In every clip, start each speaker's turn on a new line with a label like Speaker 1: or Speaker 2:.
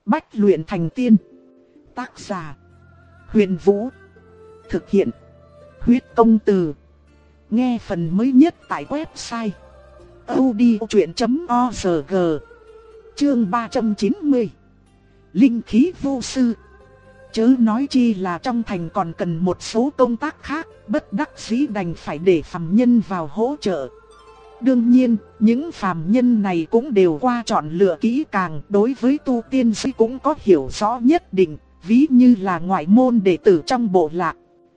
Speaker 1: Bách luyện thành tiên. Tác giả: Huyền Vũ. Thực hiện: Huyết Công Từ. Nghe phần mới nhất tại website audiochuyện.org. Chương 390. Linh khí vô sư. Chớ nói chi là trong thành còn cần một số công tác khác, bất đắc dĩ đành phải để phàm nhân vào hỗ trợ. Đương nhiên, những phàm nhân này cũng đều qua chọn lựa kỹ càng, đối với tu tiên sĩ cũng có hiểu rõ nhất định, ví như là ngoại môn đệ tử trong bộ lạc.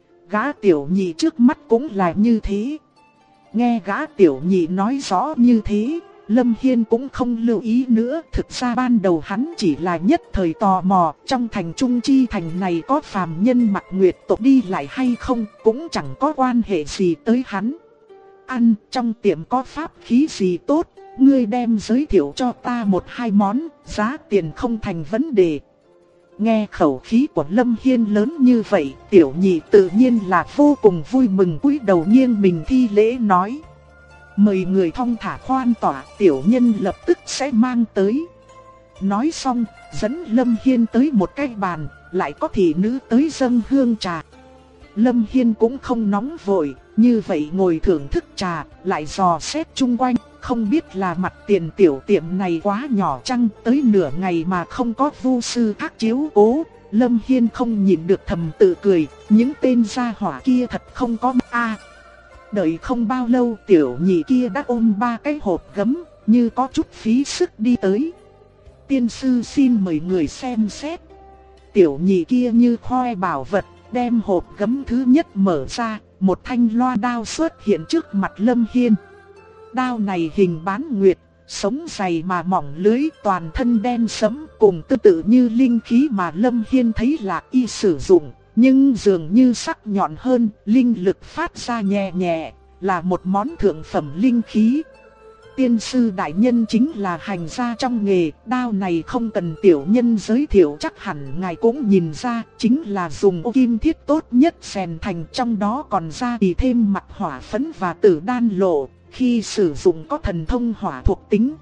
Speaker 1: Gã tiểu nhị trước mắt cũng là như thế. Nghe gã tiểu nhị nói rõ như thế, Lâm Hiên cũng không lưu ý nữa. Thực ra ban đầu hắn chỉ là nhất thời tò mò, trong thành Trung Chi thành này có phàm nhân mặc nguyệt tộc đi lại hay không, cũng chẳng có quan hệ gì tới hắn. Ăn, trong tiệm có pháp khí gì tốt, ngươi đem giới thiệu cho ta một hai món, giá tiền không thành vấn đề. Nghe khẩu khí của Lâm Hiên lớn như vậy, tiểu nhị tự nhiên là vô cùng vui mừng, cúi đầu nghiêng mình thi lễ nói: mời người thong thả khoan tỏa, tiểu nhân lập tức sẽ mang tới. Nói xong, dẫn Lâm Hiên tới một cái bàn, lại có thị nữ tới dâng hương trà. Lâm Hiên cũng không nóng vội, như vậy ngồi thưởng thức trà, lại dò xét chung quanh, không biết là mặt tiền tiểu tiệm này quá nhỏ chăng, tới nửa ngày mà không có vu sư khác chiếu cố. Lâm Hiên không nhịn được thầm tự cười, những tên gia hỏa kia thật không có a. Đợi không bao lâu, tiểu nhị kia đã ôm 3 cái hộp gấm, như có chút phí sức đi tới. Tiên sư xin mời người xem xét. Tiểu nhị kia như khoe bảo vật, đem hộp gấm thứ nhất mở ra, một thanh loa đao xuất hiện trước mặt Lâm Hiên. Đao này hình bán nguyệt, sống dày mà mỏng lưới, toàn thân đen sẫm, cùng tương tự như linh khí mà Lâm Hiên thấy là y sử dụng, nhưng dường như sắc nhọn hơn, linh lực phát ra nhẹ nhẹ, là một món thượng phẩm linh khí. Tiên sư đại nhân chính là hành gia trong nghề, đao này không cần tiểu nhân giới thiệu chắc hẳn ngài cũng nhìn ra, chính là dùng ô kim thiết tốt nhất rèn thành, trong đó còn ra thì thêm mặt hỏa phấn và tử đan lộ, khi sử dụng có thần thông hỏa thuộc tính.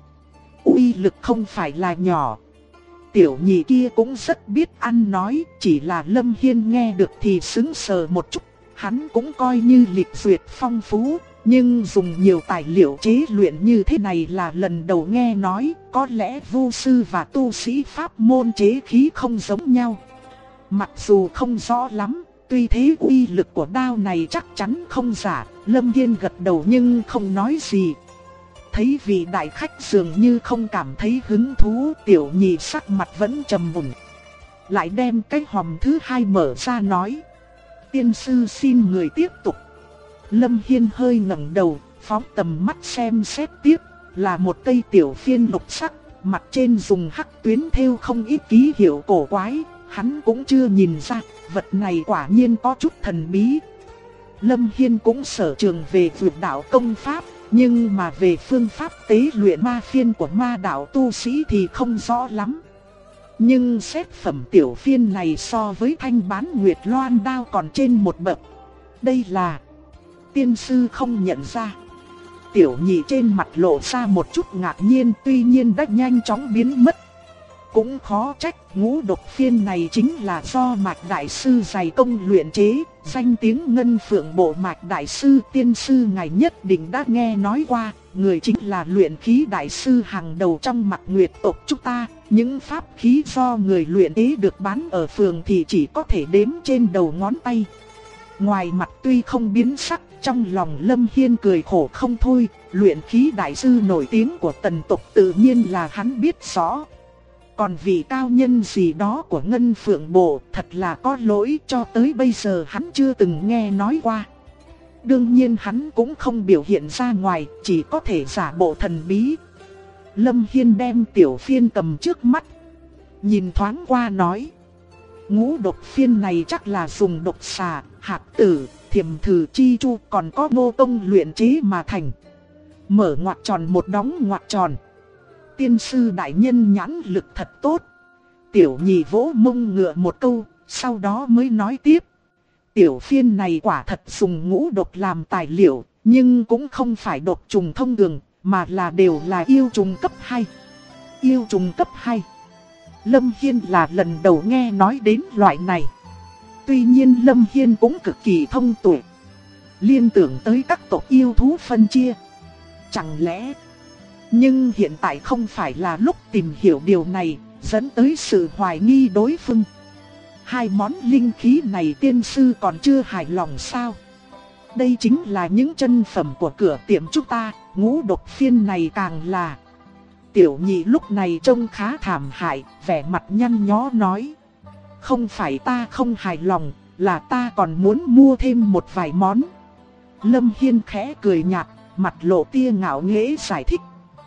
Speaker 1: Uy lực không phải là nhỏ. Tiểu nhị kia cũng rất biết ăn nói, chỉ là Lâm Hiên nghe được thì sững sờ một chút, hắn cũng coi như lịch duyệt phong phú. Nhưng dùng nhiều tài liệu chế luyện như thế này là lần đầu nghe nói, có lẽ vu sư và tu sĩ pháp môn chế khí không giống nhau. Mặc dù không rõ lắm, tuy thế uy lực của đao này chắc chắn không giả, Lâm Hiên gật đầu nhưng không nói gì. Thấy vị đại khách dường như không cảm thấy hứng thú, tiểu nhị sắc mặt vẫn trầm mùn. Lại đem cái hòm thứ hai mở ra nói: tiên sư xin người tiếp tục. Lâm Hiên hơi ngẩng đầu, phóng tầm mắt xem xét tiếp, là một cây tiểu phiên lục sắc, mặt trên dùng hắc tuyến thêu không ít ký hiệu cổ quái, hắn cũng chưa nhìn ra, vật này quả nhiên có chút thần bí. Lâm Hiên cũng sở trường về vượt đạo công pháp, nhưng mà về phương pháp tế luyện ma phiên của ma đạo tu sĩ thì không rõ lắm. Nhưng xét phẩm tiểu phiên này so với thanh bán nguyệt loan đao còn trên một bậc. Đây là... Tiên sư không nhận ra. Tiểu nhị trên mặt lộ ra một chút ngạc nhiên, tuy nhiên đã nhanh chóng biến mất. Cũng khó trách, ngũ độc phiên này chính là do Mạch Đại Sư dày công luyện chế, danh tiếng Ngân Phượng Bộ Mạch Đại Sư. Tiên sư ngài nhất định đã nghe nói qua, người chính là luyện khí đại sư hàng đầu trong Mạc Nguyệt tộc chúng ta. Những pháp khí do người luyện chế được bán ở phường thì chỉ có thể đếm trên đầu ngón tay. Ngoài mặt tuy không biến sắc, trong lòng Lâm Hiên cười khổ không thôi, luyện khí đại sư nổi tiếng của Tần tộc tự nhiên là hắn biết rõ. Còn vị cao nhân gì đó của Ngân Phượng Bộ thật là có lỗi, cho tới bây giờ hắn chưa từng nghe nói qua. Đương nhiên hắn cũng không biểu hiện ra ngoài, chỉ có thể giả bộ thần bí. Lâm Hiên đem tiểu phiên cầm trước mắt, nhìn thoáng qua nói: ngũ độc phiên này chắc là dùng độc xà, hạt tử, thiềm thử chi chu còn có ngô công luyện chế mà thành. Mở ngoặc tròn một đóng ngoặc tròn. Tiên sư đại nhân nhãn lực thật tốt. Tiểu nhị vỗ mông ngựa một câu, sau đó mới nói tiếp: tiểu phiên này quả thật dùng ngũ độc làm tài liệu, nhưng cũng không phải độc trùng thông thường, mà là đều là yêu trùng cấp 2. Yêu trùng cấp 2. Lâm Hiên là lần đầu nghe nói đến loại này. Tuy nhiên Lâm Hiên cũng cực kỳ thông tuệ, liên tưởng tới các tộc yêu thú phân chia. Chẳng lẽ... Nhưng hiện tại không phải là lúc tìm hiểu điều này, dẫn tới sự hoài nghi đối phương. Hai món linh khí này tiên sư còn chưa hài lòng sao? Đây chính là những chân phẩm của cửa tiệm chúng ta, ngũ độc phiên này càng là... Tiểu nhị lúc này trông khá thảm hại, vẻ mặt nhăn nhó nói. Không phải ta không hài lòng, là ta còn muốn mua thêm một vài món. Lâm Hiên khẽ cười nhạt, mặt lộ tia ngạo nghễ giải thích.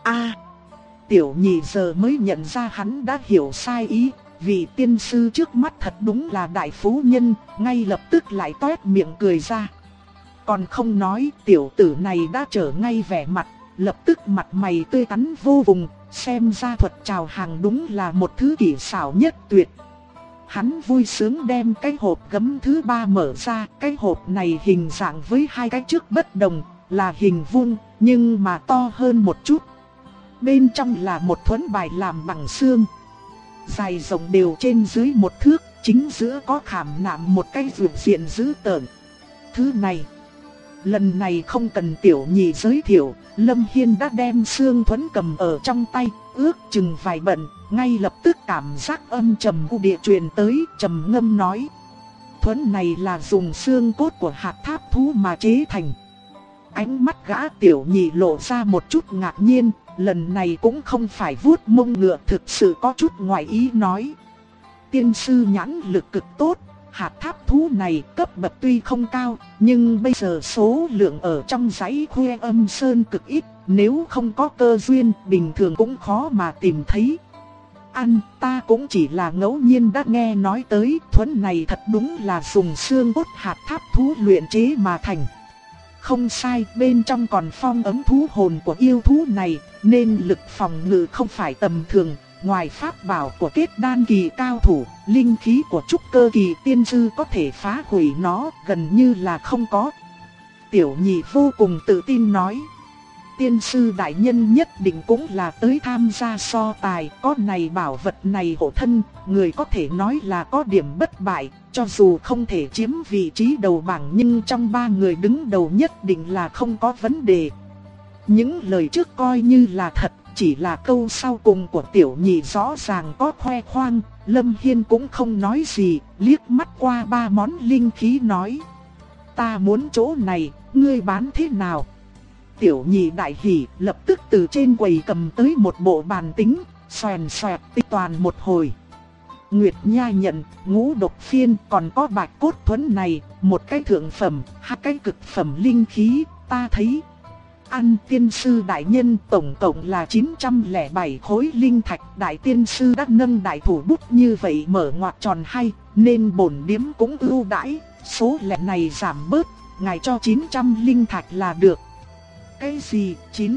Speaker 1: Tiểu nhị giờ mới nhận ra hắn đã hiểu sai ý. Vị tiên sư trước mắt thật đúng là đại phú nhân, ngay lập tức lại toét miệng cười ra. Còn không nói, tiểu tử này đã trở ngay vẻ mặt, lập tức mặt mày tươi tắn vô cùng, xem ra thuật chào hàng đúng là một thứ kỳ xảo nhất tuyệt. Hắn vui sướng đem cái hộp gấm thứ 3 mở ra, cái hộp này hình dạng với hai cái trước bất đồng, là hình vuông, nhưng mà to hơn một chút. Bên trong là một thuẫn bài làm bằng xương, dài rộng đều trên dưới 1 thước, chính giữa có khảm nạm một cái vượt diện dữ tợn. Thứ này, lần này không cần tiểu nhị giới thiệu, Lâm Hiên đã đem xương thuẫn cầm ở trong tay, ước chừng vài bận, ngay lập tức cảm giác âm trầm u địa truyền tới, trầm ngâm nói. Thuẫn này là dùng xương cốt của hạt tháp thú mà chế thành. Ánh mắt gã tiểu nhị lộ ra một chút ngạc nhiên, lần này cũng không phải vuốt mông ngựa, thực sự có chút ngoài ý nói. Tiên sư nhãn lực cực tốt, hạt tháp thú này cấp bậc tuy không cao, nhưng bây giờ số lượng ở trong dãy Khuê Âm Sơn cực ít, nếu không có cơ duyên bình thường cũng khó mà tìm thấy. Ta cũng chỉ là ngẫu nhiên đã nghe nói tới, thuẫn này thật đúng là dùng xương cốt hạt tháp thú luyện chế mà thành. Không sai, bên trong còn phong ấm thú hồn của yêu thú này, nên lực phòng ngự không phải tầm thường. Ngoài pháp bảo của kết đan kỳ cao thủ, linh khí của trúc cơ kỳ tiên sư có thể phá hủy nó, gần như là không có. Tiểu nhị vô cùng tự tin nói. Tiên sư đại nhân nhất định cũng là tới tham gia so tài, có này bảo vật này hộ thân, người có thể nói là có điểm bất bại, cho dù không thể chiếm vị trí đầu bảng nhưng trong 3 người đứng đầu nhất định là không có vấn đề. Những lời trước coi như là thật, chỉ là câu sau cùng của tiểu nhị rõ ràng có khoe khoang. Lâm Hiên cũng không nói gì, liếc mắt qua 3 món linh khí nói. Ta muốn chỗ này, ngươi bán thế nào? Tiểu nhị đại hỉ, lập tức từ trên quầy cầm tới một bộ bàn tính, xoèn xoẹt tích toàn một hồi. Nguyệt Nha nhận, ngũ độc phiên, còn có bạch cốt thuẫn này, một cái thượng phẩm, 2 cái cực phẩm linh khí, ta thấy. Tiên sư đại nhân, tổng cộng là 907 khối linh thạch, đại tiên sư đã nâng đại thủ bút như vậy mở ngoặc tròn hay, nên bổn điếm cũng ưu đãi, số lẻ này giảm bớt, ngài cho 900 linh thạch là được. Cái gì?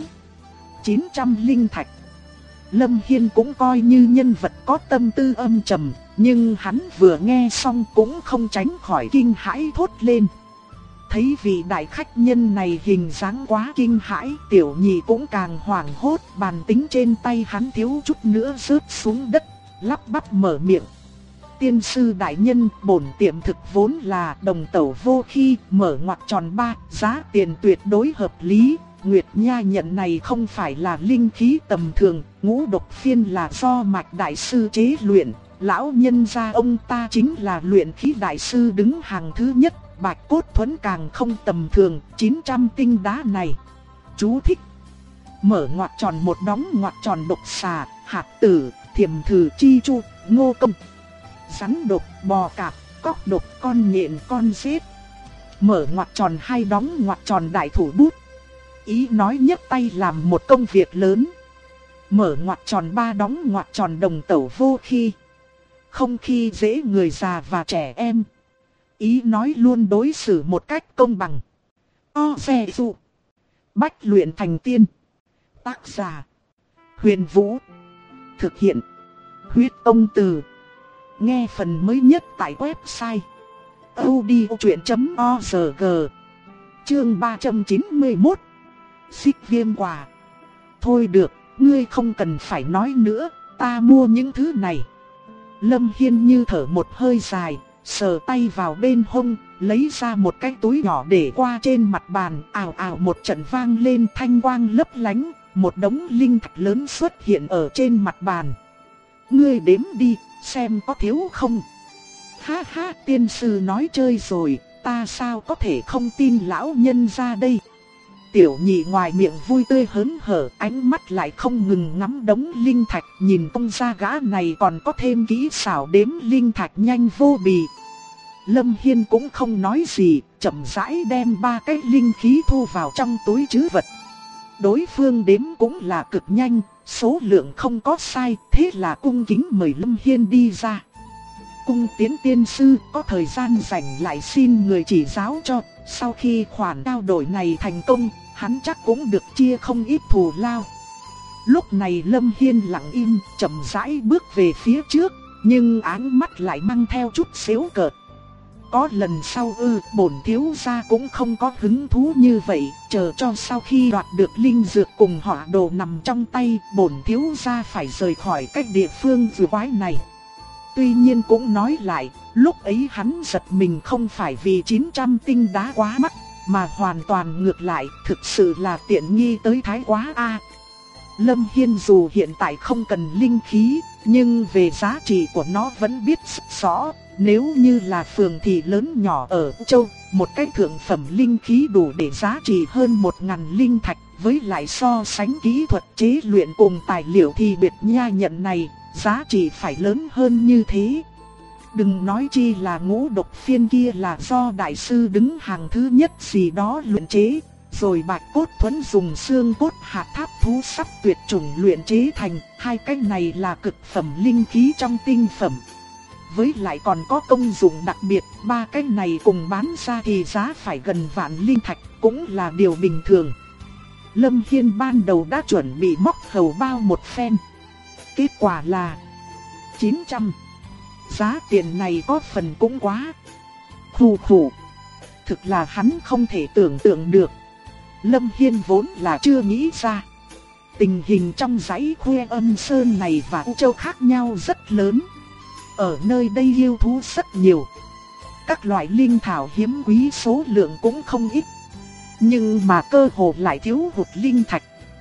Speaker 1: 900 linh thạch? Lâm Hiên cũng coi như nhân vật có tâm tư âm trầm, nhưng hắn vừa nghe xong cũng không tránh khỏi kinh hãi thốt lên. Thấy vị đại khách nhân này hình dáng quá kinh hãi, tiểu nhị cũng càng hoảng hốt, bàn tính trên tay hắn thiếu chút nữa rớt xuống đất, lắp bắp mở miệng. Tiên sư đại nhân, bổn tiệm thực vốn là đồng tẩu vô khi, mở ngoặc tròn 3, giá tiền tuyệt đối hợp lý. Nguyệt Nha nhận này không phải là linh khí tầm thường, ngũ độc phiên là do Mạch đại sư chế luyện, lão nhân gia ông ta chính là luyện khí đại sư đứng hàng thứ nhất. Bạch cốt thuẫn càng không tầm thường, 900 tinh đá này. Chú thích: mở ngoặc tròn một đóng ngoặc tròn độc xà, hạt tử, thiềm thử chi chu, ngô công, rắn độc, bò cạp, cóc độc, con nhện, con rết. Mở ngoặc tròn 2 đóng ngoặc tròn đại thủ bút. Ý nói nhấc tay làm một công việc lớn. Mở ngoặc tròn 3 đóng ngoặc tròn đồng tẩu vô khi. Không khi dễ người già và trẻ em. Ý nói luôn đối xử một cách công bằng. Xe dụ. Bách luyện thành tiên. Tác giả: Huyền Vũ. Thực hiện: Huyết Tông Từ. Nghe phần mới nhất tại website audiochuyện.org. Chương 391. Xích viêm quả. Thôi được, ngươi không cần phải nói nữa, ta mua những thứ này. Lâm Hiên như thở một hơi dài, sờ tay vào bên hông, lấy ra một cái túi nhỏ để qua trên mặt bàn, ào ào một trận vang lên, thanh quang lấp lánh, một đống linh thạch lớn xuất hiện ở trên mặt bàn. Ngươi đếm đi, xem có thiếu không? Ha ha, tiên sư nói chơi rồi, ta sao có thể không tin lão nhân ra đây? Tiểu nhị ngoài miệng vui tươi hớn hở, ánh mắt lại không ngừng ngắm đống linh thạch, nhìn công gia gã này còn có thêm kỹ xảo đếm linh thạch nhanh vô bì. Lâm Hiên cũng không nói gì, chậm rãi đem 3 cái linh khí thu vào trong túi trữ vật. Đối phương đếm cũng là cực nhanh, số lượng không có sai, thế là cung kính mời Lâm Hiên đi ra. Cung tiến tiên sư, có thời gian rảnh lại xin người chỉ giáo cho, sau khi khoản trao đổi này thành công, hắn chắc cũng được chia không ít thù lao. Lúc này Lâm Hiên lặng im, chậm rãi bước về phía trước, nhưng áng mắt lại mang theo chút xéo cợt. Có lần sau bổn thiếu gia cũng không có hứng thú như vậy, chờ cho sau khi đoạt được linh dược cùng hỏa đồ nằm trong tay, bổn thiếu gia phải rời khỏi cái địa phương vừa quái này. Tuy nhiên cũng nói lại, lúc ấy hắn giật mình không phải vì 900 tinh đá quá mắc, mà hoàn toàn ngược lại, thực sự là tiện nghi tới thái quá a. Lâm Hiên dù hiện tại không cần linh khí, nhưng về giá trị của nó vẫn biết rất rõ. Nếu như là phường thị lớn nhỏ ở Châu, một cái thượng phẩm linh khí đủ để giá trị hơn 1000 linh thạch, với lại so sánh kỹ thuật chế luyện cùng tài liệu thì biệt nha nhận này, giá trị phải lớn hơn như thế. Đừng nói chi là ngũ độc phiên kia là do đại sư đứng hàng thứ nhất gì đó luyện chế, rồi bạch cốt thuẫn dùng xương cốt hạt tháp thú sắp tuyệt chủng luyện chế thành, hai cái này là cực phẩm linh khí trong tinh phẩm. Với lại còn có công dụng đặc biệt, 3 cái này cùng bán ra thì giá phải gần vạn linh thạch, cũng là điều bình thường. Lâm Hiên ban đầu đã chuẩn bị móc hầu bao một phen. Kết quả là 900. Giá tiền này có phần cũng quá. Khủ khủ. Thực là hắn không thể tưởng tượng được. Lâm Hiên vốn là chưa nghĩ ra. Tình hình trong dãy Khuê Âm Sơn này và U Châu khác nhau rất lớn. Ở nơi đây yêu thú rất nhiều. Các loại linh thảo hiếm quý số lượng cũng không ít. Nhưng mà cơ hồ lại thiếu hụt linh thạch.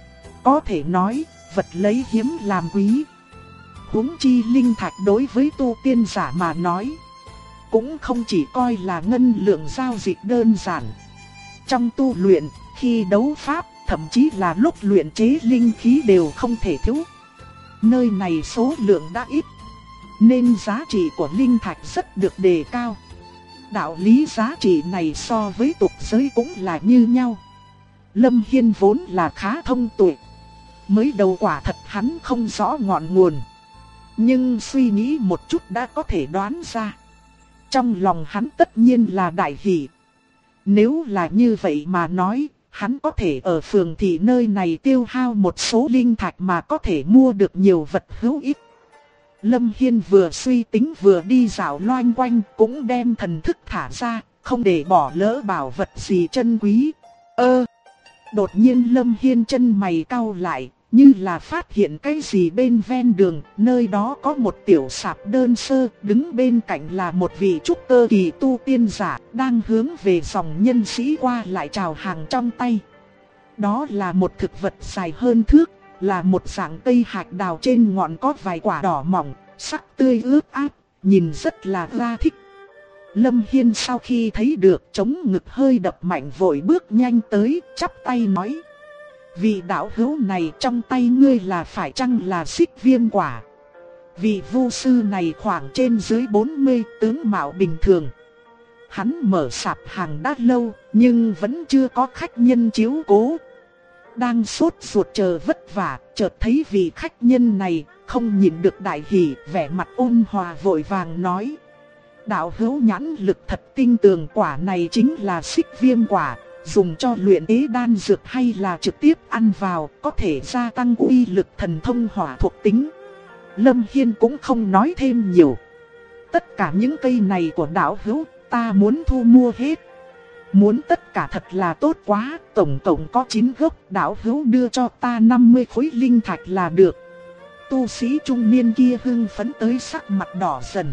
Speaker 1: Có thể nói, vật lấy hiếm làm quý. Huống chi linh thạch đối với tu tiên giả mà nói, cũng không chỉ coi là ngân lượng giao dịch đơn giản. Trong tu luyện, khi đấu pháp, thậm chí là lúc luyện chế linh khí đều không thể thiếu. Nơi này số lượng đã ít, nên giá trị của linh thạch rất được đề cao. Đạo lý giá trị này so với tục giới cũng là như nhau. Lâm Hiên vốn là khá thông tuệ. Mới đầu quả thật hắn không rõ ngọn nguồn, nhưng suy nghĩ một chút đã có thể đoán ra. Trong lòng hắn tất nhiên là đại hỉ. Nếu là như vậy mà nói, hắn có thể ở phường thị nơi này tiêu hao một số linh thạch mà có thể mua được nhiều vật hữu ích. Lâm Hiên vừa suy tính vừa đi dạo loanh quanh, cũng đem thần thức thả ra, không để bỏ lỡ bảo vật gì chân quý. Đột nhiên Lâm Hiên chân mày cau lại, như là phát hiện cái gì bên ven đường, nơi đó có một tiểu sạp đơn sơ, đứng bên cạnh là một vị trúc cơ kỳ tu tiên giả, đang hướng về dòng nhân sĩ qua lại chào hàng trong tay. Đó là một thực vật dài hơn thước, là một dạng cây hạch đào trên ngọn có vài quả đỏ mỏng, sắc tươi ướt át, nhìn rất là ra thích. Lâm Hiên sau khi thấy được, chống ngực hơi đập mạnh vội bước nhanh tới, chắp tay nói: vị đạo hữu này trong tay ngươi là phải chăng là Xích Viêm quả? Vị vu sư này khoảng trên dưới 40, tướng mạo bình thường. Hắn mở sạp hàng đã lâu, nhưng vẫn chưa có khách nhân chiếu cố. Đang sốt ruột chờ vất vả, chợt thấy vị khách nhân này, không nhìn được đại hỉ, vẻ mặt ôn hòa vội vàng nói: đạo hữu nhãn lực thật tinh tường, quả này chính là Xích Viêm quả. Dùng cho luyện chế đan dược hay là trực tiếp ăn vào, có thể gia tăng uy lực thần thông hỏa thuộc tính. Lâm Hiên cũng không nói thêm nhiều. Tất cả những cây này của đạo hữu, ta muốn thu mua hết. Muốn tất cả thật là tốt quá, tổng cộng có 9 gốc, đạo hữu đưa cho ta 50 khối linh thạch là được. Tu sĩ trung niên kia hưng phấn tới sắc mặt đỏ dần.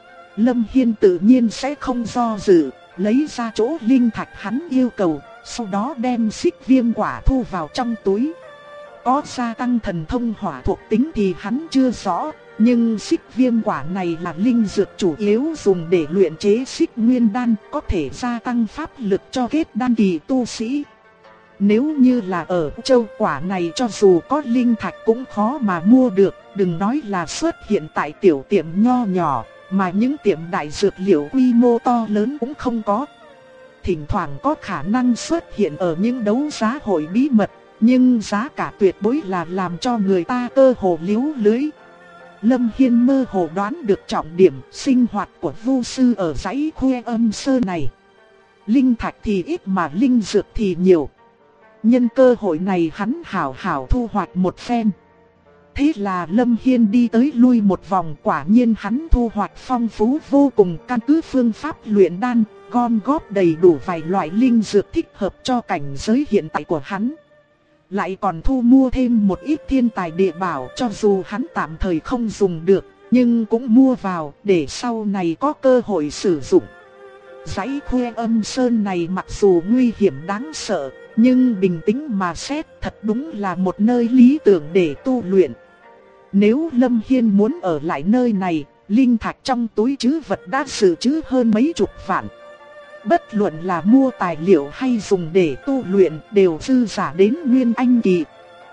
Speaker 1: Lâm Hiên tự nhiên sẽ không do dự, lấy ra chỗ linh thạch hắn yêu cầu, sau đó đem xích viêm quả thu vào trong túi. Có gia tăng thần thông hỏa thuộc tính thì hắn chưa rõ, nhưng xích viêm quả này là linh dược chủ yếu dùng để luyện chế xích nguyên đan, có thể gia tăng pháp lực cho kết đan kỳ tu sĩ. Nếu như là ở châu quả này cho dù có linh thạch cũng khó mà mua được, đừng nói là xuất hiện tại tiểu tiệm nho nhỏ, mà những tiệm đại dược liệu quy mô to lớn cũng không có. Thỉnh thoảng có khả năng xuất hiện ở những đấu giá hội bí mật, nhưng giá cả tuyệt đối là làm cho người ta cơ hồ liếu lưới. Lâm Hiên mơ hồ đoán được trọng điểm sinh hoạt của Vu sư ở dãy Khuê Âm Sơn này. Linh thạch thì ít mà linh dược thì nhiều. Nhân cơ hội này hắn hảo hảo thu hoạch một phen. Thế là Lâm Hiên đi tới lui một vòng, quả nhiên hắn thu hoạch phong phú vô cùng, căn cứ phương pháp luyện đan, gom góp đầy đủ vài loại linh dược thích hợp cho cảnh giới hiện tại của hắn. Lại còn thu mua thêm một ít thiên tài địa bảo, cho dù hắn tạm thời không dùng được, nhưng cũng mua vào để sau này có cơ hội sử dụng. Dãy Khuê Âm Sơn này mặc dù nguy hiểm đáng sợ, nhưng bình tĩnh mà xét thật đúng là một nơi lý tưởng để tu luyện. Nếu Lâm Hiên muốn ở lại nơi này, linh thạch trong túi trữ vật đã dự trữ hơn mấy chục vạn. Bất luận là mua tài liệu hay dùng để tu luyện đều dư giả đến nguyên anh kỳ.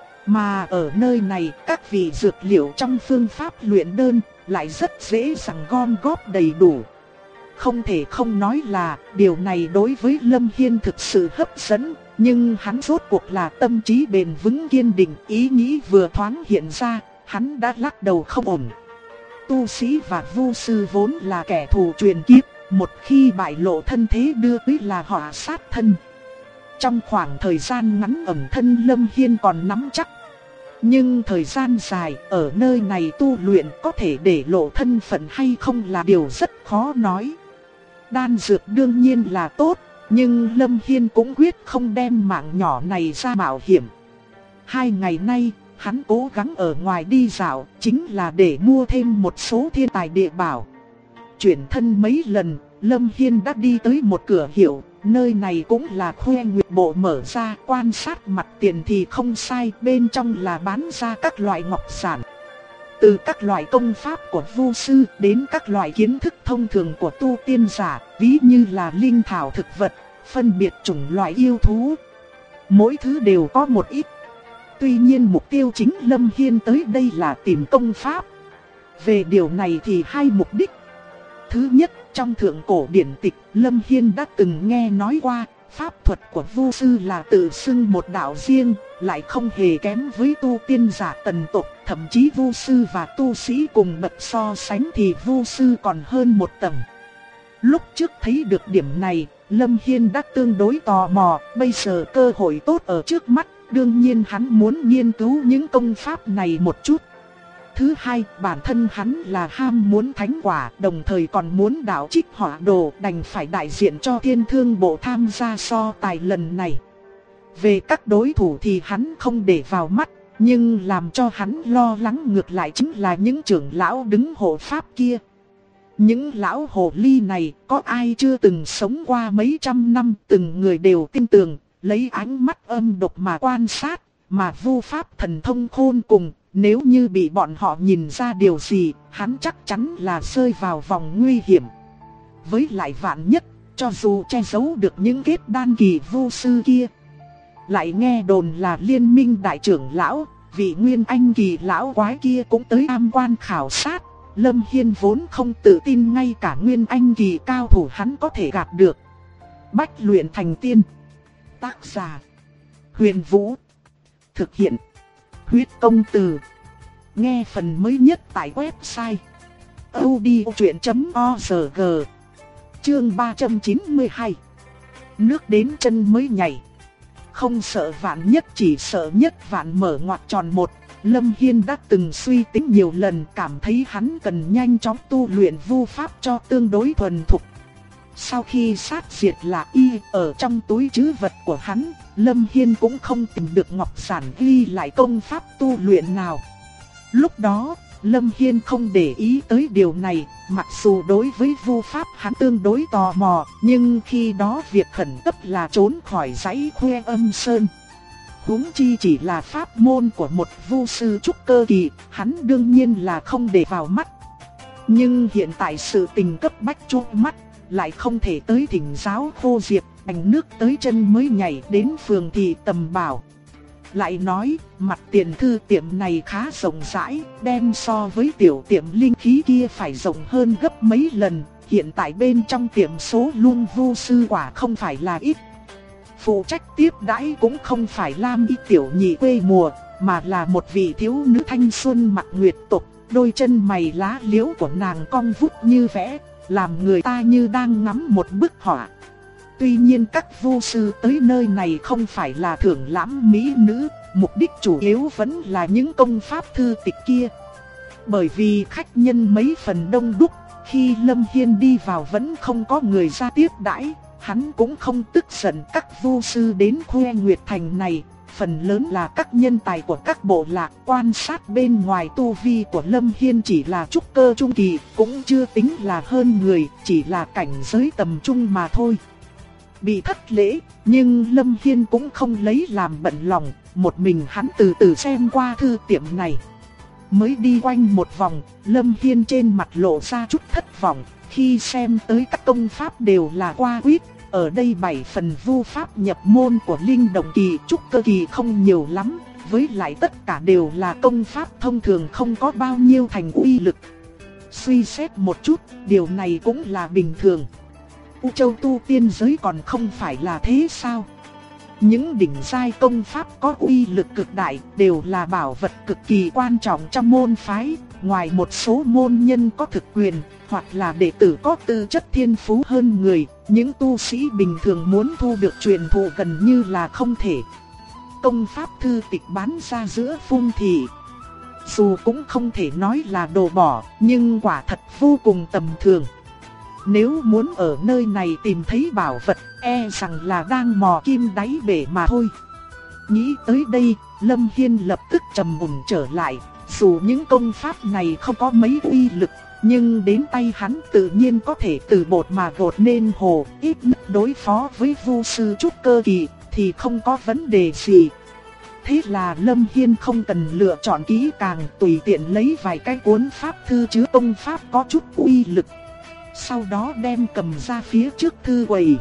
Speaker 1: Mà ở nơi này các vị dược liệu trong phương pháp luyện đơn lại rất dễ dàng gom góp đầy đủ. Không thể không nói là điều này đối với Lâm Hiên thực sự hấp dẫn, nhưng hắn rốt cuộc là tâm trí bền vững kiên định, ý nghĩ vừa thoáng hiện ra, hắn đã lắc đầu không ổn. Tu sĩ và vu sư vốn là kẻ thù truyền kiếp, một khi bại lộ thân thế đưa tới là họa sát thân. Trong khoảng thời gian ngắn ẩn thân Lâm Hiên còn nắm chắc. Nhưng thời gian dài ở nơi này tu luyện có thể để lộ thân phận hay không là điều rất khó nói. Đan dược đương nhiên là tốt, nhưng Lâm Hiên cũng quyết không đem mạng nhỏ này ra mạo hiểm. 2 ngày nay, hắn cố gắng ở ngoài đi dạo, chính là để mua thêm một số thiên tài địa bảo. Chuyển thân mấy lần, Lâm Hiên đã đi tới một cửa hiệu, nơi này cũng là Khuê Nguyệt Bộ mở ra, quan sát mặt tiền thì không sai, bên trong là bán ra các loại ngọc sản. Từ các loại công pháp của vu sư đến các loại kiến thức thông thường của tu tiên giả, ví như là linh thảo thực vật, phân biệt chủng loại yêu thú. Mỗi thứ đều có một ít. Tuy nhiên mục tiêu chính Lâm Hiên tới đây là tìm công pháp. Về điều này thì hai mục đích. Thứ nhất, trong thượng cổ điển tịch, Lâm Hiên đã từng nghe nói qua, pháp thuật của vu sư là tự xưng một đạo riêng, lại không hề kém với tu tiên giả tần tộc, thậm chí vu sư và tu sĩ cùng bậc so sánh thì vu sư còn hơn một tầng. Lúc trước thấy được điểm này, Lâm Hiên đã tương đối tò mò, bây giờ cơ hội tốt ở trước mắt, đương nhiên hắn muốn nghiên cứu những công pháp này một chút. Thứ hai, bản thân hắn là ham muốn thánh quả, đồng thời còn muốn đạo trích hỏa đồ, đành phải đại diện cho Thiên Thương Bộ tham gia so tài lần này. Về các đối thủ thì hắn không để vào mắt, nhưng làm cho hắn lo lắng ngược lại chính là những trưởng lão đứng hộ pháp kia. Những lão hồ ly này có ai chưa từng sống qua mấy trăm năm, từng người đều tin tưởng, lấy ánh mắt âm độc mà quan sát, mà vu pháp thần thông khôn cùng. Nếu như bị bọn họ nhìn ra điều gì, hắn chắc chắn là rơi vào vòng nguy hiểm. Với lại vạn nhất, cho dù che giấu được những kết đan kỳ vu sư kia, lại nghe đồn là liên minh đại trưởng lão, vị nguyên anh kỳ lão quái kia cũng tới am quan khảo sát. Lâm Hiên vốn không tự tin ngay cả nguyên anh kỳ cao thủ hắn có thể gạt được. Bách luyện thành tiên. Tác giả: Huyền Vũ. Thực hiện: Huyết Công Từ. Nghe phần mới nhất tại website audiochuyện.org. Chương 392. Nước đến chân mới nhảy. Không sợ vạn nhất, chỉ sợ nhất vạn. Mở ngoặc tròn một, Lâm Hiên đã từng suy tính nhiều lần, cảm thấy hắn cần nhanh chóng tu luyện vu pháp cho tương đối thuần thục. Sau khi sát diệt là y ở trong túi trữ vật của hắn, Lâm Hiên cũng không tìm được ngọc sản ghi lại công pháp tu luyện nào. Lúc đó, Lâm Hiên không để ý tới điều này, mặc dù đối với vu pháp hắn tương đối tò mò, nhưng khi đó việc khẩn cấp là trốn khỏi dãy Khuê Âm Sơn. Huống chi chỉ là pháp môn của một vu sư trúc cơ kỳ, hắn đương nhiên là không để vào mắt. Nhưng hiện tại sự tình cấp bách trước mắt, lại không thể tới thỉnh giáo Khô Diệp, đành nước tới chân mới nhảy đến phường thị tầm bảo. Lại nói, mặt tiền thư tiệm này khá rộng rãi, đem so với tiểu tiệm linh khí kia phải rộng hơn gấp mấy lần. Hiện tại bên trong tiệm số luôn vu sư quả không phải là ít. Phụ trách tiếp đãi cũng không phải Lam Y tiểu nhị quê mùa, mà là một vị thiếu nữ thanh xuân mặc nguyệt tục. Đôi chân mày lá liễu của nàng cong vút như vẽ, làm người ta như đang ngắm một bức họa. Tuy nhiên các vu sư tới nơi này không phải là thưởng lãm mỹ nữ, mục đích chủ yếu vẫn là những công pháp thư tịch kia. Bởi vì khách nhân mấy phần đông đúc, khi Lâm Hiên đi vào vẫn không có người ra tiếp đãi, hắn cũng không tức giận các vu sư đến Khuê Nguyệt Thành này. Phần lớn là các nhân tài của các bộ lạc, quan sát bên ngoài tu vi của Lâm Hiên chỉ là trúc cơ trung kỳ, cũng chưa tính là hơn người, chỉ là cảnh giới tầm trung mà thôi. Bị thất lễ, nhưng Lâm Hiên cũng không lấy làm bận lòng, một mình hắn từ từ xem qua thư tiệm này. Mới đi quanh một vòng, Lâm Hiên trên mặt lộ ra chút thất vọng, khi xem tới các công pháp đều là qua quýt. Ở đây 7 phần vu pháp nhập môn của linh động kỳ, trúc cơ kỳ không nhiều lắm, với lại tất cả đều là công pháp thông thường không có bao nhiêu thành uy lực. Suy xét một chút, điều này cũng là bình thường. U Châu tu tiên giới còn không phải là thế sao? Những đỉnh giai công pháp có uy lực cực đại đều là bảo vật cực kỳ quan trọng trong môn phái. Ngoài một số môn nhân có thực quyền, hoặc là đệ tử có tư chất thiên phú hơn người, những tu sĩ bình thường muốn thu được truyền thụ gần như là không thể. Công pháp thư tịch bán ra giữa phung thị, dù cũng không thể nói là đồ bỏ, nhưng quả thật vô cùng tầm thường. Nếu muốn ở nơi này tìm thấy bảo vật, e rằng là đang mò kim đáy bể mà thôi. Nghĩ tới đây, Lâm Hiên lập tức trầm ổn trở lại. Dù những công pháp này không có mấy uy lực, nhưng đến tay hắn tự nhiên có thể từ bột mà gột nên hồ. Ít nhất đối phó với vu sư trúc cơ kỳ thì không có vấn đề gì. Thế là Lâm Hiên không cần lựa chọn kỹ càng, tùy tiện lấy vài cái cuốn pháp thư chứa công pháp có chút uy lực. Sau đó đem cầm ra phía trước thư quầy.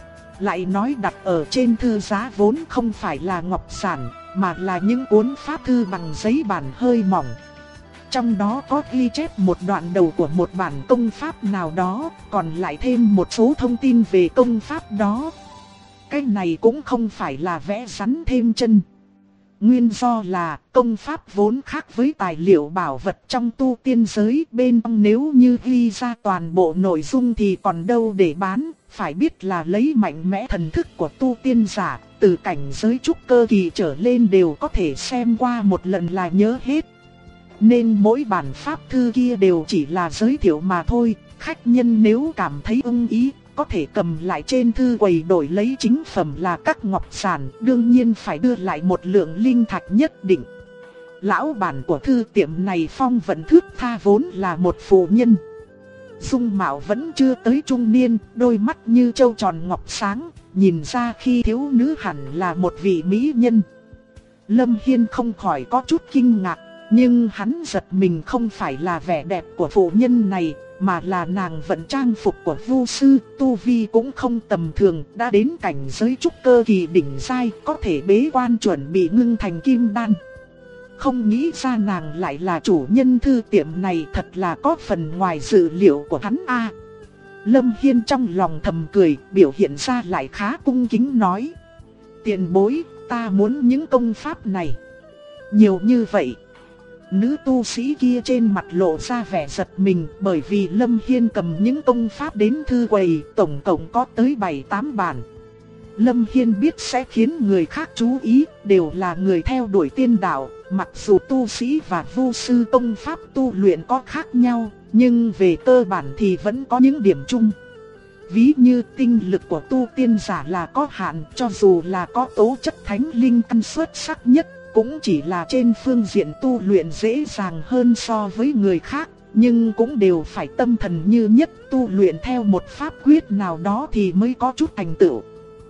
Speaker 1: Lại nói đặt ở trên thư giá vốn không phải là ngọc sản, mà là những cuốn pháp thư bằng giấy bản hơi mỏng. Trong đó có ghi chép một đoạn đầu của một bản công pháp nào đó, còn lại thêm một số thông tin về công pháp đó. Cái này cũng không phải là vẽ rắn thêm chân. Nguyên do là công pháp vốn khác với tài liệu bảo vật trong tu tiên giới, bên trong nếu như ghi ra toàn bộ nội dung thì còn đâu để bán. Phải biết là lấy mạnh mẽ thần thức của tu tiên giả, từ cảnh giới trúc cơ kỳ trở lên đều có thể xem qua một lần là nhớ hết. Nên mỗi bản pháp thư kia đều chỉ là giới thiệu mà thôi. Khách nhân nếu cảm thấy ưng ý, có thể cầm lại trên thư quầy đổi lấy chính phẩm là các ngọc sản, đương nhiên phải đưa lại một lượng linh thạch nhất định. Lão bản của thư tiệm này phong vận thước tha vốn là một phụ nhân. Dung mạo vẫn chưa tới trung niên, đôi mắt như trâu tròn ngọc sáng, nhìn ra khi thiếu nữ hẳn là một vị mỹ nhân. Lâm Hiên không khỏi có chút kinh ngạc, nhưng hắn giật mình không phải là vẻ đẹp của phụ nhân này, mà là nàng vận trang phục của vu sư, tu vi cũng không tầm thường, đã đến cảnh giới trúc cơ kỳ đỉnh giai, có thể bế quan chuẩn bị ngưng thành kim đan. Không nghĩ ra nàng lại là chủ nhân thư tiệm này, thật là có phần ngoài dự liệu của hắn a. Lâm Hiên trong lòng thầm cười, biểu hiện ra lại khá cung kính nói: tiền bối, ta muốn những công pháp này. Nhiều như vậy. Nữ tu sĩ kia trên mặt lộ ra vẻ giật mình, bởi vì Lâm Hiên cầm những công pháp đến thư quầy, tổng cộng có tới 7-8 bản. Lâm Hiên biết sẽ khiến người khác chú ý, đều là người theo đuổi tiên đạo, mặc dù tu sĩ và vu sư công pháp tu luyện có khác nhau, nhưng về cơ bản thì vẫn có những điểm chung. Ví như tinh lực của tu tiên giả là có hạn, cho dù là có tố chất thánh linh căn xuất sắc nhất, cũng chỉ là trên phương diện tu luyện dễ dàng hơn so với người khác, nhưng cũng đều phải tâm thần như nhất, tu luyện theo một pháp quyết nào đó thì mới có chút thành tựu.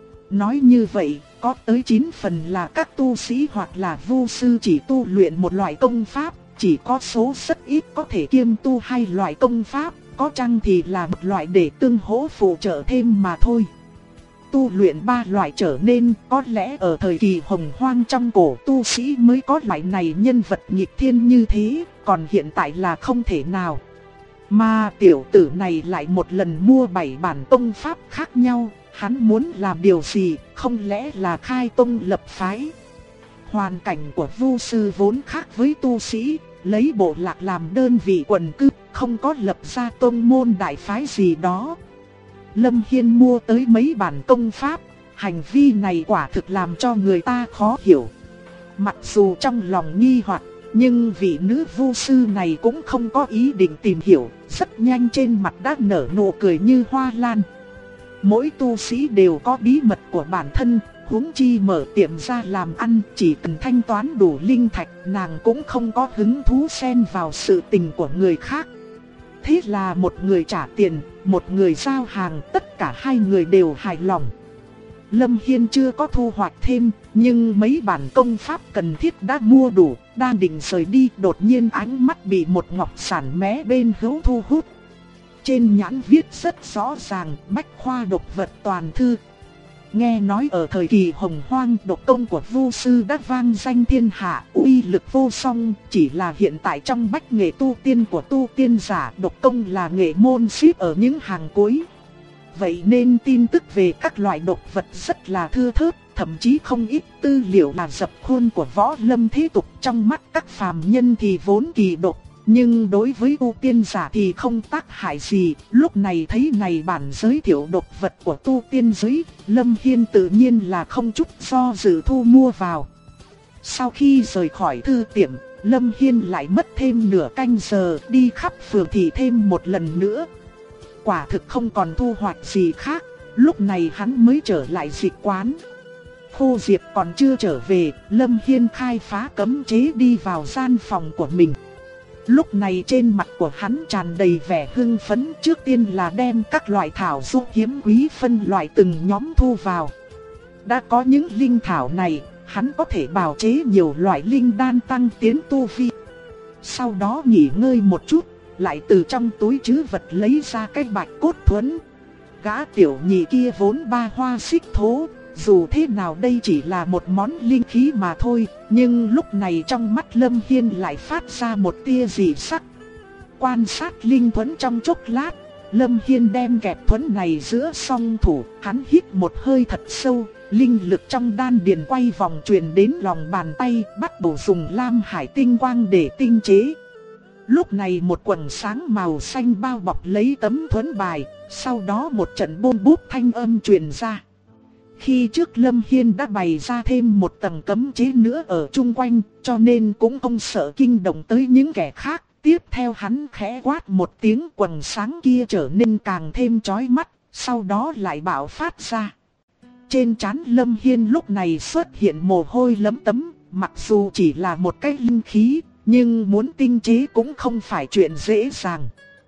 Speaker 1: Nói như vậy, có tới 9 phần là các tu sĩ hoặc là vu sư chỉ tu luyện một loại công pháp, chỉ có số rất ít có thể kiêm tu hai loại công pháp, có chăng thì là một loại để tương hỗ phụ trợ thêm mà thôi. Tu luyện ba loại trở nên, có lẽ ở thời kỳ hồng hoang trong cổ tu sĩ mới có loại này nhân vật nghịch thiên như thế, còn hiện tại là không thể nào. Mà tiểu tử này lại một lần mua 7 bản tông pháp khác nhau, hắn muốn làm điều gì, không lẽ là khai tông lập phái. Hoàn cảnh của vu sư vốn khác với tu sĩ, lấy bộ lạc làm đơn vị quần cư, không có lập ra tông môn đại phái gì đó. Lâm Hiên mua tới mấy bản công pháp, hành vi này quả thực làm cho người ta khó hiểu. Mặc dù trong lòng nghi hoặc, nhưng vị nữ vu sư này cũng không có ý định tìm hiểu, rất nhanh trên mặt đã nở nụ cười như hoa lan. Mỗi tu sĩ đều có bí mật của bản thân, huống chi mở tiệm ra làm ăn, chỉ cần thanh toán đủ linh thạch, nàng cũng không có hứng thú xen vào sự tình của người khác. Thế là một người trả tiền, một người giao hàng, tất cả hai người đều hài lòng. Lâm Hiên chưa có thu hoạch thêm, nhưng mấy bản công pháp cần thiết đã mua đủ, đang định rời đi, đột nhiên ánh mắt bị một ngọc sản mé bên hữu thu hút. Trên nhãn viết rất rõ ràng, Bách Khoa Độc Vật Toàn Thư. Nghe nói ở thời kỳ hồng hoang, độc công của vu sư đã vang danh thiên hạ, uy lực vô song, chỉ là hiện tại trong bách nghệ tu tiên của tu tiên giả, độc công là nghệ môn xếp ở những hàng cuối. Vậy nên tin tức về các loại độc vật rất là thưa thớt, thậm chí không ít tư liệu là dập khuôn của võ lâm thế tục, trong mắt các phàm nhân thì vốn kỳ độc. Nhưng đối với tu tiên giả thì không tác hại gì, lúc này thấy này bản giới thiệu độc vật của tu tiên giới, Lâm Hiên tự nhiên là không chút do dự thu mua vào. Sau khi rời khỏi thư tiệm, Lâm Hiên lại mất thêm nửa canh giờ đi khắp phường thị thêm một lần nữa. Quả thực không còn thu hoạch gì khác, lúc này hắn mới trở lại dịch quán. Khô Diệp còn chưa trở về, Lâm Hiên khai phá cấm chế đi vào gian phòng của mình. Lúc này trên mặt của hắn tràn đầy vẻ hưng phấn, trước tiên là đem các loại thảo dược hiếm quý phân loại từng nhóm thu vào. Đã có những linh thảo này, hắn có thể bào chế nhiều loại linh đan tăng tiến tu vi. Sau đó nghỉ ngơi một chút, lại từ trong túi trữ vật lấy ra cái bạch cốt thuẫn. Gã tiểu nhị kia vốn ba hoa xích thố, dù thế nào đây chỉ là một món linh khí mà thôi, nhưng lúc này trong mắt Lâm Hiên lại phát ra một tia dị sắc. Quan sát linh thuẫn trong chốc lát, Lâm Hiên đem kẹp thuẫn này giữa song thủ, hắn hít một hơi thật sâu, linh lực trong đan điền quay vòng truyền đến lòng bàn tay, bắt đầu dùng lam hải tinh quang để tinh chế. Lúc này một quầng sáng màu xanh bao bọc lấy tấm thuẫn bài, sau đó một trận bôn bút thanh âm truyền ra. Khi trước Lâm Hiên đã bày ra thêm một tầng cấm chế nữa ở chung quanh, cho nên cũng không sợ kinh động tới những kẻ khác. Tiếp theo hắn khẽ quát một tiếng, quầng sáng kia trở nên càng thêm chói mắt, sau đó lại bạo phát ra. Trên trán Lâm Hiên lúc này xuất hiện mồ hôi lấm tấm, mặc dù chỉ là một cái linh khí, nhưng muốn tinh chế cũng không phải chuyện dễ dàng.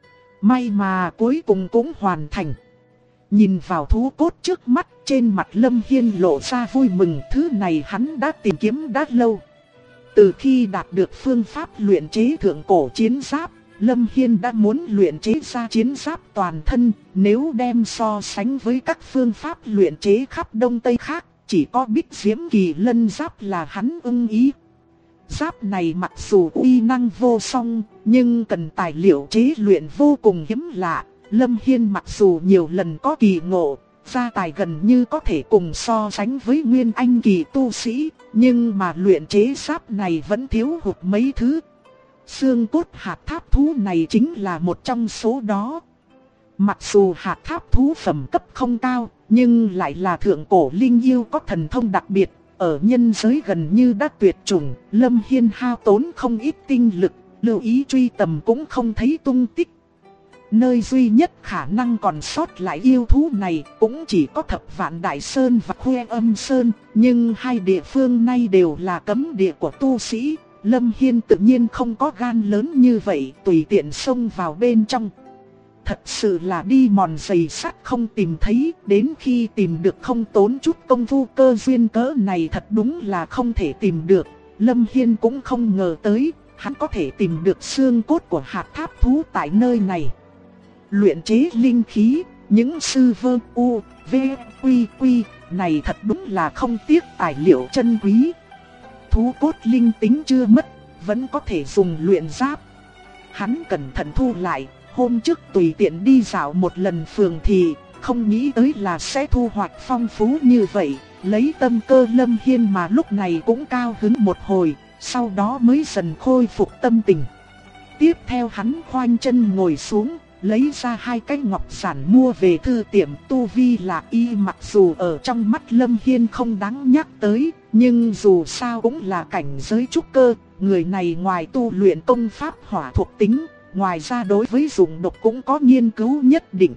Speaker 1: May mà cuối cùng cũng hoàn thành. Nhìn vào thú cốt trước mắt, trên mặt Lâm Hiên lộ ra vui mừng, thứ này hắn đã tìm kiếm đã lâu. Từ khi đạt được phương pháp luyện chế thượng cổ chiến giáp, Lâm Hiên đã muốn luyện chế ra chiến giáp toàn thân, nếu đem so sánh với các phương pháp luyện chế khắp Đông Tây khác, chỉ có Bích Diễm Kỳ Lân giáp là hắn ưng ý. Giáp này mặc dù uy năng vô song, nhưng cần tài liệu chế luyện vô cùng hiếm lạ. Lâm Hiên mặc dù nhiều lần có kỳ ngộ, gia tài gần như có thể cùng so sánh với nguyên anh kỳ tu sĩ, nhưng mà luyện chế giáp này vẫn thiếu hụt mấy thứ. Xương cốt hạt tháp thú này chính là một trong số đó. Mặc dù hạt tháp thú phẩm cấp không cao, nhưng lại là thượng cổ linh yêu có thần thông đặc biệt, ở nhân giới gần như đã tuyệt chủng. Lâm Hiên hao tốn không ít tinh lực, lưu ý truy tầm cũng không thấy tung tích. Nơi duy nhất khả năng còn sót lại yêu thú này cũng chỉ có Thập Vạn Đại Sơn và Huê Âm Sơn, nhưng hai địa phương này đều là cấm địa của tu sĩ. Lâm Hiên tự nhiên không có gan lớn như vậy tùy tiện xông vào bên trong. Thật sự là đi mòn giày sắt không tìm thấy, đến khi tìm được không tốn chút công phu, cơ duyên cỡ này thật đúng là không thể tìm được. Lâm Hiên cũng không ngờ tới, hắn có thể tìm được xương cốt của hạt tháp thú tại nơi này. Luyện chế linh khí, những sư vơ u, v, quy quy này thật đúng là không tiếc tài liệu chân quý. Thú cốt linh tính chưa mất, vẫn có thể dùng luyện giáp. Hắn cẩn thận thu lại, hôm trước tùy tiện đi dạo một lần phường thì không nghĩ tới là sẽ thu hoạch phong phú như vậy. Lấy tâm cơ Lâm Hiên mà lúc này cũng cao hứng một hồi, sau đó mới dần khôi phục tâm tình. Tiếp theo hắn khoanh chân ngồi xuống, lấy ra hai cái ngọc giản mua về thư tiệm. Tu vi là y, mặc dù ở trong mắt Lâm Hiên không đáng nhắc tới, nhưng dù sao cũng là cảnh giới trúc cơ. Người này ngoài tu luyện công pháp hỏa thuộc tính, ngoài ra đối với dụng độc cũng có nghiên cứu nhất định.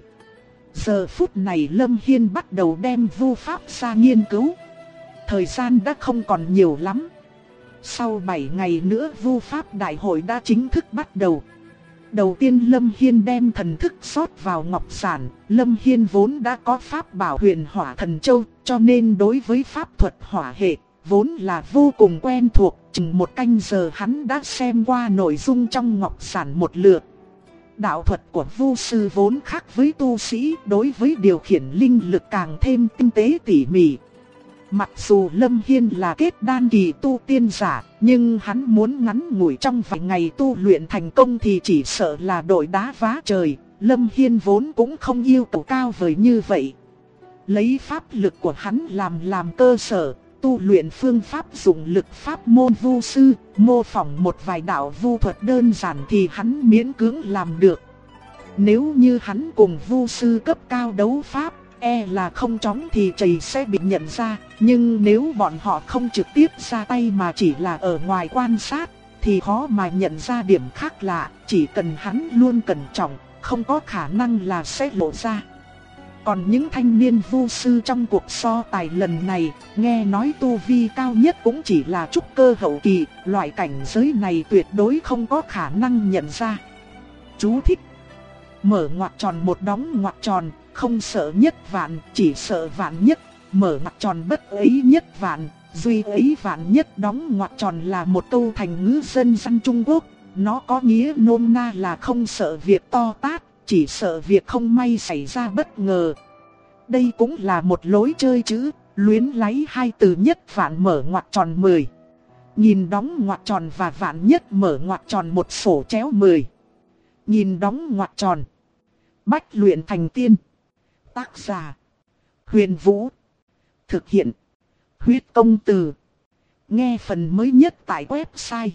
Speaker 1: Giờ phút này Lâm Hiên bắt đầu đem vu pháp ra nghiên cứu. Thời gian đã không còn nhiều lắm. Sau 7 ngày nữa vu pháp đại hội đã chính thức bắt đầu. Đầu tiên Lâm Hiên đem thần thức rót vào ngọc giản. Lâm Hiên vốn đã có pháp bảo Huyền Hỏa Thần Châu, cho nên đối với pháp thuật hỏa hệ vốn là vô cùng quen thuộc. Chừng một canh giờ hắn đã xem qua nội dung trong ngọc giản một lượt. Đạo thuật của vu sư vốn khác với tu sĩ, đối với điều khiển linh lực càng thêm tinh tế tỉ mỉ. Mặc dù Lâm Hiên là kết đan kỳ tu tiên giả, nhưng hắn muốn ngắn ngủi trong vài ngày tu luyện thành công thì chỉ sợ là đội đá vá trời. Lâm Hiên vốn cũng không yêu cầu cao vời như vậy. Lấy pháp lực của hắn làm cơ sở, tu luyện phương pháp dụng lực pháp môn vu sư, mô phỏng một vài đạo vu thuật đơn giản thì hắn miễn cưỡng làm được. Nếu như hắn cùng vu sư cấp cao đấu pháp, e là không chóng thì chày sẽ bị nhận ra. Nhưng nếu bọn họ không trực tiếp ra tay mà chỉ là ở ngoài quan sát, thì khó mà nhận ra điểm khác lạ. Chỉ cần hắn luôn cẩn trọng, không có khả năng là sẽ lộ ra. Còn những thanh niên vu sư trong cuộc so tài lần này, nghe nói tu vi cao nhất cũng chỉ là trúc cơ hậu kỳ. Loại cảnh giới này tuyệt đối không có khả năng nhận ra. Chú thích: mở ngoặc tròn một đóng ngoặc tròn, không sợ nhất vạn, chỉ sợ vạn nhất. Mở ngoặc tròn bất ấy nhất vạn, duy ấy vạn nhất. Đóng ngoặc tròn là một câu thành ngữ dân gian Trung Quốc. Nó có nghĩa nôm na là không sợ việc to tát, chỉ sợ việc không may xảy ra bất ngờ. Đây cũng là một lối chơi chữ, luyến lấy hai từ nhất vạn mở ngoặc tròn 10. Nhìn đóng ngoặc tròn và vạn nhất mở ngoặc tròn một sổ chéo 10. Nhìn đóng ngoặc tròn. Bách luyện thành tiên. Tác giả: Huyền Vũ. Thực hiện: Huyết Công Từ. Nghe phần mới nhất tại website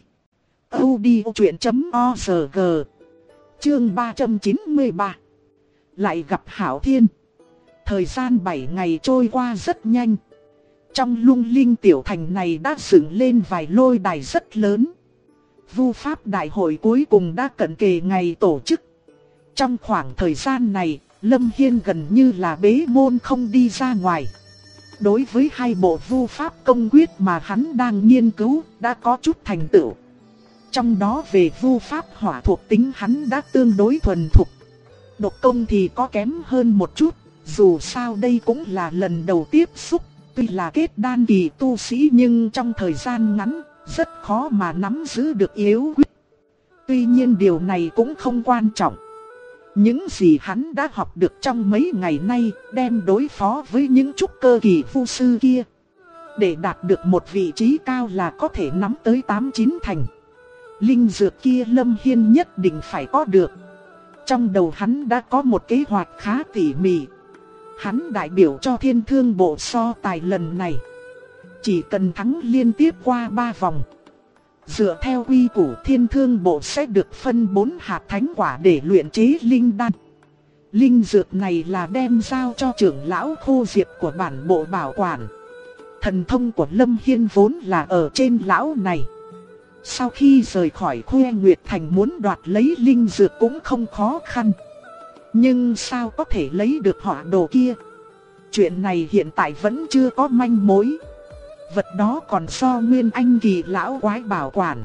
Speaker 1: audiochuyen.org. Chương 393. Lại gặp Hảo Thiên. Thời gian 7 ngày trôi qua rất nhanh. Trong Lung Linh tiểu thành này đã dựng lên vài lôi đài rất lớn. Vu pháp đại hội cuối cùng đã cận kề ngày tổ chức. Trong khoảng thời gian này, Lâm Hiên gần như là bế môn không đi ra ngoài. Đối với hai bộ vu pháp công quyết mà hắn đang nghiên cứu đã có chút thành tựu. Trong đó về vu pháp hỏa thuộc tính hắn đã tương đối thuần thục. Độc công thì có kém hơn một chút, dù sao đây cũng là lần đầu tiếp xúc. Tuy là kết đan kỳ tu sĩ nhưng trong thời gian ngắn, rất khó mà nắm giữ được yếu quyết. Tuy nhiên điều này cũng không quan trọng. Những gì hắn đã học được trong mấy ngày nay đem đối phó với những trúc cơ kỳ vu sư kia. Để đạt được một vị trí cao là có thể nắm tới 8-9 thành. Linh dược kia Lâm Hiên nhất định phải có được. Trong đầu hắn đã có một kế hoạch khá tỉ mỉ. Hắn đại biểu cho Thiên Thương Bộ so tài lần này. Chỉ cần thắng liên tiếp qua 3 vòng, dựa theo quy củ Thiên Thương Bộ sẽ được phân 4 hạt thánh quả để luyện chế linh đan. Linh dược này là đem giao cho trưởng lão Khô Diệp của bản bộ bảo quản. Thần thông của Lâm Hiên vốn là ở trên lão này. Sau khi rời khỏi Khuê Nguyệt Thành muốn đoạt lấy linh dược cũng không khó khăn. Nhưng sao có thể lấy được hỏa đồ kia? Chuyện này hiện tại vẫn chưa có manh mối. Vật đó còn do Nguyên Anh kỳ lão quái bảo quản,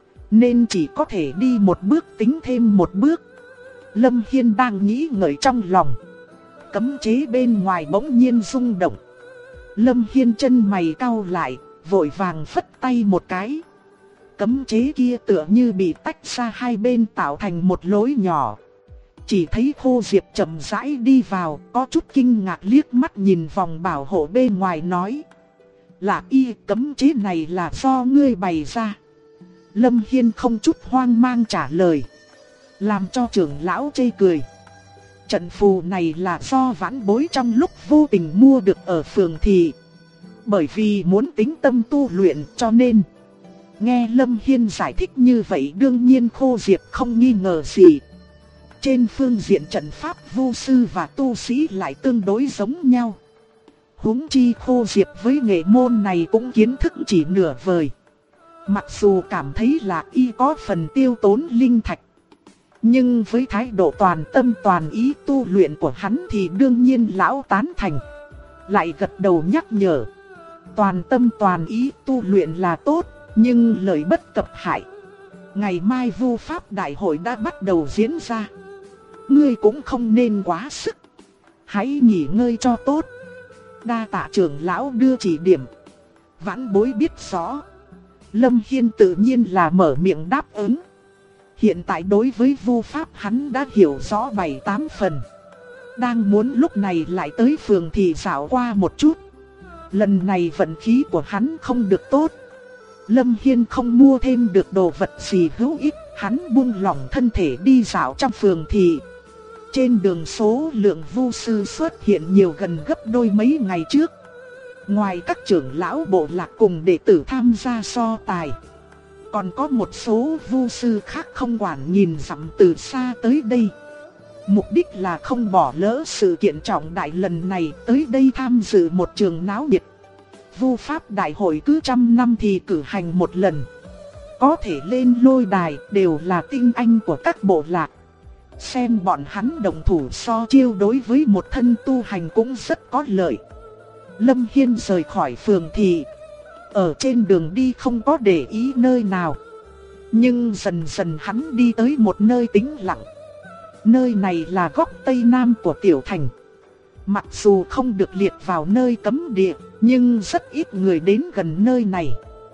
Speaker 1: nên chỉ có thể đi một bước tính thêm một bước. Lâm Hiên đang nghĩ ngợi trong lòng. Cấm chế bên ngoài bỗng nhiên rung động. Lâm Hiên chân mày cau lại, vội vàng phất tay một cái. Cấm chế kia tựa như bị tách ra hai bên tạo thành một lối nhỏ. Chỉ thấy Khô Diệp chậm rãi đi vào, có chút kinh ngạc liếc mắt nhìn vòng bảo hộ bên ngoài nói: là y, cấm chế này là do ngươi bày ra. Lâm Hiên không chút hoang mang trả lời, làm cho trưởng lão chê cười. Trận phù này là do vãn bối trong lúc vô tình mua được ở phường thị. Bởi vì muốn tính tâm tu luyện cho nên. Nghe Lâm Hiên giải thích như vậy, đương nhiên Khô Diệp không nghi ngờ gì. Trên phương diện trận pháp, vu sư và tu sĩ lại tương đối giống nhau. Huống chi Khô Diệp với nghệ môn này cũng kiến thức chỉ nửa vời. Mặc dù cảm thấy là y có phần tiêu tốn linh thạch, nhưng với thái độ toàn tâm toàn ý tu luyện của hắn thì đương nhiên lão tán thành. Lại gật đầu nhắc nhở: toàn tâm toàn ý tu luyện là tốt, nhưng lợi bất cập hại. Ngày mai vu pháp đại hội đã bắt đầu diễn ra, ngươi cũng không nên quá sức, hãy nghỉ ngơi cho tốt. Đa tạ trưởng lão đưa chỉ điểm, vãn bối biết rõ. Lâm Hiên tự nhiên là mở miệng đáp ứng. Hiện tại đối với vu pháp hắn đã hiểu rõ 7-8 phần. Đang muốn lúc này lại tới phường thì dạo qua một chút. Lần này vận khí của hắn không được tốt. Lâm Hiên không mua thêm được đồ vật gì hữu ích, hắn buông lỏng thân thể đi dạo trong phường thị. Trên đường số lượng vu sư xuất hiện nhiều, gần gấp đôi mấy ngày trước. Ngoài các trưởng lão bộ lạc cùng đệ tử tham gia so tài, còn có một số vu sư khác không quản nhìn dặm từ xa tới đây. Mục đích là không bỏ lỡ sự kiện trọng đại lần này, tới đây tham dự một trường náo nhiệt. Vu pháp đại hội cứ 100 năm thì cử hành một lần. Có thể lên lôi đài đều là tinh anh của các bộ lạc. Xem bọn hắn đồng thủ so chiêu đối với một thân tu hành cũng rất có lợi. Lâm Hiên rời khỏi phường thị. Ở trên đường đi không có để ý nơi nào. Nhưng dần dần hắn đi tới một nơi tĩnh lặng. Nơi này là góc tây nam của tiểu thành. Mặc dù không được liệt vào nơi cấm địa, nhưng rất ít người đến gần nơi này.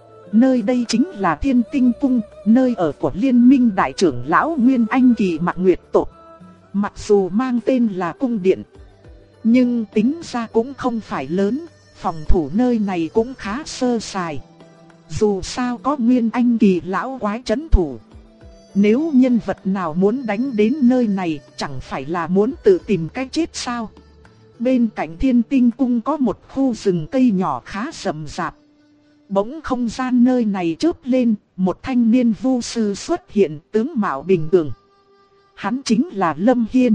Speaker 1: Nơi đây chính là Thiên Tinh Cung, nơi ở của Liên minh đại trưởng lão Nguyên Anh kỳ Mạc Nguyệt tộc. Mặc dù mang tên là cung điện, nhưng tính ra cũng không phải lớn, phòng thủ nơi này cũng khá sơ sài. Dù sao có Nguyên Anh kỳ lão quái trấn thủ. Nếu nhân vật nào muốn đánh đến nơi này, chẳng phải là muốn tự tìm cái chết sao? Bên cạnh Thiên Tinh Cung có một khu rừng cây nhỏ khá rậm rạp. Bỗng không gian nơi này chớp lên, một thanh niên vu sư xuất hiện, tướng mạo bình thường. Hắn chính là Lâm Hiên.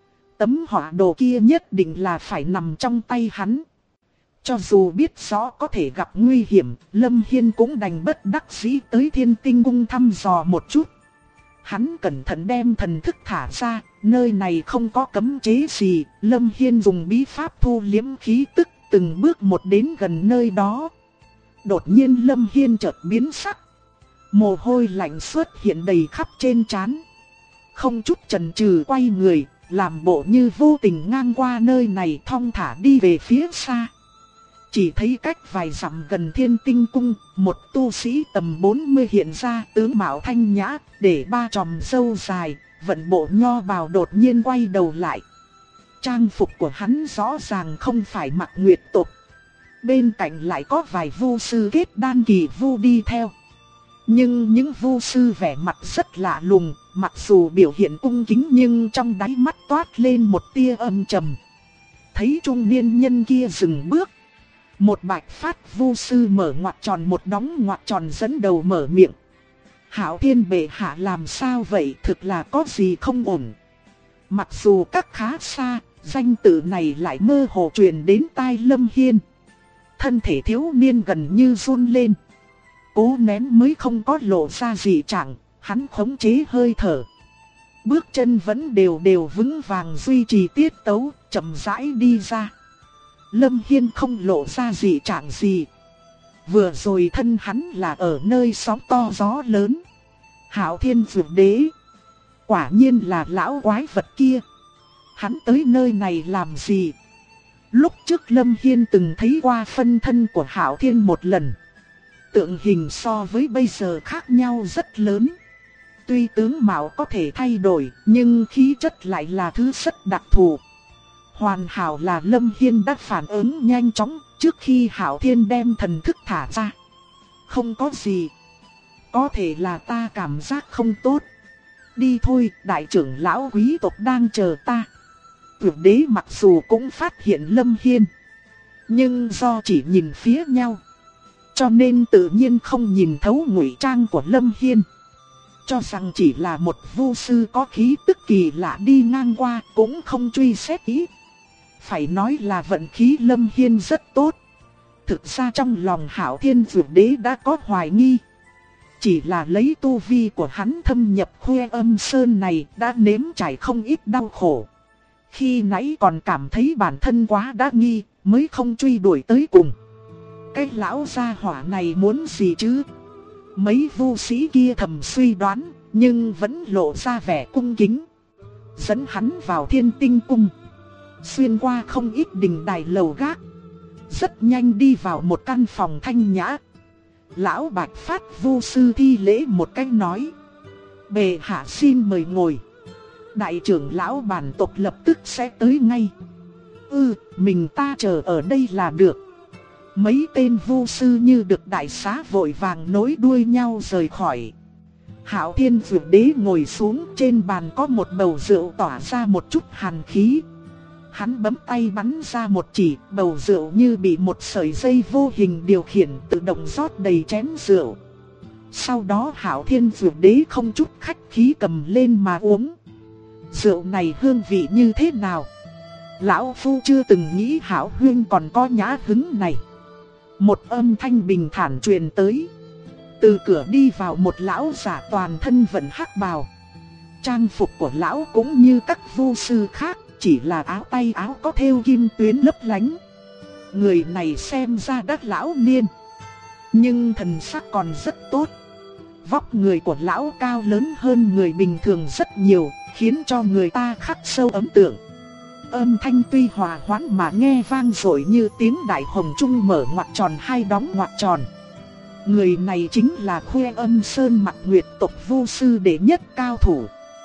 Speaker 1: Tấm họa đồ kia nhất định là phải nằm trong tay hắn. Cho dù biết rõ có thể gặp nguy hiểm, Lâm Hiên cũng đành bất đắc dĩ tới Thiên Tinh Cung thăm dò một chút. Hắn cẩn thận đem thần thức thả ra, nơi này không có cấm chế gì. Lâm Hiên dùng bí pháp thu liếm khí tức, từng bước một đến gần nơi đó. Đột nhiên Lâm Hiên chợt biến sắc. Mồ hôi lạnh xuất hiện đầy khắp trên trán. Không chút chần chừ quay người, làm bộ như vô tình ngang qua nơi này, thong thả đi về phía xa. Chỉ thấy cách vài dặm gần Thiên Tinh Cung, một tu sĩ tầm 40 hiện ra, tướng mạo thanh nhã, để ba chòm râu dài, vận bộ nho bào, đột nhiên quay đầu lại. Trang phục của hắn rõ ràng không phải Mạc Nguyệt tộc. Bên cạnh lại có vài vu sư kết đan kỳ vu đi theo. Nhưng những vu sư vẻ mặt rất lạ lùng, mặc dù biểu hiện cung kính nhưng trong đáy mắt toát lên một tia âm trầm. Thấy trung niên nhân kia dừng bước, một bạch phát vu sư mở ngoặc tròn một đóng ngoặc tròn dẫn đầu mở miệng. Hạo Thiên bệ hạ làm sao vậy, thực là có gì không ổn. Mặc dù cách khá xa, danh tự này lại mơ hồ truyền đến tai Lâm Hiên. Thân thể thiếu niên gần như run lên. Cố nén mới không có lộ ra gì chẳng, hắn khống chế hơi thở. Bước chân vẫn đều đều vững vàng duy trì tiết tấu, chậm rãi đi ra. Lâm Hiên không lộ ra dị trạng gì. Vừa rồi thân hắn là ở nơi sóng to gió lớn. Hạo Thiên Dược Đế, quả nhiên là lão quái vật kia. Hắn tới nơi này làm gì? Lúc trước Lâm Hiên từng thấy qua phân thân của Hạo Thiên một lần. Tượng hình so với bây giờ khác nhau rất lớn. Tuy tướng mạo có thể thay đổi, nhưng khí chất lại là thứ rất đặc thù. Hoàn hảo là Lâm Hiên đã phản ứng nhanh chóng trước khi Hạo Thiên đem thần thức thả ra. Không có gì. Có thể là ta cảm giác không tốt. Đi thôi, đại trưởng lão quý tộc đang chờ ta. Dược Đế mặc dù cũng phát hiện Lâm Hiên, nhưng do chỉ nhìn phía nhau, cho nên tự nhiên không nhìn thấu ngụy trang của Lâm Hiên. Cho rằng chỉ là một vu sư có khí tức kỳ lạ đi ngang qua, cũng không truy xét ý. Phải nói là vận khí Lâm Hiên rất tốt. Thực ra trong lòng Hạo Thiên Dược Đế đã có hoài nghi. Chỉ là lấy tu vi của hắn thâm nhập Khuê Âm Sơn này đã nếm trải không ít đau khổ. Khi nãy còn cảm thấy bản thân quá đa nghi, mới không truy đuổi tới cùng. Cái lão gia hỏa này muốn gì chứ? Mấy vu sĩ kia thầm suy đoán, nhưng vẫn lộ ra vẻ cung kính. Dẫn hắn vào Thiên Tinh Cung, xuyên qua không ít đình đài lầu gác, rất nhanh đi vào một căn phòng thanh nhã. Lão Bạch Phát vu sư thi lễ một cách nói: bệ hạ xin mời ngồi. Đại trưởng lão bản tộc lập tức sẽ tới ngay. Mình ta chờ ở đây là được. Mấy tên vu sư như được đại xá vội vàng nối đuôi nhau rời khỏi. Hạo Thiên Dược Đế ngồi xuống, trên bàn có một bầu rượu tỏa ra một chút hàn khí. Hắn bấm tay bắn ra một chỉ, bầu rượu như bị một sợi dây vô hình điều khiển tự động rót đầy chén rượu. Sau đó Hạo Thiên Dược Đế không chút khách khí cầm lên mà uống. Rượu này hương vị như thế nào? Lão Phu chưa từng nghĩ Hạo Huyên còn có nhã hứng này. Một âm thanh bình thản truyền tới. Từ cửa đi vào một lão giả toàn thân vận hắc bào. Trang phục của lão cũng như các vu sư khác, chỉ là áo tay áo có thêu kim tuyến lấp lánh. Người này xem ra đã lão niên, nhưng thần sắc còn rất tốt. Vóc người của lão cao lớn hơn người bình thường rất nhiều, khiến cho người ta khắc sâu ấn tượng. Âm thanh tuy hòa hoãn mà nghe vang dội như tiếng đại hồng trung mở ngoặc tròn hay đóng ngoặc tròn. Người này chính là Khuê Âm Sơn Mặc Nguyệt tộc vu sư đệ nhất cao thủ.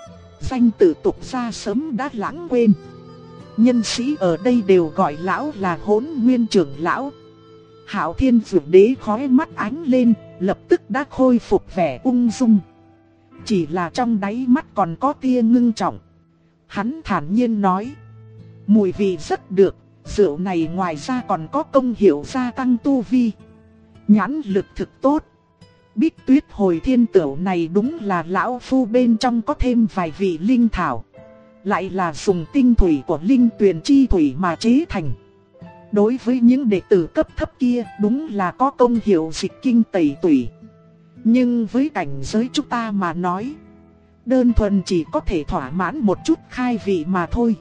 Speaker 1: Danh tự tục ra sớm đã lãng quên. Nhân sĩ ở đây đều gọi lão là Hỗn Nguyên trưởng lão. Hạo Thiên Dược Đế khóe mắt ánh lên, lập tức đã khôi phục vẻ ung dung. Chỉ là trong đáy mắt còn có tia ngưng trọng. Hắn thản nhiên nói: mùi vị rất được, rượu này ngoài ra còn có công hiệu gia tăng tu vi. Nhãn lực thực tốt. Bích Tuyết Hồi Thiên Tửu này đúng là lão phu bên trong có thêm vài vị linh thảo. Lại là dùng tinh thủy của linh tuyền chi thủy mà chế thành. Đối với những đệ tử cấp thấp kia đúng là có công hiệu dịch kinh tẩy tủy. Nhưng với cảnh giới chúng ta mà nói, đơn thuần chỉ có thể thỏa mãn một chút khai vị mà thôi.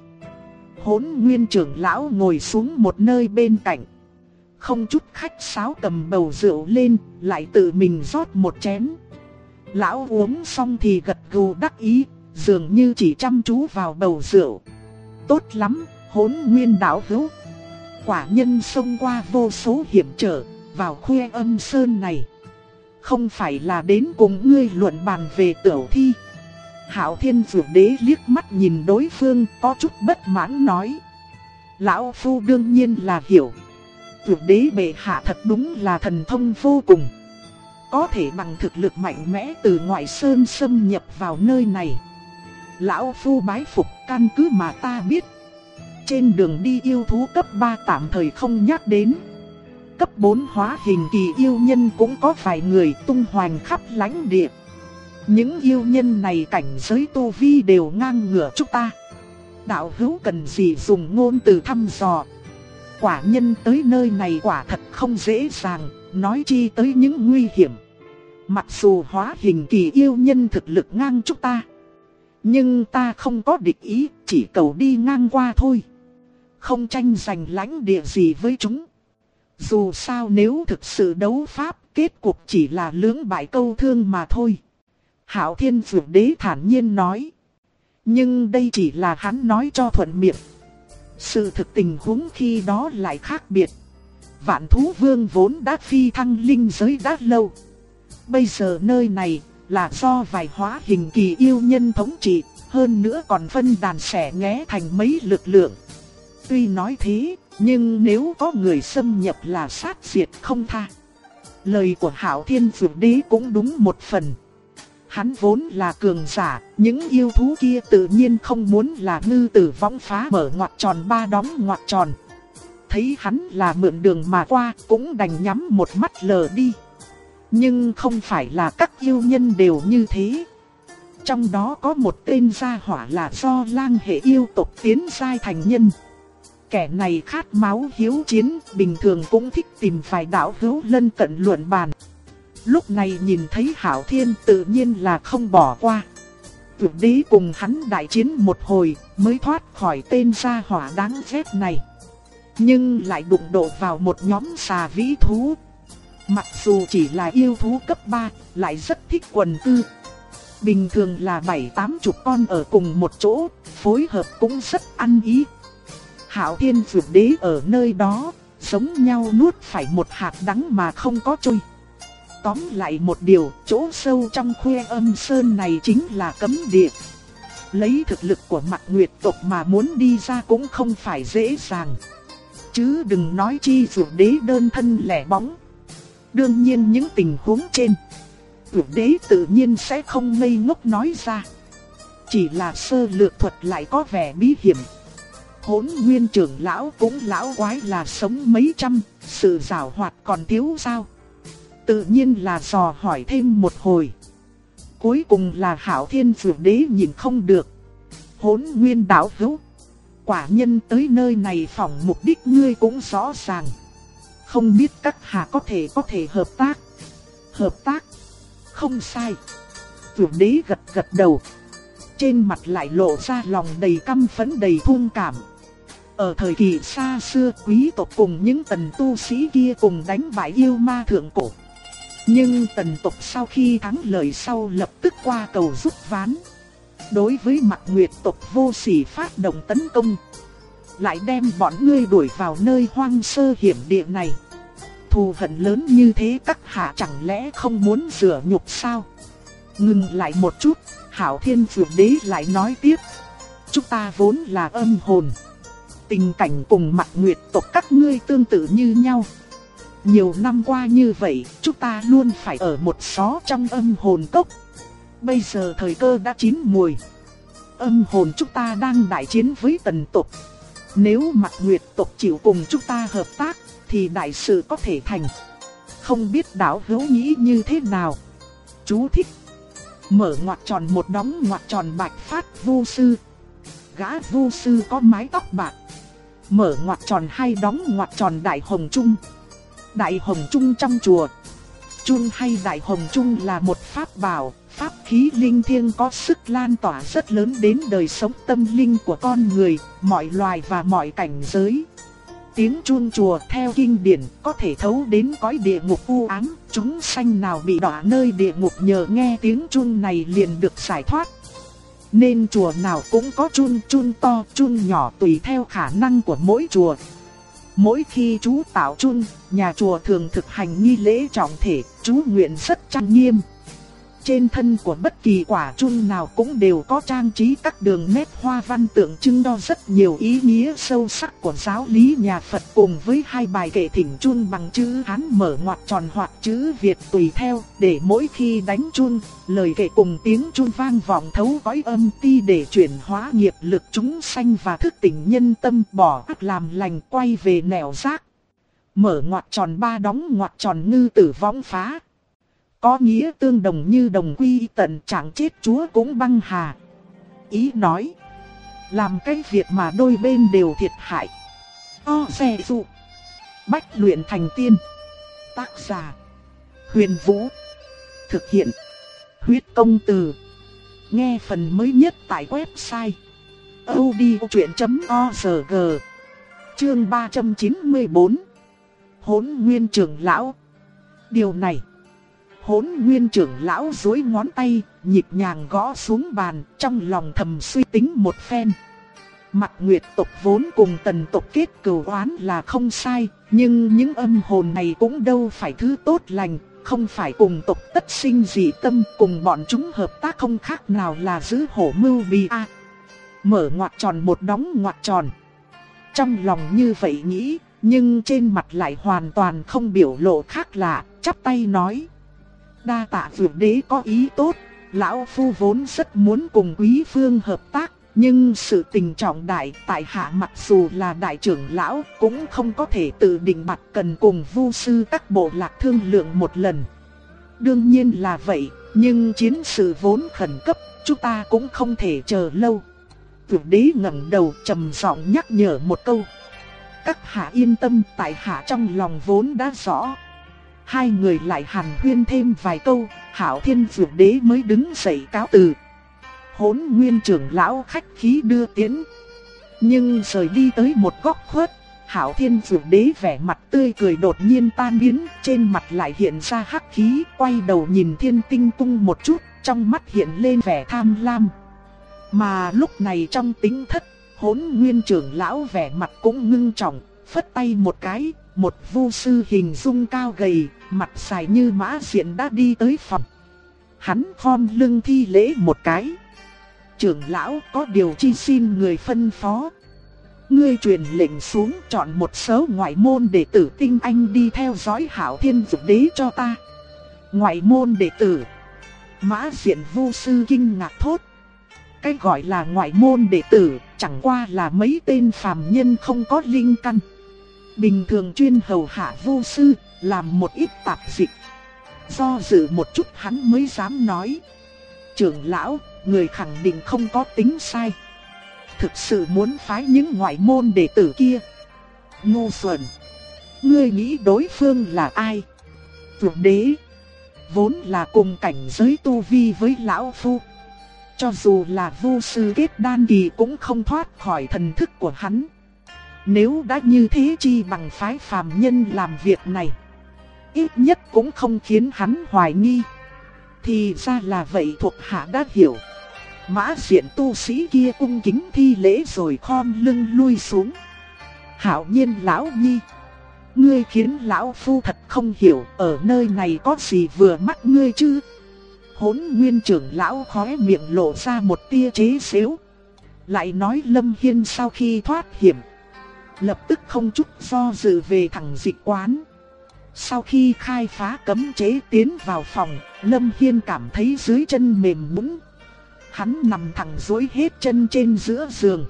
Speaker 1: Hỗn Nguyên trưởng lão ngồi xuống một nơi bên cạnh, không chút khách sáo cầm bầu rượu lên, lại tự mình rót một chén. Lão uống xong thì gật gù đắc ý, dường như chỉ chăm chú vào bầu rượu. Tốt lắm, Hỗn Nguyên đạo hữu. Quả nhân xông qua vô số hiểm trở, vào Khuê Âm Sơn này, không phải là đến cùng ngươi luận bàn về tửu thi. Hạo Thiên Dược Đế liếc mắt nhìn đối phương, có chút bất mãn nói: lão phu đương nhiên là hiểu. Dược Đế bệ hạ thật đúng là thần thông vô cùng, có thể bằng thực lực mạnh mẽ từ ngoại sơn xâm nhập vào nơi này. Lão phu bái phục, căn cứ mà ta biết, trên đường đi yêu thú cấp 3 tạm thời không nhắc đến. Cấp 4 hóa hình kỳ yêu nhân cũng có vài người tung hoành khắp lãnh địa. Những yêu nhân này cảnh giới tu vi đều ngang ngửa chúng ta. Đạo hữu cần gì dùng ngôn từ thăm dò. Quả nhân tới nơi này quả thật không dễ dàng, nói chi tới những nguy hiểm. Mặc dù hóa hình kỳ yêu nhân thực lực ngang chúng ta, Nhưng ta không có địch ý, chỉ cầu đi ngang qua thôi. Không tranh giành lãnh địa gì với chúng. Dù sao nếu thực sự đấu pháp, kết cục chỉ là lưỡng bại câu thương mà thôi. Hạo Thiên Dược Đế thản nhiên nói. Nhưng đây chỉ là hắn nói cho thuận miệng. Sự thực tình huống khi đó lại khác biệt. Vạn Thú Vương vốn đã phi thăng linh giới đã lâu. Bây giờ nơi này là do vài hóa hình kỳ yêu nhân thống trị, hơn nữa còn phân đàn xẻ nghé thành mấy lực lượng. Tuy nói thế, nhưng nếu có người xâm nhập là sát diệt không tha. Lời của Hạo Thiên Dược Đế cũng đúng một phần. Hắn vốn là cường giả, những yêu thú kia tự nhiên không muốn là ngư tử võng phá mở ngoặc tròn ba đóng ngoặc tròn. Thấy hắn là mượn đường mà qua, cũng đành nhắm một mắt lờ đi. Nhưng không phải là các yêu nhân đều như thế. Trong đó có một tên gia hỏa là do lang hệ yêu tộc tiến giai thành nhân. Kẻ này khát máu hiếu chiến, bình thường cũng thích tìm vài đạo hữu lân cận luận bàn. Lúc này nhìn thấy Hạo Thiên tự nhiên là không bỏ qua. Dược Đế cùng hắn đại chiến một hồi mới thoát khỏi tên gia hỏa đáng ghét này. Nhưng lại đụng độ vào một nhóm xà vĩ thú. Mặc dù chỉ là yêu thú cấp 3, lại rất thích quần cư. Bình thường là 7-80 con ở cùng một chỗ, phối hợp cũng rất ăn ý. Hạo Thiên Dược Đế ở nơi đó, giống nhau nuốt phải một hạt đắng mà không có trôi. Tóm lại một điều, chỗ sâu trong Khuê Âm Sơn này chính là cấm địa. Lấy thực lực của Mạc Nguyệt tộc mà muốn đi ra cũng không phải dễ dàng. Chứ đừng nói chi Dược Đế đơn thân lẻ bóng. Đương nhiên những tình huống trên, Dược Đế tự nhiên sẽ không ngây ngốc nói ra. Chỉ là sơ lược thuật lại có vẻ bí hiểm. Hỗn Nguyên trưởng lão cũng lão quái là sống mấy trăm, sự giảo hoạt còn thiếu sao? Tự nhiên là dò hỏi thêm một hồi. Cuối cùng là Hạo Thiên Dược Đế nhìn không được. Hỗn Nguyên đạo hữu, quả nhân tới nơi này phỏng mục đích ngươi cũng rõ ràng. Không biết các hạ có thể hợp tác. Hợp tác? Không sai. Dược Đế gật gật đầu. Trên mặt lại lộ ra lòng đầy căm phẫn đầy thương cảm. Ở thời kỳ xa xưa, quý tộc cùng những tần tu sĩ kia cùng đánh bại yêu ma thượng cổ. Nhưng tần tộc sau khi thắng lợi sau lập tức qua cầu giúp ván. Đối với Mạc Nguyệt tộc vô sỉ phát động tấn công, lại đem bọn ngươi đuổi vào nơi hoang sơ hiểm địa này. Thù hận lớn như thế các hạ chẳng lẽ không muốn rửa nhục sao? Ngừng lại một chút, Hạo Thiên Dược Đế lại nói tiếp. Chúng ta vốn là âm hồn. Tình cảnh cùng Mạc Nguyệt tộc các ngươi tương tự như nhau. Nhiều năm qua như vậy, chúng ta luôn phải ở một xó trong âm hồn cốc. Bây giờ thời cơ đã chín mùi. Âm hồn chúng ta đang đại chiến với tần tộc. Nếu Mạc Nguyệt tộc chịu cùng chúng ta hợp tác, thì đại sự có thể thành. Không biết đạo hữu nghĩ như thế nào? Chú thích: mở ngoặc tròn một đóng ngoặc tròn bạch phát vu sư. Gã vu sư có mái tóc bạc. Mở ngoặc tròn hai đóng ngoặc tròn đại hồng trung. Đại hồng trung trong chùa. Trung hay đại hồng trung là một pháp bảo, pháp khí linh thiêng có sức lan tỏa rất lớn đến đời sống tâm linh của con người, mọi loài và mọi cảnh giới. Tiếng chuông chùa theo kinh điển có thể thấu đến cõi địa ngục u ám, chúng sanh nào bị đọa nơi địa ngục nhờ nghe tiếng chuông này liền được giải thoát. Nên chùa nào cũng có chuông to, chuông nhỏ tùy theo khả năng của mỗi chùa. Mỗi khi chú tạo chuông, nhà chùa thường thực hành nghi lễ trọng thể, chú nguyện rất trang nghiêm. Trên thân của bất kỳ quả chuông nào cũng đều có trang trí các đường nét hoa văn tượng trưng cho rất nhiều ý nghĩa sâu sắc của giáo lý nhà Phật, cùng với hai bài kệ thỉnh chuông bằng chữ Hán mở ngoặc tròn hoặc chữ Việt tùy theo, để mỗi khi đánh chuông, lời kệ cùng tiếng chuông vang vọng thấu cõi âm ti để chuyển hóa nghiệp lực chúng sanh và thức tỉnh nhân tâm, bỏ ác làm lành, quay về nẻo giác. Mở ngoặc tròn ba đóng ngoặc tròn ngư tử võng phá. Có nghĩa tương đồng như đồng quy tận, chẳng chết chúa cũng băng hà. Ý nói, làm cái việc mà đôi bên đều thiệt hại. O xe dụ. Bách luyện thành tiên. Tác giả: Huyền Vũ. Thực hiện: Huyết Công Từ. Nghe phần mới nhất tại website audiochuyện.org. Chương 394. Hỗn Nguyên trưởng lão. Điều này, Hỗn Nguyên trưởng lão duỗi ngón tay, nhịp nhàng gõ xuống bàn, trong lòng thầm suy tính một phen. Mặt Nguyệt tộc vốn cùng Tần tộc kết cừu oán là không sai, nhưng những âm hồn này cũng đâu phải thứ tốt lành, không phải cùng tộc tất sinh dị tâm, cùng bọn chúng hợp tác không khác nào là giữ hổ mưu bì a. Mở ngoặc tròn một đóng ngoặc tròn. Trong lòng như vậy nghĩ, nhưng trên mặt lại hoàn toàn không biểu lộ khác lạ, chắp tay nói: đa tạ Dược Đế có ý tốt, lão phu vốn rất muốn cùng Quý Phương hợp tác, nhưng sự tình trọng đại, tại hạ mặc dù là đại trưởng lão cũng không có thể tự định đoạt, cần cùng vu sư các bộ lạc thương lượng một lần. Đương nhiên là vậy, nhưng chiến sự vốn khẩn cấp, chúng ta cũng không thể chờ lâu. Dược Đế ngẩng đầu trầm giọng nhắc nhở một câu. Các hạ yên tâm, tại hạ trong lòng vốn đã rõ. Hai người lại hàn huyên thêm vài câu, Hạo Thiên Dược Đế mới đứng dậy cáo từ. Hỗn Nguyên trưởng lão khách khí đưa tiễn. Nhưng rời đi tới một góc khuất, Hạo Thiên Dược Đế vẻ mặt tươi cười đột nhiên tan biến, trên mặt lại hiện ra hắc khí, quay đầu nhìn Thiên Tinh Cung một chút, trong mắt hiện lên vẻ tham lam. Mà lúc này trong tính thất, Hỗn Nguyên trưởng lão vẻ mặt cũng ngưng trọng, phất tay một cái, một vu sư hình dung cao gầy, mặt dài như mã diện đã đi tới phòng. Hắn khom lưng thi lễ một cái. Trưởng lão có điều chi xin người phân phó. Ngươi truyền lệnh xuống chọn một số ngoại môn đệ tử tinh anh đi theo dõi Hạo Thiên Dược Đế cho ta. Ngoại môn đệ tử? Mã diện vu sư kinh ngạc thốt. Cái gọi là ngoại môn đệ tử chẳng qua là mấy tên phàm nhân không có linh căn, bình thường chuyên hầu hạ vu sư, làm một ít tạp dịch. Do dự một chút hắn mới dám nói. Trưởng lão, người khẳng định không có tính sai. Thực sự muốn phái những ngoại môn đệ tử kia. Ngu xuẩn. Ngươi nghĩ đối phương là ai? Dược Đế vốn là cùng cảnh giới tu vi với lão phu. Cho dù là vu sư kết đan kỳ cũng không thoát khỏi thần thức của hắn. Nếu đã như thế chi bằng phái phàm nhân làm việc này, ít nhất cũng không khiến hắn hoài nghi. Thì ra là vậy, thuộc hạ đã hiểu. Mã diện tu sĩ kia cung kính thi lễ rồi khom lưng lui xuống. Hạo Nhiên lão nhi, ngươi khiến lão phu thật không hiểu, ở nơi này có gì vừa mắt ngươi chứ? Hỗn Nguyên trưởng lão khóe miệng lộ ra một tia chế giễu. Lại nói Lâm Hiên sau khi thoát hiểm, lập tức không chút do dự về thẳng dịch quán. Sau khi khai phá cấm chế tiến vào phòng, Lâm Hiên cảm thấy dưới chân mềm nhũn. Hắn nằm thẳng duỗi hết chân trên giữa giường.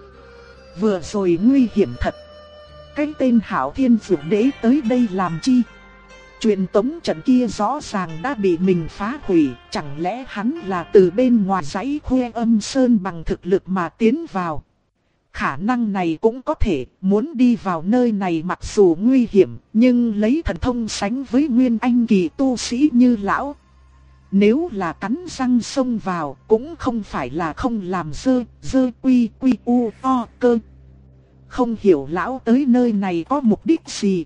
Speaker 1: Vừa rồi nguy hiểm thật. Cái tên Hạo Thiên Dược Đế tới đây làm chi? Truyền tống trận kia rõ ràng đã bị mình phá hủy, chẳng lẽ hắn là từ bên ngoài dãy Khuê Âm Sơn bằng thực lực mà tiến vào? Khả năng này cũng có thể, muốn đi vào nơi này mặc dù nguy hiểm, nhưng lấy thần thông sánh với nguyên anh kỳ tu sĩ như lão. Nếu là cắn răng xông vào, cũng không phải là không làm dơ quy u o cơ. Không hiểu lão tới nơi này có mục đích gì.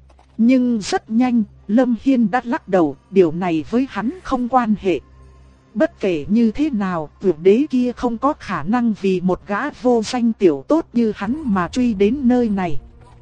Speaker 1: Nhưng rất nhanh, Lâm Hiên đã lắc đầu, điều này với hắn không quan hệ. Bất kể như thế nào, Dược Đế kia không có khả năng vì một gã vô danh tiểu tốt như hắn mà truy đến nơi này.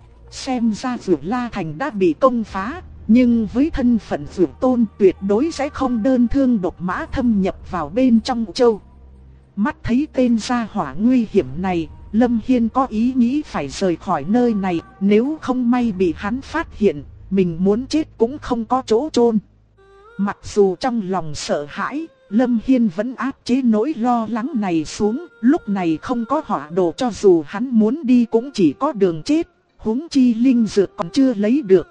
Speaker 1: Xem ra Dược La Thành đã bị công phá, nhưng với thân phận Dược Tôn tuyệt đối sẽ không đơn thương độc mã thâm nhập vào bên trong châu. Mắt thấy tên gia hỏa nguy hiểm này, Lâm Hiên có ý nghĩ phải rời khỏi nơi này, nếu không may bị hắn phát hiện, mình muốn chết cũng không có chỗ chôn. Mặc dù trong lòng sợ hãi, Lâm Hiên vẫn áp chế nỗi lo lắng này xuống, lúc này không có hỏa đồ cho dù hắn muốn đi cũng chỉ có đường chết, huống chi linh dược còn chưa lấy được.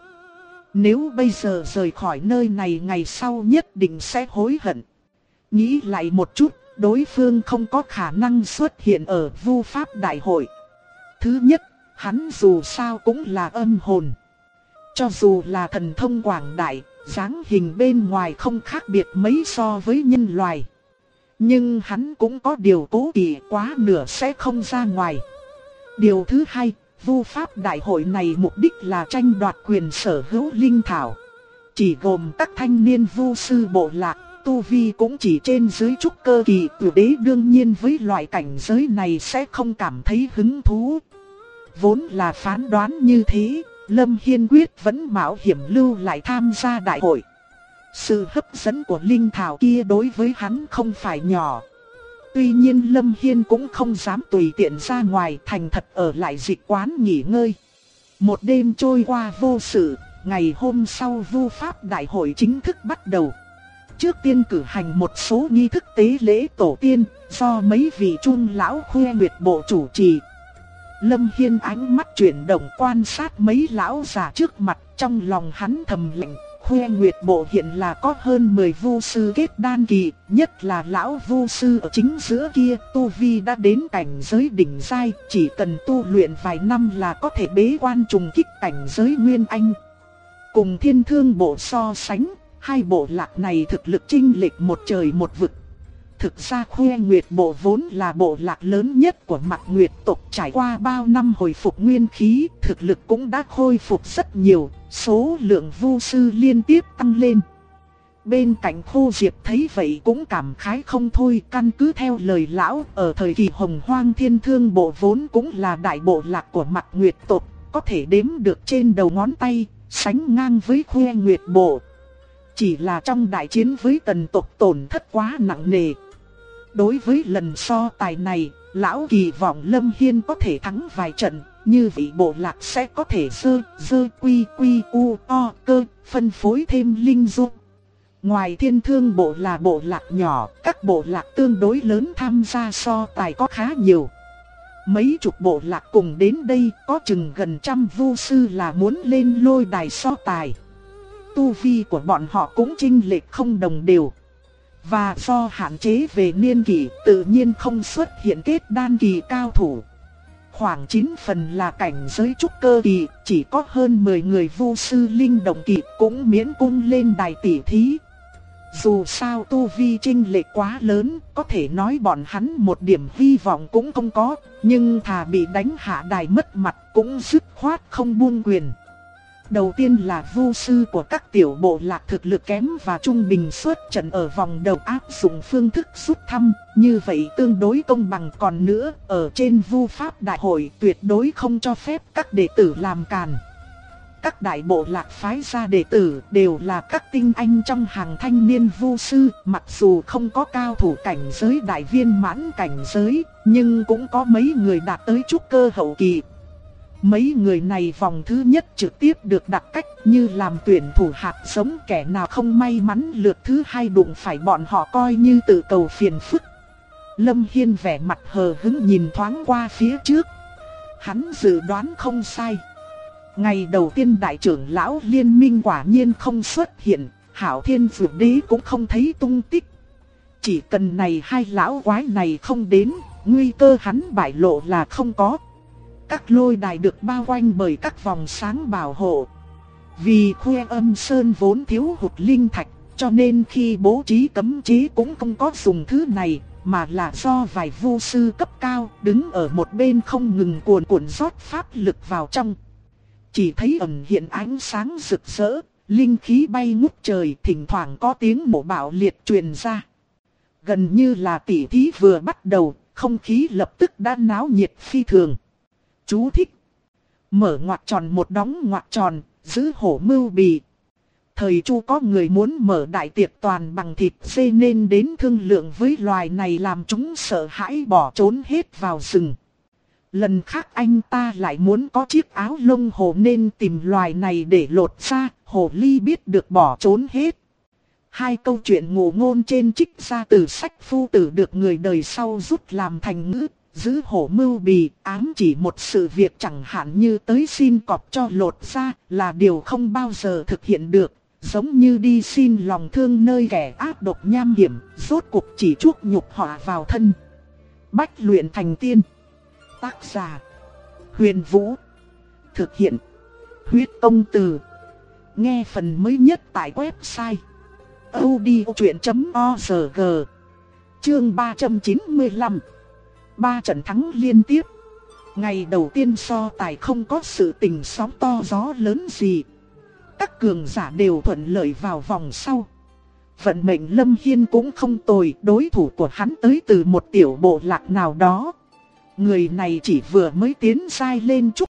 Speaker 1: Nếu bây giờ rời khỏi nơi này ngày sau nhất định sẽ hối hận. Nghĩ lại một chút, đối phương không có khả năng xuất hiện ở Vu Pháp Đại hội. Thứ nhất, hắn dù sao cũng là âm hồn. Cho dù là thần thông quảng đại, dáng hình bên ngoài không khác biệt mấy so với nhân loài. Nhưng hắn cũng có điều cố kỵ, quá nửa sẽ không ra ngoài. Điều thứ hai, vu pháp đại hội này mục đích là tranh đoạt quyền sở hữu linh thảo. Chỉ gồm các thanh niên vu sư bộ lạc, tu vi cũng chỉ trên dưới trúc cơ kỳ, tử đế đương nhiên với loại cảnh giới này sẽ không cảm thấy hứng thú. Vốn là phán đoán như thế, Lâm Hiên quyết vẫn mạo hiểm lưu lại tham gia đại hội. Sự hấp dẫn của linh thảo kia đối với hắn không phải nhỏ. Tuy nhiên Lâm Hiên cũng không dám tùy tiện ra ngoài, thành thật ở lại dịch quán nghỉ ngơi. Một đêm trôi qua vô sự, ngày hôm sau vu pháp đại hội chính thức bắt đầu. Trước tiên cử hành một số nghi thức tế lễ tổ tiên, do mấy vị trung lão Khuê Nguyệt bộ chủ trì. Lâm Hiên ánh mắt chuyển động quan sát mấy lão già trước mặt, trong lòng hắn thầm lệnh. Khuê Nguyệt bộ hiện là có hơn 10 vu sư kết đan kỳ, nhất là lão vu sư ở chính giữa kia, tu vi đã đến cảnh giới đỉnh giai, chỉ cần tu luyện vài năm là có thể bế quan trùng kích cảnh giới nguyên anh. Cùng Thiên Thương bộ so sánh, hai bộ lạc này thực lực chênh lệch một trời một vực. Thực ra Khuê Nguyệt bộ vốn là bộ lạc lớn nhất của Mạc Nguyệt tộc, trải qua bao năm hồi phục nguyên khí, thực lực cũng đã khôi phục rất nhiều, số lượng vu sư liên tiếp tăng lên. Bên cạnh Khô Diệp thấy vậy cũng cảm khái không thôi, căn cứ theo lời lão, ở thời kỳ Hồng Hoang Thiên Thương bộ vốn cũng là đại bộ lạc của Mạc Nguyệt tộc, có thể đếm được trên đầu ngón tay, sánh ngang với Khuê Nguyệt bộ. Chỉ là trong đại chiến với Tần tộc tổn thất quá nặng nề. Đối với lần so tài này, lão kỳ vọng Lâm Hiên có thể thắng vài trận, như vậy bộ lạc sẽ có thể dơ quy u o cơ, phân phối thêm linh dung. Ngoài Thiên Thương bộ là bộ lạc nhỏ, các bộ lạc tương đối lớn tham gia so tài có khá nhiều. Mấy chục bộ lạc cùng đến đây, có chừng gần trăm vu sư là muốn lên lôi đài so tài. Tu vi của bọn họ cũng chênh lệch không đồng đều. Và do hạn chế về niên kỷ, tự nhiên không xuất hiện kết đan kỳ cao thủ. Khoảng 9 phần là cảnh giới trúc cơ kỳ, chỉ có hơn 10 người vu sư linh động kỳ cũng miễn cung lên đài tỷ thí. Dù sao tu vi chênh lệch quá lớn, có thể nói bọn hắn một điểm hy vọng cũng không có, nhưng thà bị đánh hạ đài mất mặt cũng dứt khoát không buông quyền. Đầu tiên là vu sư của các tiểu bộ lạc thực lực kém và trung bình xuất trận ở vòng đầu áp dụng phương thức rút thăm, như vậy tương đối công bằng. Còn nữa, ở trên vu pháp đại hội tuyệt đối không cho phép các đệ tử làm càn. Các đại bộ lạc phái ra đệ tử đều là các tinh anh trong hàng thanh niên vu sư, mặc dù không có cao thủ cảnh giới đại viên mãn cảnh giới, nhưng cũng có mấy người đạt tới trúc cơ hậu kỳ. Mấy người này vòng thứ nhất trực tiếp được đặt cách như làm tuyển thủ hạt giống, kẻ nào không may mắn lượt thứ hai đụng phải bọn họ coi như tự cầu phiền phức. Lâm Hiên vẻ mặt hờ hững nhìn thoáng qua phía trước. Hắn dự đoán không sai. Ngày đầu tiên đại trưởng lão liên minh quả nhiên không xuất hiện, Hạo Thiên Dược Đế cũng không thấy tung tích. Chỉ cần này hai lão quái này không đến, nguy cơ hắn bại lộ là không có. Các lôi đài được bao quanh bởi các vòng sáng bảo hộ. Vì Khuê Âm Sơn vốn thiếu hụt linh thạch, cho nên khi bố trí cấm chế cũng không có dùng thứ này, mà là do vài vu sư cấp cao đứng ở một bên không ngừng cuồn cuộn rót pháp lực vào trong. Chỉ thấy ẩn hiện ánh sáng rực rỡ, linh khí bay ngút trời, thỉnh thoảng có tiếng mổ bạo liệt truyền ra. Gần như là tỉ thí vừa bắt đầu, không khí lập tức đã náo nhiệt phi thường. Chú thích: mở ngoặc tròn một đóng ngoặc tròn, giữ hổ mưu bì. Thời Chu có người muốn mở đại tiệc toàn bằng thịt dê nên đến thương lượng với loài này làm chúng sợ hãi bỏ trốn hết vào rừng. Lần khác anh ta lại muốn có chiếc áo lông hổ nên tìm loài này để lột ra, hồ ly biết được bỏ trốn hết. Hai câu chuyện ngụ ngôn trên trích ra từ sách Phu Tử được người đời sau rút làm thành ngữ. Giữ hổ mưu bì ám chỉ một sự việc chẳng hạn như tới xin cọp cho lột ra là điều không bao giờ thực hiện được, giống như đi xin lòng thương nơi kẻ ác độc nham hiểm, rốt cuộc chỉ chuốc nhục họa vào thân. Bách luyện thành tiên. Tác giả: Huyền Vũ. Thực hiện: Huyết Công Từ. Nghe phần mới nhất tại website audiochuyen.org. Chương 395. 3 trận thắng liên tiếp. Ngày đầu tiên so tài không có sự tình sóng to gió lớn gì. Các cường giả đều thuận lợi vào vòng sau. Vận mệnh Lâm Hiên cũng không tồi, đối thủ của hắn tới từ một tiểu bộ lạc nào đó. Người này chỉ vừa mới tiến giai lên trúc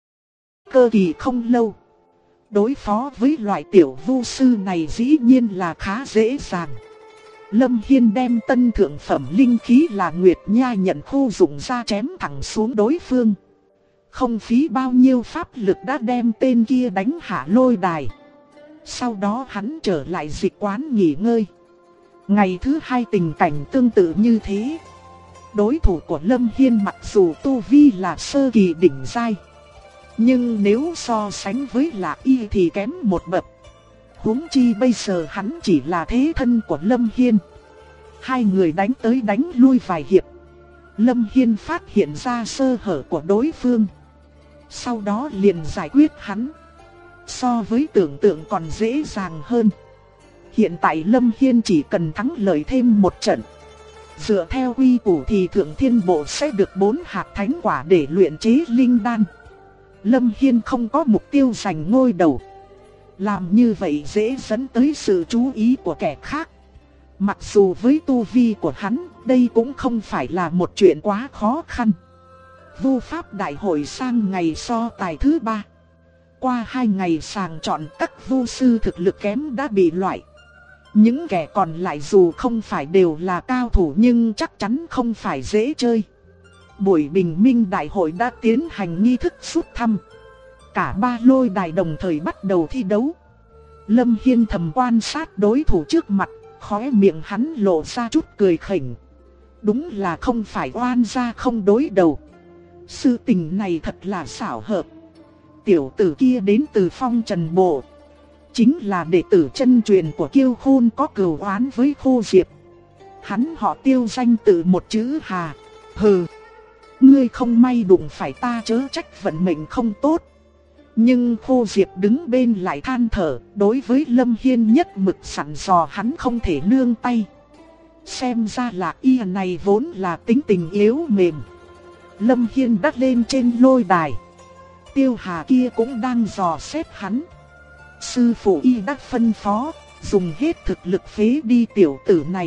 Speaker 1: cơ kỳ không lâu. Đối phó với loại tiểu vu sư này dĩ nhiên là khá dễ dàng. Lâm Hiên đem tân thượng phẩm linh khí là Nguyệt Nha nhận khu dụng ra chém thẳng xuống đối phương. Không phí bao nhiêu pháp lực đã đem tên kia đánh hạ lôi đài. Sau đó hắn trở lại dịch quán nghỉ ngơi. Ngày thứ hai tình cảnh tương tự như thế. Đối thủ của Lâm Hiên mặc dù tu vi là sơ kỳ đỉnh giai, nhưng nếu so sánh với Lạc Y thì kém một bậc. Huống chi bây giờ hắn chỉ là thế thân của Lâm Hiên. Hai người đánh tới đánh lui vài hiệp. Lâm Hiên phát hiện ra sơ hở của đối phương, sau đó liền giải quyết hắn. So với tưởng tượng còn dễ dàng hơn. Hiện tại Lâm Hiên chỉ cần thắng lợi thêm một trận. Dựa theo quy củ thì Thượng Thiên Bộ sẽ được 4 hạt thánh quả để luyện chế linh đan. Lâm Hiên không có mục tiêu giành ngôi đầu. Làm như vậy dễ dẫn tới sự chú ý của kẻ khác. Mặc dù với tu vi của hắn, đây cũng không phải là một chuyện quá khó khăn. Vu Pháp Đại hội sang ngày so tài thứ 3. Qua 2 ngày sàng chọn, các vu sư thực lực kém đã bị loại. Những kẻ còn lại dù không phải đều là cao thủ nhưng chắc chắn không phải dễ chơi. Buổi bình minh đại hội đã tiến hành nghi thức rút thăm. Cả 3 lôi đài đồng thời bắt đầu thi đấu. Lâm Hiên thầm quan sát đối thủ trước mặt, khóe miệng hắn lộ ra chút cười khỉnh. Đúng là không phải oan gia không đối đầu. Sự tình này thật là xảo hợp. Tiểu tử kia đến từ Phong Trần Bộ, chính là đệ tử chân truyền của Kiêu Khôn có cừu oán với Khô Diệp. Hắn họ Tiêu danh tự một chữ Hà. Hừ, ngươi không may đụng phải ta chớ trách vận mệnh không tốt. Nhưng Khô Diệp đứng bên lại than thở, đối với Lâm Hiên nhất mực sẵn dò hắn không thể nương tay. Xem ra là y này vốn là tính tình yếu mềm. Lâm Hiên đắt lên trên lôi đài. Tiêu Hà kia cũng đang dò xét hắn. Sư phụ y đã phân phó, dùng hết thực lực phế đi tiểu tử này.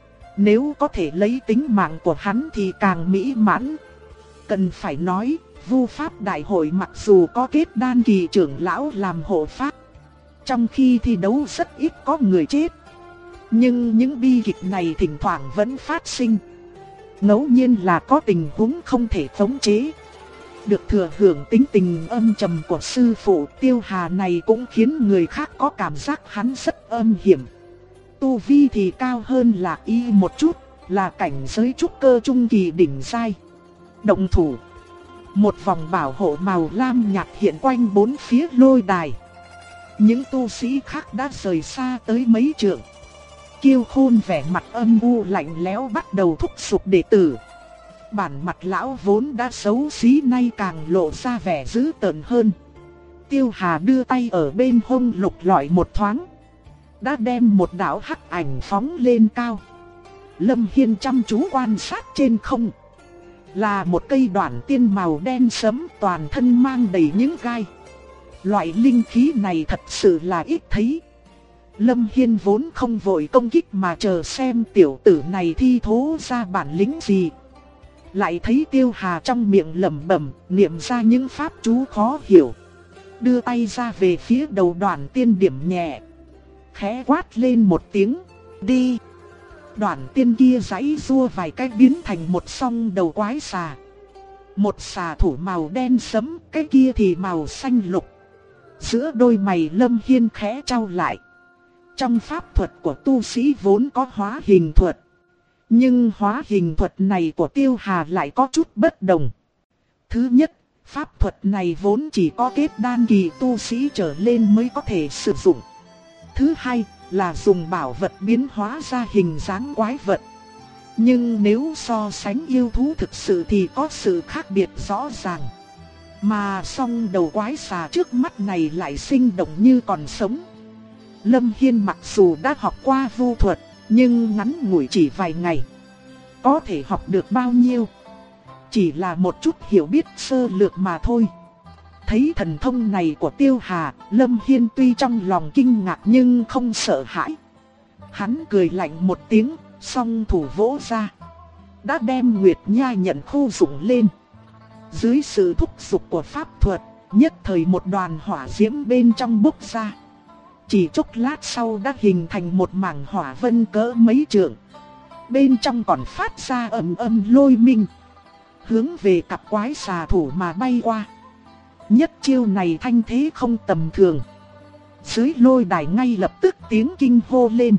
Speaker 1: Nếu có thể lấy tính mạng của hắn thì càng mỹ mãn. Cần phải nói, Vu Pháp Đại hội mặc dù có kết đan kỳ trưởng lão làm hộ pháp, trong khi thi đấu rất ít có người chết, nhưng những bi kịch này thỉnh thoảng vẫn phát sinh. Ngẫu nhiên là có tình huống không thể khống chế. Được thừa hưởng tính tình âm trầm của sư phụ, Tiêu Hà này cũng khiến người khác có cảm giác hắn rất âm hiểm. Tu vi thì cao hơn Lạc Y một chút, là cảnh giới trúc cơ trung kỳ đỉnh giai. Động thủ. Một vòng bảo hộ màu lam nhạt hiện quanh bốn phía lôi đài. Những tu sĩ khác đã rời xa tới mấy trượng. Kiêu Khôn vẻ mặt âm u lạnh lẽo bắt đầu thúc giục đệ tử. Bản mặt lão vốn đã xấu xí nay càng lộ ra vẻ dữ tợn hơn. Tiêu Hà đưa tay ở bên hông lục lọi một thoáng, đã đem một đạo hắc ảnh phóng lên cao. Lâm Hiên chăm chú quan sát trên không. Là một cây đoản tiên màu đen sẫm, toàn thân mang đầy những gai. Loại linh khí này thật sự là ít thấy. Lâm Hiên vốn không vội công kích mà chờ xem tiểu tử này thi thố ra bản lĩnh gì. Lại thấy Tiêu Hà trong miệng lẩm bẩm, niệm ra những pháp chú khó hiểu. Đưa tay ra về phía đầu đoản tiên điểm nhẹ, khẽ quát lên một tiếng, đi. Đoản tiên kia giãy giụa vài cái biến thành một song đầu quái xà. Một xà thủ màu đen sẫm, cái kia thì màu xanh lục. Giữa đôi mày Lâm Hiên khẽ trao lại. Trong pháp thuật của tu sĩ vốn có hóa hình thuật, nhưng hóa hình thuật này của Tiêu Hà lại có chút bất đồng. Thứ nhất, pháp thuật này vốn chỉ có kết đan kỳ tu sĩ trở lên mới có thể sử dụng. Thứ hai, là dùng bảo vật biến hóa ra hình dáng quái vật. Nhưng nếu so sánh yêu thú thực sự thì có sự khác biệt rõ ràng. Mà song đầu quái xà trước mắt này lại sinh động như còn sống. Lâm Hiên mặc dù đã học qua vu thuật, nhưng ngắn ngủi chỉ vài ngày, có thể học được bao nhiêu. Chỉ là một chút hiểu biết sơ lược mà thôi. Thấy thần thông này của Tiêu Hà, Lâm Hiên tuy trong lòng kinh ngạc nhưng không sợ hãi. Hắn cười lạnh một tiếng, song thủ vỗ ra. Đã đem Nguyệt Nha nhận khu dụng lên. Dưới sự thúc giục của pháp thuật, nhất thời một đoàn hỏa diễm bên trong bốc ra. Chỉ chốc lát sau đã hình thành một mảng hỏa vân cỡ mấy trượng. Bên trong còn phát ra ầm ầm lôi minh, hướng về cặp quái xà thủ mà bay qua. Nhất chiêu này thanh thế không tầm thường. Dưới lôi đài ngay lập tức tiếng kinh hô lên.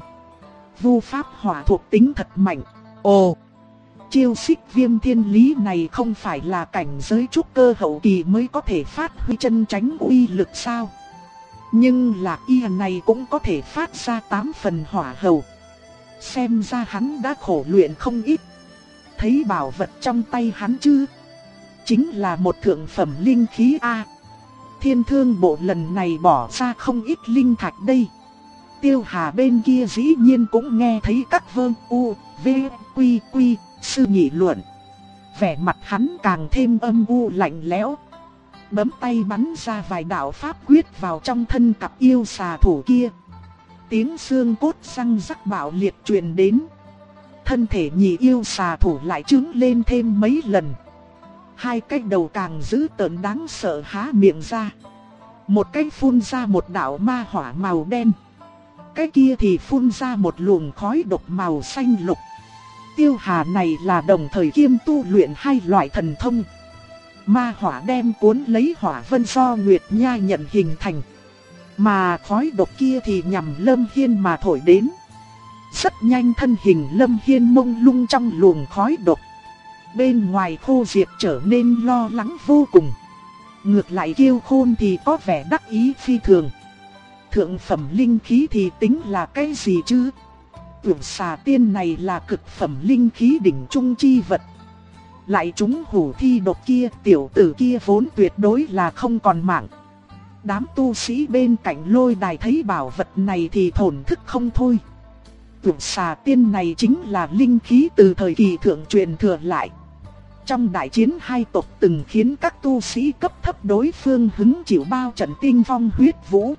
Speaker 1: Vu pháp hỏa thuộc tính thật mạnh. Ồ, chiêu xích viêm thiên lý này không phải là cảnh giới trúc cơ hậu kỳ mới có thể phát huy chân tránh uy lực sao? Nhưng là y này cũng có thể phát ra 8 phần hỏa hầu. Xem ra hắn đã khổ luyện không ít. Thấy bảo vật trong tay hắn chứ? Chính là một thượng phẩm linh khí A. Thiên Thương Bộ lần này bỏ ra không ít linh thạch đây. Tiêu Hà bên kia dĩ nhiên cũng nghe thấy các vương u, v, quy quy, sư nghị luận. Vẻ mặt hắn càng thêm âm u lạnh lẽo. Bấm tay bắn ra vài đạo pháp quyết vào trong thân cặp yêu xà thủ kia. Tiếng xương cốt răng rắc bạo liệt truyền đến. Thân thể nhị yêu xà thủ lại trứng lên thêm mấy lần. Hai cái đầu càng dữ tợn đáng sợ há miệng ra. Một cái phun ra một đạo ma hỏa màu đen. Cái kia thì phun ra một luồng khói độc màu xanh lục. Tiêu Hà này là đồng thời kiêm tu luyện hai loại thần thông. Ma hỏa đem cuốn lấy hỏa vân do Nguyệt Nha nhận hình thành. Mà khói độc kia thì nhằm Lâm Hiên mà thổi đến. Rất nhanh thân hình Lâm Hiên mông lung trong luồng khói độc. Bên ngoài Khô Diệp trở nên lo lắng vô cùng. Ngược lại Kiêu Khôn thì có vẻ đắc ý phi thường. Thượng phẩm linh khí thì tính là cái gì chứ? Tưởng xà tiên này là cực phẩm linh khí đỉnh trung chi vật. Lại chúng hủ thi độc kia, tiểu tử kia vốn tuyệt đối là không còn mạng. Đám tu sĩ bên cạnh lôi đài thấy bảo vật này thì thổn thức không thôi. Tưởng xà tiên này chính là linh khí từ thời kỳ thượng truyền thừa lại. Trong đại chiến hai tộc từng khiến các tu sĩ cấp thấp đối phương hứng chịu bao trận tinh phong huyết vũ.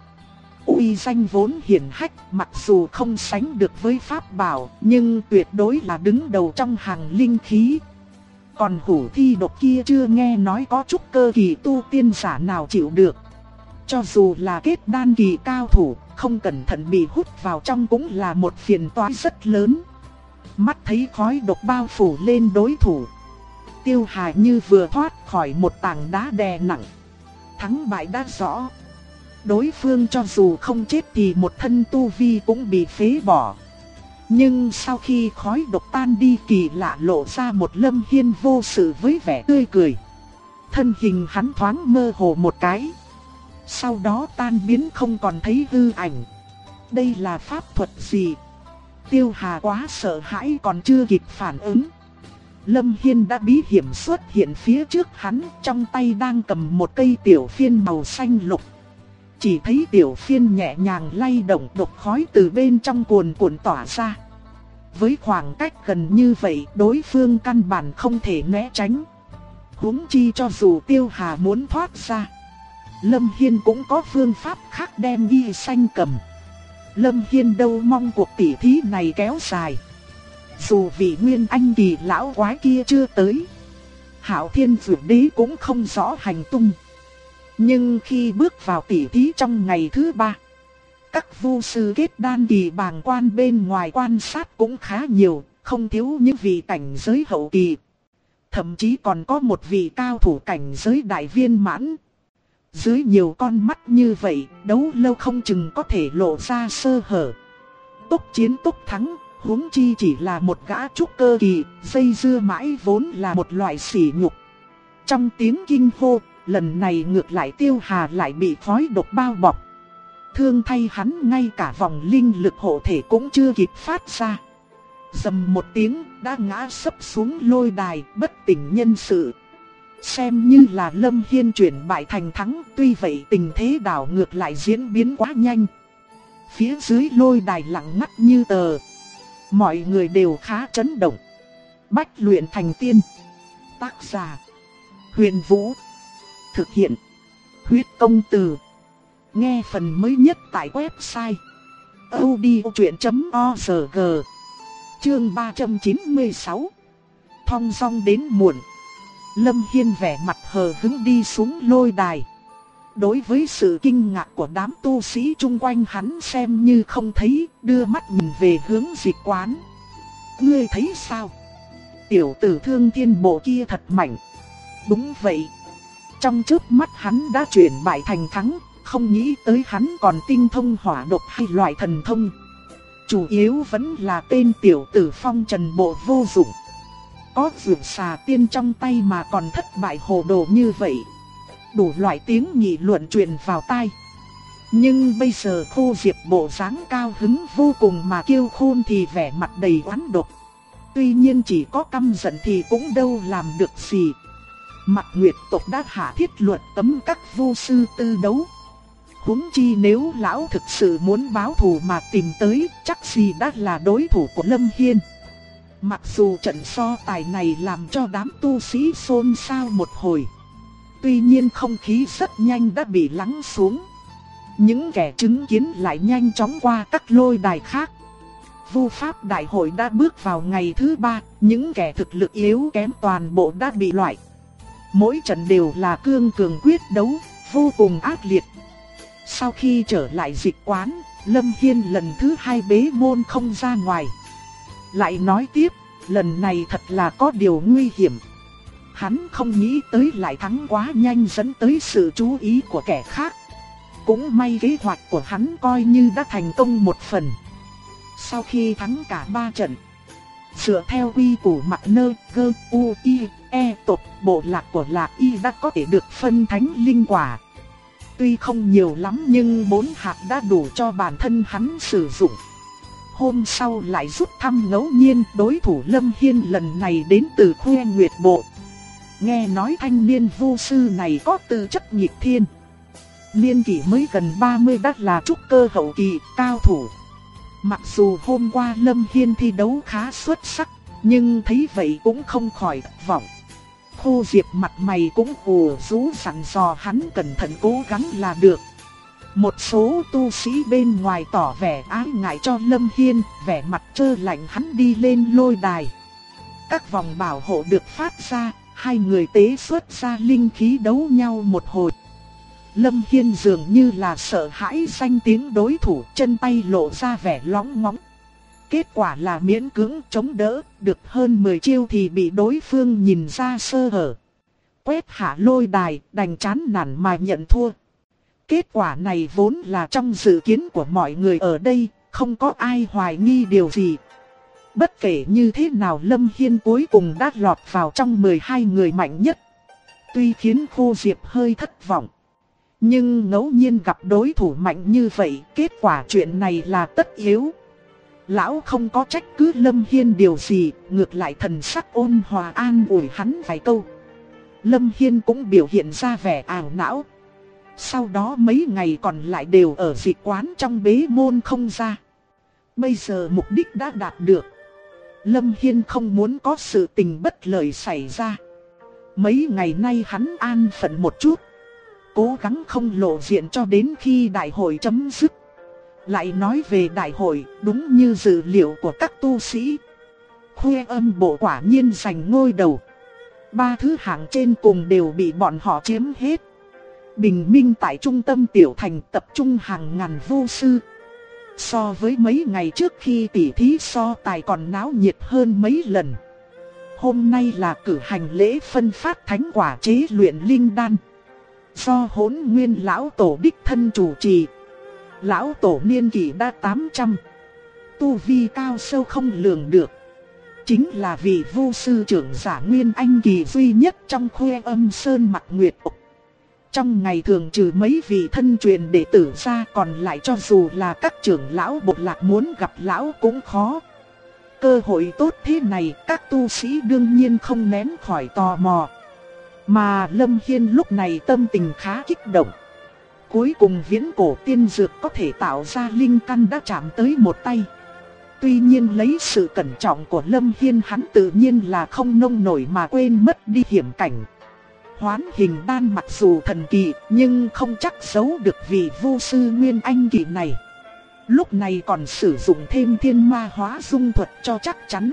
Speaker 1: Uy danh vốn hiển hách, mặc dù không sánh được với pháp bảo, nhưng tuyệt đối là đứng đầu trong hàng linh khí. Còn hủ thi độc kia chưa nghe nói có chút cơ kỳ tu tiên giả nào chịu được. Cho dù là kết đan kỳ cao thủ, không cẩn thận bị hút vào trong cũng là một phiền toái rất lớn. Mắt thấy khói độc bao phủ lên đối thủ, Tiêu Hà như vừa thoát khỏi một tảng đá đè nặng. Thắng bại đã rõ. Đối phương cho dù không chết thì một thân tu vi cũng bị phế bỏ. Nhưng sau khi khói độc tan đi, kỳ lạ lộ ra một Lâm Hiên vô sự với vẻ tươi cười. Thân hình hắn thoáng mơ hồ một cái, sau đó tan biến không còn thấy hư ảnh. Đây là pháp thuật gì? Tiêu Hà quá sợ hãi còn chưa kịp phản ứng. Lâm Hiên đã bí hiểm xuất hiện phía trước hắn, trong tay đang cầm một cây tiểu phiên màu xanh lục. Chỉ thấy tiểu phiên nhẹ nhàng lay động, độc khói từ bên trong cuồn cuộn tỏa ra. Với khoảng cách gần như vậy, đối phương căn bản không thể né tránh. Huống chi cho dù Tiêu Hà muốn thoát ra, Lâm Hiên cũng có phương pháp khác đem y xanh cầm. Lâm Hiên đâu mong cuộc tỉ thí này kéo dài. Dù vị nguyên anh kỳ lão quái kia chưa tới, Hạo Thiên Dược Đế cũng không rõ hành tung. Nhưng khi bước vào tỉ thí trong ngày thứ 3, các vu sư kết đan kỳ bàng quan bên ngoài quan sát cũng khá nhiều, không thiếu những vị cảnh giới hậu kỳ. Thậm chí còn có một vị cao thủ cảnh giới đại viên mãn. Dưới nhiều con mắt như vậy, đấu lâu không chừng có thể lộ ra sơ hở. Tốc chiến tốc thắng, huống chi chỉ là một gã trúc cơ kỳ, dây dưa mãi vốn là một loại sỉ nhục. Trong tiếng kinh hô, lần này ngược lại Tiêu Hà lại bị khói độc bao bọc. Thương thay hắn, ngay cả vòng linh lực hộ thể cũng chưa kịp phát ra. Dầm một tiếng đã ngã sấp xuống lôi đài, bất tỉnh nhân sự. Xem như là Lâm Hiên chuyển bại thành thắng, tuy vậy tình thế đảo ngược lại diễn biến quá nhanh. Phía dưới lôi đài lặng ngắt như tờ. Mọi người đều khá chấn động. Bách luyện thành tiên. Tác giả: Huyền Vũ. Thực hiện: Huyết Công Từ. Nghe phần mới nhất tại website audiochuyện.org. Chương 396. Thong dong đến muộn. Lâm Hiên vẻ mặt hờ hững đi xuống lôi đài. Đối với sự kinh ngạc của đám tu sĩ chung quanh, hắn xem như không thấy, đưa mắt nhìn về hướng Dịch Quán. Ngươi thấy sao? Tiểu tử Thương Thiên Bộ kia thật mạnh. Đúng vậy. Trong chớp mắt hắn đã chuyển bại thành thắng, không nghĩ tới hắn còn tinh thông hỏa độc hay loại thần thông. Chủ yếu vẫn là tên tiểu tử Phong Trần Bộ vô dụng. Có Dược Xà Tiên trong tay mà còn thất bại hồ đồ như vậy. Đủ loại tiếng nghị luận truyền vào tai. Nhưng bây giờ Khô Diệp bộ dáng cao hứng vô cùng mà Kiêu Khôn thì vẻ mặt đầy oán độc. Tuy nhiên chỉ có căm giận thì cũng đâu làm được gì. Mạc Nguyệt tộc đã hạ thiết luật cấm các vô sư tư đấu. Huống chi nếu lão thực sự muốn báo thù mà tìm tới, chắc gì đã là đối thủ của Lâm Hiên. Mặc dù trận so tài này làm cho đám tu sĩ xôn xao một hồi, tuy nhiên không khí rất nhanh đã bị lắng xuống. Những kẻ chứng kiến lại nhanh chóng qua các lôi đài khác. Vu Pháp Đại hội đã bước vào ngày thứ 3, những kẻ thực lực yếu kém toàn bộ đã bị loại. Mỗi trận đều là cương cường quyết đấu, vô cùng ác liệt. Sau khi trở lại Dịch Quán, Lâm Hiên lần thứ 2 bế môn không ra ngoài. Lại nói tiếp, lần này thật là có điều nguy hiểm. Hắn không nghĩ tới lại thắng quá nhanh dẫn tới sự chú ý của kẻ khác. Cũng may kế hoạch của hắn coi như đã thành công một phần. Sau khi thắng cả 3 trận, dựa theo quy củ Mặc Nơ, Gơ, U, I, E tộc, bộ lạc của Lạc Y đã có thể được phân thánh linh quả. Tuy không nhiều lắm nhưng 4 hạt đã đủ cho bản thân hắn sử dụng. Hôm sau lại rút thăm ngẫu nhiên, đối thủ Lâm Hiên lần này đến từ Khuê Nguyệt Bộ. Nghe nói thanh niên vô sư này có tư chất nghịch thiên. Niên kỷ mới gần 30 đã là trúc cơ hậu kỳ, cao thủ. Mặc dù hôm qua Lâm Hiên thi đấu khá xuất sắc, nhưng thấy vậy cũng không khỏi thất vọng. Khô Diệp mặt mày cũng ủ rũ dặn dò hắn cẩn thận cố gắng là được. Một số tu sĩ bên ngoài tỏ vẻ ái ngại cho Lâm Hiên, vẻ mặt trơ lạnh hắn đi lên lôi đài. Các vòng bảo hộ được phát ra, hai người tế xuất ra linh khí đấu nhau một hồi. Lâm Hiên dường như là sợ hãi danh tiếng đối thủ, chân tay lộ ra vẻ lóng ngóng. Kết quả là miễn cưỡng chống đỡ, được hơn 10 chiêu thì bị đối phương nhìn ra sơ hở. Quét hạ lôi đài, đành chán nản mà nhận thua. Kết quả này vốn là trong dự kiến của mọi người ở đây, không có ai hoài nghi điều gì. Bất kể như thế nào Lâm Hiên cuối cùng đã lọt vào trong 12 người mạnh nhất. Tuy khiến Khô Diệp hơi thất vọng, nhưng ngẫu nhiên gặp đối thủ mạnh như vậy, kết quả chuyện này là tất yếu. Lão không có trách cứ Lâm Hiên điều gì, ngược lại thần sắc ôn hòa an ủi hắn vài câu. Lâm Hiên cũng biểu hiện ra vẻ ảo não. Sau đó mấy ngày còn lại đều ở Dịch Quán trong bế môn không ra. Bây giờ mục đích đã đạt được. Lâm Hiên không muốn có sự tình bất lợi xảy ra. Mấy ngày nay hắn an phận một chút, cố gắng không lộ diện cho đến khi đại hội chấm dứt. Lại nói về đại hội, đúng như dự liệu của các tu sĩ, Khuê Âm Bộ quả nhiên giành ngôi đầu. 3 thứ hạng trên cùng đều bị bọn họ chiếm hết. Bình minh tại trung tâm tiểu thành tập trung hàng ngàn vô sư. So với mấy ngày trước khi tỉ thí so tài còn náo nhiệt hơn mấy lần. Hôm nay là cử hành lễ phân phát thánh quả chế luyện linh đan, do Hỗn Nguyên lão tổ đích thân chủ trì. Lão tổ niên kỷ đã 800, tu vi cao sâu không lường được, chính là vị vô sư trưởng giả Nguyên Anh kỳ duy nhất trong Khuê Âm Sơn Mặc Nguyệt tộc. Trong ngày thường trừ mấy vị thân truyền đệ tử ra, còn lại cho dù là các trưởng lão bộ lạc muốn gặp lão cũng khó. Cơ hội tốt thế này, các tu sĩ đương nhiên không nén khỏi tò mò. Mà Lâm Hiên lúc này tâm tình khá kích động. Cuối cùng viễn cổ tiên dược có thể tạo ra linh căn đã chạm tới một tay. Tuy nhiên lấy sự cẩn trọng của Lâm Hiên, hắn tự nhiên là không nông nổi mà quên mất đi hiểm cảnh. Hoán hình đan mặc dù thần kỳ nhưng không chắc giấu được vị vô sư Nguyên Anh kỳ này. Lúc này còn sử dụng thêm thiên ma hóa dung thuật cho chắc chắn.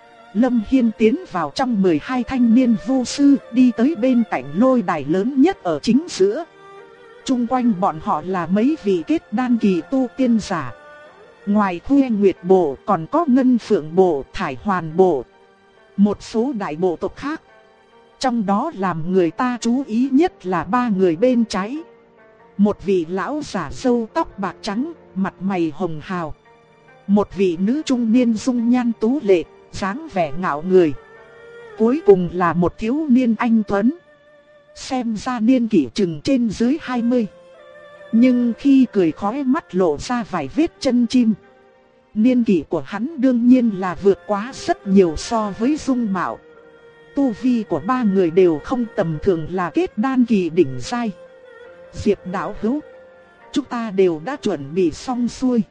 Speaker 1: Lâm Hiên tiến vào trong 12 thanh niên vô sư, đi tới bên cạnh lôi đài lớn nhất ở chính giữa. Chung quanh bọn họ là mấy vị kết đan kỳ tu tiên giả. Ngoài Khuê Nguyệt Bộ còn có Ngân Phượng Bộ, Thải Hoàn Bộ, một số đại bộ tộc khác. Trong đó làm người ta chú ý nhất là ba người bên trái. Một vị lão giả râu tóc bạc trắng, mặt mày hồng hào. Một vị nữ trung niên dung nhan tú lệ, dáng vẻ ngạo người. Cuối cùng là một thiếu niên anh tuấn, xem ra niên kỷ chừng trên dưới 20. Nhưng khi cười khóe mắt lộ ra vài vết chân chim. Niên kỷ của hắn đương nhiên là vượt quá rất nhiều so với dung mạo. Tu vi của ba người đều không tầm thường, là kết đan kỳ đỉnh giai. Diệp đạo hữu, chúng ta đều đã chuẩn bị xong xuôi.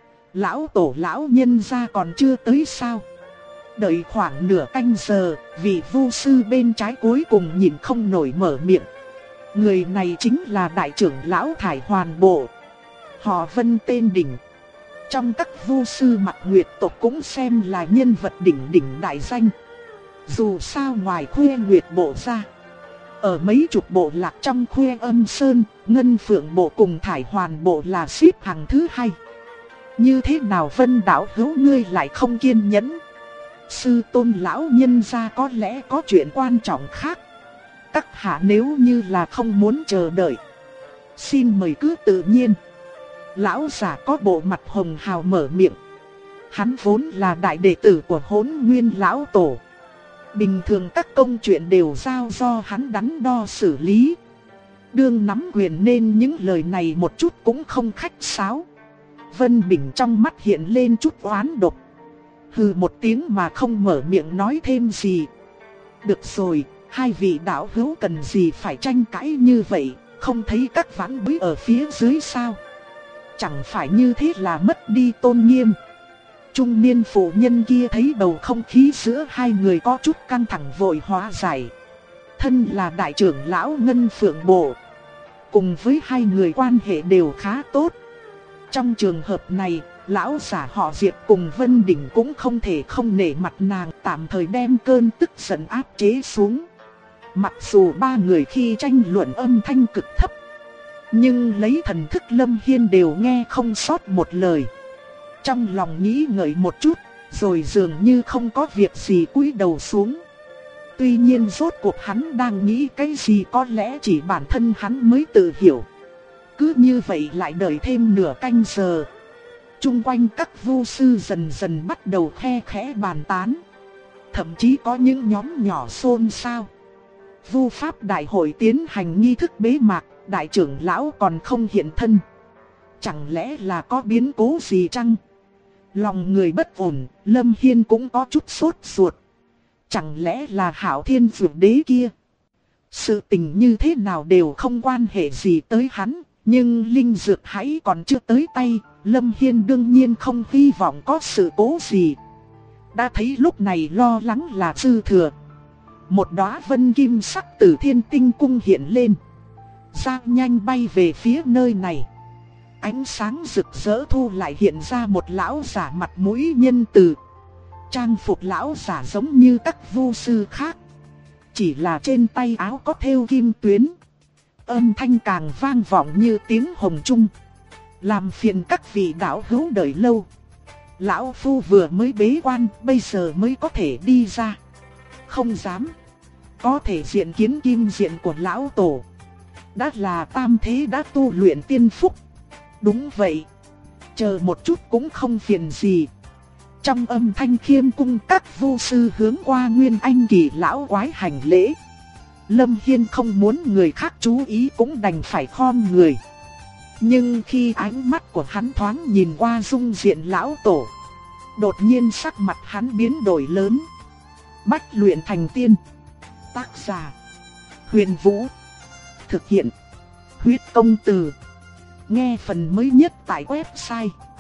Speaker 1: Lão tổ lão nhân gia còn chưa tới sao? Đợi khoảng nửa canh giờ, vị vu sư bên trái cuối cùng nhìn không nổi mở miệng. Người này chính là đại trưởng lão Thải Hoàn Bộ, họ Vân tên đỉnh. Trong các vu sư Mạc Nguyệt tộc cũng xem là nhân vật đỉnh đại danh. Dù sao ngoài Khuê Nguyệt Bộ ra, ở mấy chục bộ lạc trong Khuê Âm Sơn, Ngân Phượng Bộ cùng Thải Hoàn Bộ là xếp hàng thứ hai. Như thế nào Vân đạo hữu ngươi lại không kiên nhẫn? Sư tôn lão nhân gia có lẽ có chuyện quan trọng khác. Các hạ nếu như là không muốn chờ đợi, xin mời cứ tự nhiên. Lão giả có bộ mặt hồng hào mở miệng. Hắn vốn là đại đệ tử của Hỗn Nguyên lão tổ. Bình thường các công chuyện đều giao do hắn đắn đo xử lý. Đương nắm quyền nên những lời này một chút cũng không khách sáo. Vân Bình trong mắt hiện lên chút oán độc. Hừ một tiếng mà không mở miệng nói thêm gì. Được rồi, hai vị đạo hữu cần gì phải tranh cãi như vậy, không thấy các vãn bối ở phía dưới sao? Chẳng phải như thế là mất đi tôn nghiêm. Trung niên phụ nhân kia thấy bầu không khí giữa hai người có chút căng thẳng vội hóa giải. Thân là đại trưởng lão Ngân Phượng Bộ, cùng với hai người quan hệ đều khá tốt. Trong trường hợp này, lão giả họ Diệp cùng Vân Đỉnh cũng không thể không nể mặt nàng, tạm thời đem cơn tức giận áp chế xuống. Mặc dù ba người khi tranh luận âm thanh cực thấp, nhưng lấy thần thức Lâm Hiên đều nghe không sót một lời. Trong lòng nghĩ ngợi một chút, rồi dường như không có việc gì cúi đầu xuống. Tuy nhiên rốt cuộc hắn đang nghĩ cái gì có lẽ chỉ bản thân hắn mới tự hiểu. Cứ như vậy lại đợi thêm nửa canh giờ. Trung quanh các vu sư dần dần bắt đầu khe khẽ bàn tán. Thậm chí có những nhóm nhỏ xôn xao. Vu pháp đại hội tiến hành nghi thức bế mạc, đại trưởng lão còn không hiện thân. Chẳng lẽ là có biến cố gì chăng? Lòng người bất ổn, Lâm Hiên cũng có chút sốt ruột. Chẳng lẽ là Hạo Thiên Dược Đế kia? Sự tình như thế nào đều không quan hệ gì tới hắn, nhưng linh dược hãy còn chưa tới tay, Lâm Hiên đương nhiên không hy vọng có sự cố gì. Đã thấy lúc này lo lắng là dư thừa. Một đóa vân kim sắc từ Thiên Tinh Cung hiện lên, giang nhanh bay về phía nơi này. Ánh sáng rực rỡ thu lại hiện ra một lão giả mặt mũi nhân từ. Trang phục lão giả giống như các vu sư khác, chỉ là trên tay áo có thêu kim tuyến. Âm thanh càng vang vọng như tiếng hồng trung. Làm phiền các vị đạo hữu đợi lâu. Lão phu vừa mới bế quan, bây giờ mới có thể đi ra. Không dám. Có thể diện kiến kim diện của lão tổ. Đã là tam thế đã tu luyện tiên phúc. Đúng vậy. Chờ một chút cũng không phiền gì. Trong âm thanh khiêm cung, các vu sư hướng qua Nguyên Anh kỳ lão quái hành lễ. Lâm Hiên không muốn người khác chú ý cũng đành phải khom người. Nhưng khi ánh mắt của hắn thoáng nhìn qua dung diện lão tổ, đột nhiên sắc mặt hắn biến đổi lớn. Bách luyện thành tiên. Tác giả: Huyền Vũ. Thực hiện: Huyết Công Từ. Nghe phần mới nhất tại website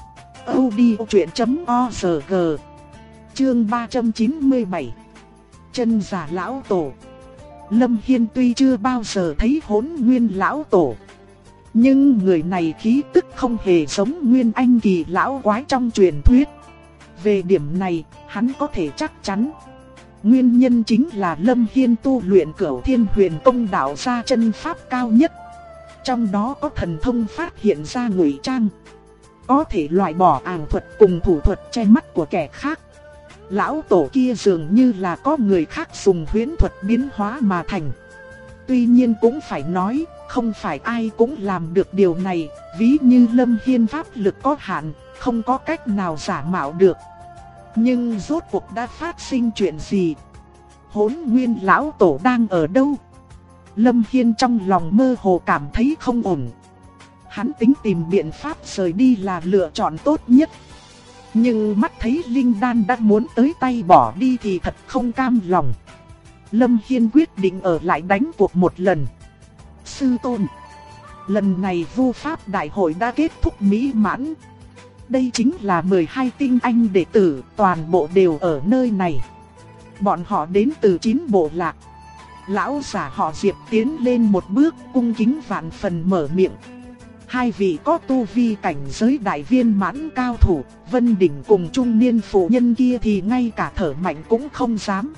Speaker 1: audiochuyện.org. Chương 397. Chân giả lão tổ. Lâm Hiên tuy chưa bao giờ thấy Hỗn Nguyên lão tổ, nhưng người này khí tức không hề giống Nguyên Anh kỳ lão quái trong truyền thuyết. Về điểm này, hắn có thể chắc chắn. Nguyên nhân chính là Lâm Hiên tu luyện Cửu Thiên Huyền Tông đạo ra chân pháp cao nhất. Trong đó có thần thông phát hiện ra ngụy trang, có thể loại bỏ ảo thuật cùng thủ thuật che mắt của kẻ khác. Lão tổ kia dường như là có người khác dùng huyễn thuật biến hóa mà thành. Tuy nhiên cũng phải nói, không phải ai cũng làm được điều này, ví như Lâm Hiên pháp lực có hạn, không có cách nào giả mạo được. Nhưng rốt cuộc đã phát sinh chuyện gì? Hỗn Nguyên lão tổ đang ở đâu? Lâm Hiên trong lòng mơ hồ cảm thấy không ổn. Hắn tính tìm biện pháp rời đi là lựa chọn tốt nhất. Nhưng mắt thấy linh đan đã muốn tới tay bỏ đi thì thật không cam lòng. Lâm Hiên quyết định ở lại đánh cuộc một lần. Sư tôn, lần này vu pháp đại hội đã kết thúc mỹ mãn. Đây chính là 12 tinh anh đệ tử, toàn bộ đều ở nơi này. Bọn họ đến từ 9 bộ lạc. Lão giả họ Diệp tiến lên một bước, cung kính vạn phần mở miệng. Hai vị có tu vi cảnh giới đại viên mãn cao thủ, Vân Đỉnh cùng trung niên phụ nhân kia thì ngay cả thở mạnh cũng không dám.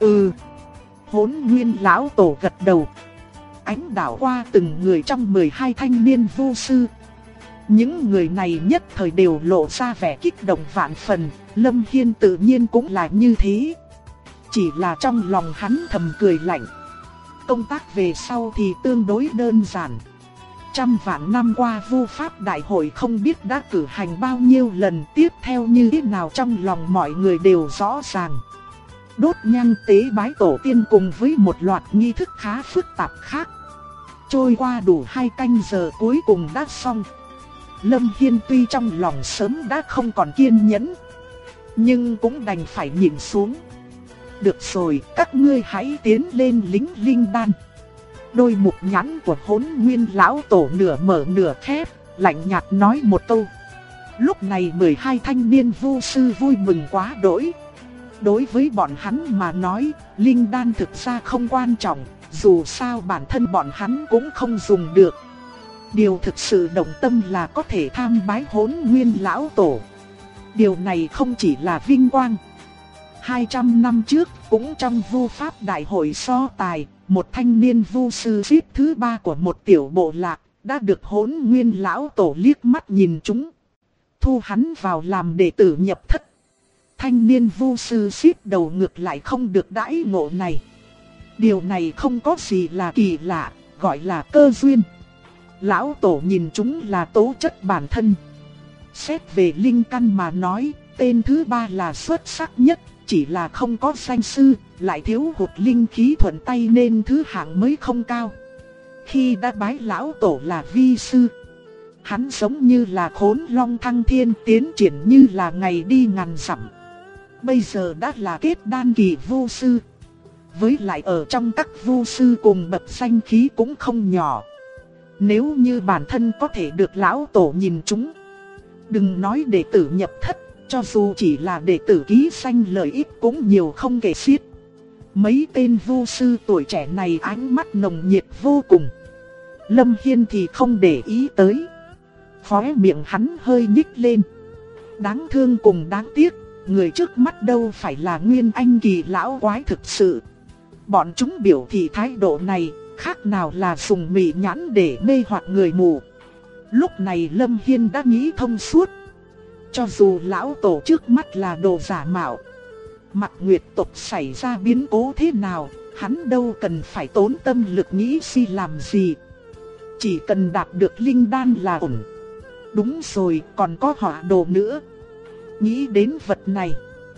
Speaker 1: Hỗn Nguyên lão tổ gật đầu. Ánh đảo qua từng người trong 12 thanh niên vu sư. Những người này nhất thời đều lộ ra vẻ kích động vạn phần, Lâm Hiên tự nhiên cũng là như thế. Chỉ là trong lòng hắn thầm cười lạnh. Công tác về sau thì tương đối đơn giản. Trăm vạn năm qua vu pháp đại hội không biết đã cử hành bao nhiêu lần, tiếp theo như thế nào trong lòng mọi người đều rõ ràng. Đốt nhang tế bái tổ tiên cùng với một loạt nghi thức khá phức tạp khác. Trôi qua đủ 2 canh giờ cuối cùng đã xong. Lâm Hiên tuy trong lòng sớm đã không còn kiên nhẫn, nhưng cũng đành phải nhìn xuống. Được rồi, các ngươi hãy tiến lên lính linh đan. Đôi mục nhãn của Hỗn Nguyên lão tổ nửa mở nửa khép, lạnh nhạt nói một câu. Lúc này 12 thanh niên vu sư vui mừng quá đỗi. Đối với bọn hắn mà nói, linh đan thực ra không quan trọng, dù sao bản thân bọn hắn cũng không dùng được. Điều thực sự động tâm là có thể tham bái Hỗn Nguyên lão tổ. Điều này không chỉ là vinh quang. 200 năm trước, cũng trong vu pháp đại hội so tài, một thanh niên vu sư xếp thứ 3 của một tiểu bộ lạc đã được Hỗn Nguyên lão tổ liếc mắt nhìn trúng, thu hắn vào làm đệ tử nhập thất. Thanh niên vu sư xếp đầu ngược lại không được đãi ngộ này. Điều này không có gì là kỳ lạ, gọi là cơ duyên. Lão tổ nhìn chúng là tố chất bản thân. Xét về linh căn mà nói, tên thứ 3 là xuất sắc nhất, chỉ là không có danh sư, lại thiếu hụt linh khí thuận tay nên thứ hạng mới không cao. Khi đã bái lão tổ là vi sư, hắn giống như là khốn long thăng thiên, tiến triển như là ngày đi ngàn dặm. Bây giờ đã là kết đan kỳ vu sư. Với lại ở trong các vu sư cùng bậc danh khí cũng không nhỏ. Nếu như bản thân có thể được lão tổ nhìn chúng, đừng nói đệ tử nhập thất, cho dù chỉ là đệ tử ký danh lợi ích cũng nhiều không kể xiết. Mấy tên vu sư tuổi trẻ này ánh mắt nồng nhiệt vô cùng. Lâm Hiên thì không để ý tới. Khóe miệng hắn hơi nhích lên. Đáng thương cùng đáng tiếc, người trước mắt đâu phải là Nguyên Anh kỳ lão quái thực sự. Bọn chúng biểu thị thái độ này, khác nào là dùng mị nhãn để mê hoặc người mù. Lúc này Lâm Hiên đã nghĩ thông suốt. Cho dù lão tổ trước mắt là đồ giả mạo, Mặc Nguyệt tộc xảy ra biến cố thế nào, hắn đâu cần phải tốn tâm lực nghĩ suy làm gì. Chỉ cần đạt được linh đan là ổn. Đúng rồi, còn có hỏa đồ nữa. Nghĩ đến vật này,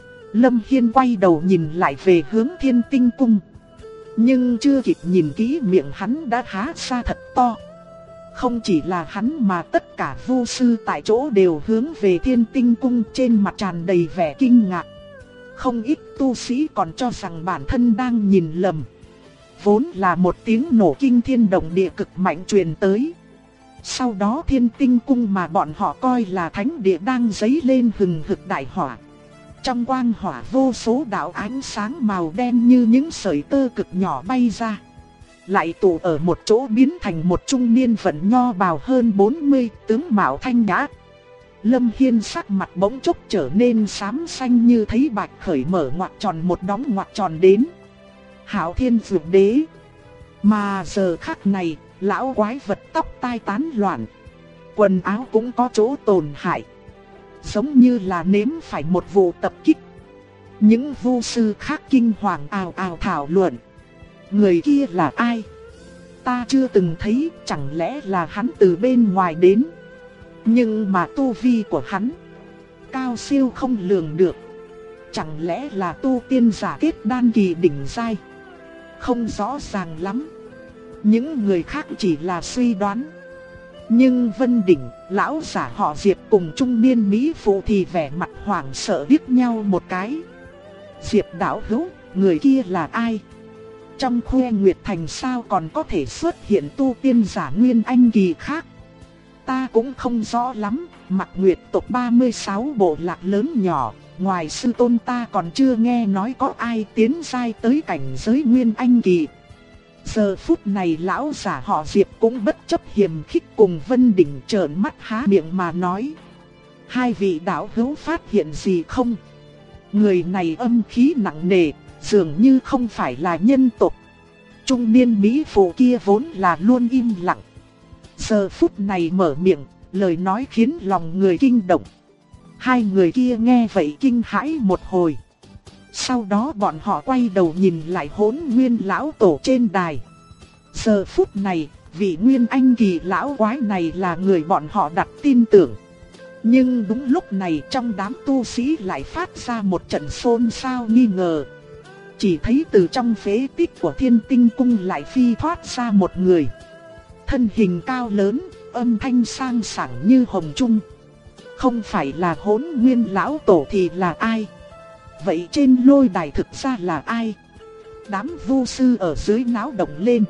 Speaker 1: Lâm Hiên quay đầu nhìn lại về hướng Thiên Tinh Cung. Nhưng chưa kịp nhìn kỹ, miệng hắn đã há ra thật to. Không chỉ là hắn mà tất cả vu sư tại chỗ đều hướng về Thiên Tinh Cung, trên mặt tràn đầy vẻ kinh ngạc. Không ít tu sĩ còn cho rằng bản thân đang nhìn lầm. Vốn là một tiếng nổ kinh thiên động địa cực mạnh truyền tới. Sau đó Thiên Tinh Cung mà bọn họ coi là thánh địa đang dấy lên hừng hực đại hỏa. Trong quang hỏa vô số đạo ánh sáng màu đen như những sợi tơ cực nhỏ bay ra, lại tụ ở một chỗ biến thành một trung niên vận nho bào hơn 40, tướng mạo thanh nhã. Lâm Hiên sắc mặt bỗng chốc trở nên xám xanh như thấy bạch khởi mở ngoặc tròn một đóng ngoặc tròn đến. Hạo Thiên Dược Đế. Mà giờ khắc này, lão quái vật tóc tai tán loạn, quần áo cũng có chỗ tổn hại, giống như là nếm phải một vụ tập kích. Những vu sư khác kinh hoàng ào ào thảo luận. Người kia là ai? Ta chưa từng thấy, chẳng lẽ là hắn từ bên ngoài đến? Nhưng mà tu vi của hắn cao siêu không lường được. Chẳng lẽ là tu tiên giả kết đan kỳ đỉnh giai? Không rõ ràng lắm. Những người khác chỉ là suy đoán. Nhưng Vân Đỉnh, lão giả họ Diệp cùng trung niên mỹ phụ thì vẻ mặt hoảng sợ liếc nhau một cái. Diệp đạo hữu, người kia là ai? Trong Khuê Nguyệt Thành sao còn có thể xuất hiện tu tiên giả nguyên anh kỳ khác? Ta cũng không rõ lắm, Mạc Nguyệt tộc 36 bộ lạc lớn nhỏ, ngoài sư tôn ta còn chưa nghe nói có ai tiến giai tới cảnh giới nguyên anh kỳ. Giờ phút này lão giả họ Diệp cũng bất chấp hiềm khích cùng Vân Đỉnh trợn mắt há miệng mà nói. Hai vị đạo hữu phát hiện gì không? Người này âm khí nặng nề, dường như không phải là nhân tộc. Trung niên mỹ phụ kia vốn là luôn im lặng, giờ phút này mở miệng, lời nói khiến lòng người kinh động. Hai người kia nghe vậy kinh hãi một hồi. Sau đó bọn họ quay đầu nhìn lại Hỗn Nguyên lão tổ trên đài. Giờ phút này, vị nguyên anh kỳ lão quái này là người bọn họ đặt tin tưởng. Nhưng đúng lúc này trong đám tu sĩ lại phát ra một trận xôn xao nghi ngờ. Chỉ thấy từ trong phế tích của Thiên Tinh Cung lại phi thoát ra một người. Thân hình cao lớn, âm thanh sang sảng như hồng trung. Không phải là Hỗn Nguyên lão tổ thì là ai? Vậy trên lôi đài thực ra là ai? Đám vu sư ở dưới náo động lên.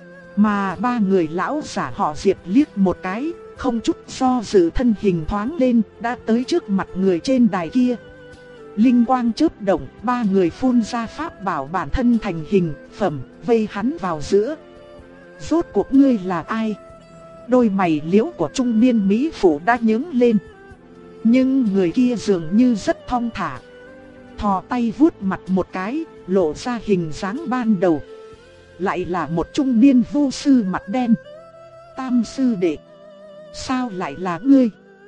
Speaker 1: Mà ba người lão giả họ Diệp liếc một cái, không chút do dự thân hình thoáng lên, đã tới trước mặt người trên đài kia. Linh quang chớp động, ba người phun ra pháp bảo bản thân thành hình, phẩm, vây hắn vào giữa. Rốt cuộc ngươi là ai? Đôi mày liễu của trung niên mỹ phụ đã nhướng lên. Nhưng người kia dường như rất thong thả, thò tay vuốt mặt một cái, lộ ra hình dáng ban đầu. Lại là một trung niên vu sư mặt đen. Tam sư đệ, sao lại là ngươi?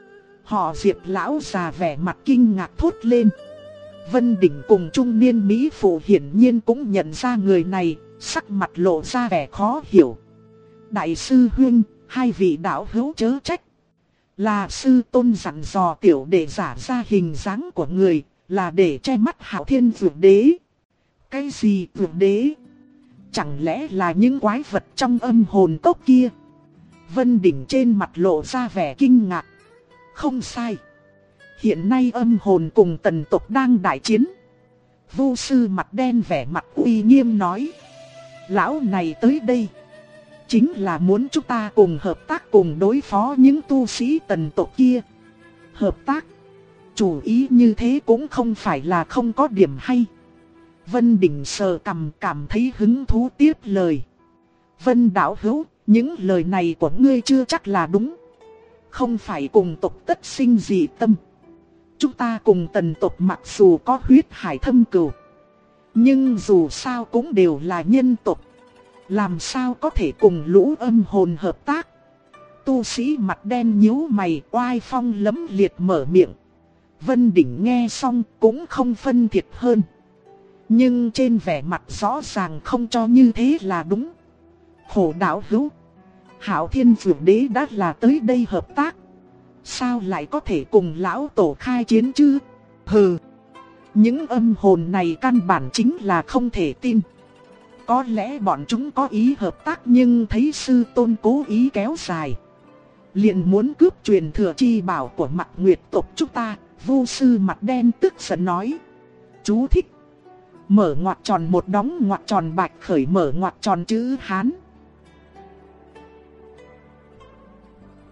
Speaker 1: Họ Diệp lão già vẻ mặt kinh ngạc thốt lên. Vân Đỉnh cùng trung niên mỹ phụ hiển nhiên cũng nhận ra người này, sắc mặt lộ ra vẻ khó hiểu. Đại sư huynh, hai vị đạo hữu chớ trách. Là sư tôn dặn dò tiểu đệ giả ra hình dáng của người, là để che mắt Hạo Thiên Dược Đế. Cái gì Dược Đế? Chẳng lẽ là những quái vật trong âm hồn cốc kia? Vân Đỉnh trên mặt lộ ra vẻ kinh ngạc. Không sai. Hiện nay âm hồn cùng tần tộc đang đại chiến. Vu sư mặt đen vẻ mặt uy nghiêm nói. Lão này tới đây chính là muốn chúng ta cùng hợp tác cùng đối phó những tu sĩ tần tộc kia. Hợp tác? Chủ ý như thế cũng không phải là không có điểm hay. Vân Đỉnh sờ cằm cảm thấy hứng thú tiếp lời. Vân đạo hữu, những lời này của ngươi chưa chắc là đúng. Không phải cùng tộc tất sinh dị tâm. Chúng ta cùng tần tộc mặc dù có huyết hải thâm cừu, nhưng dù sao cũng đều là nhân tộc. Làm sao có thể cùng lũ âm hồn hợp tác? Tu sĩ mặt đen nhíu mày, oai phong lẫm liệt mở miệng. Vân Đỉnh nghe xong cũng không phân thiệt hơn. Nhưng trên vẻ mặt rõ ràng không cho như thế là đúng. Khổ đạo hữu, Hạo Thiên Dược Đế đã là tới đây hợp tác, sao lại có thể cùng lão tổ khai chiến chứ? Hừ, những âm hồn này căn bản chính là không thể tin. Có lẽ bọn chúng có ý hợp tác nhưng thấy sư tôn cố ý kéo dài, liền muốn cướp truyền thừa chi bảo của Mạc Nguyệt tộc chúng ta. Vu sư mặt đen tức giận nói. Chú thích: mở ngoặc tròn một đóng ngoặc tròn bạch khởi mở ngoặc tròn chữ Hán.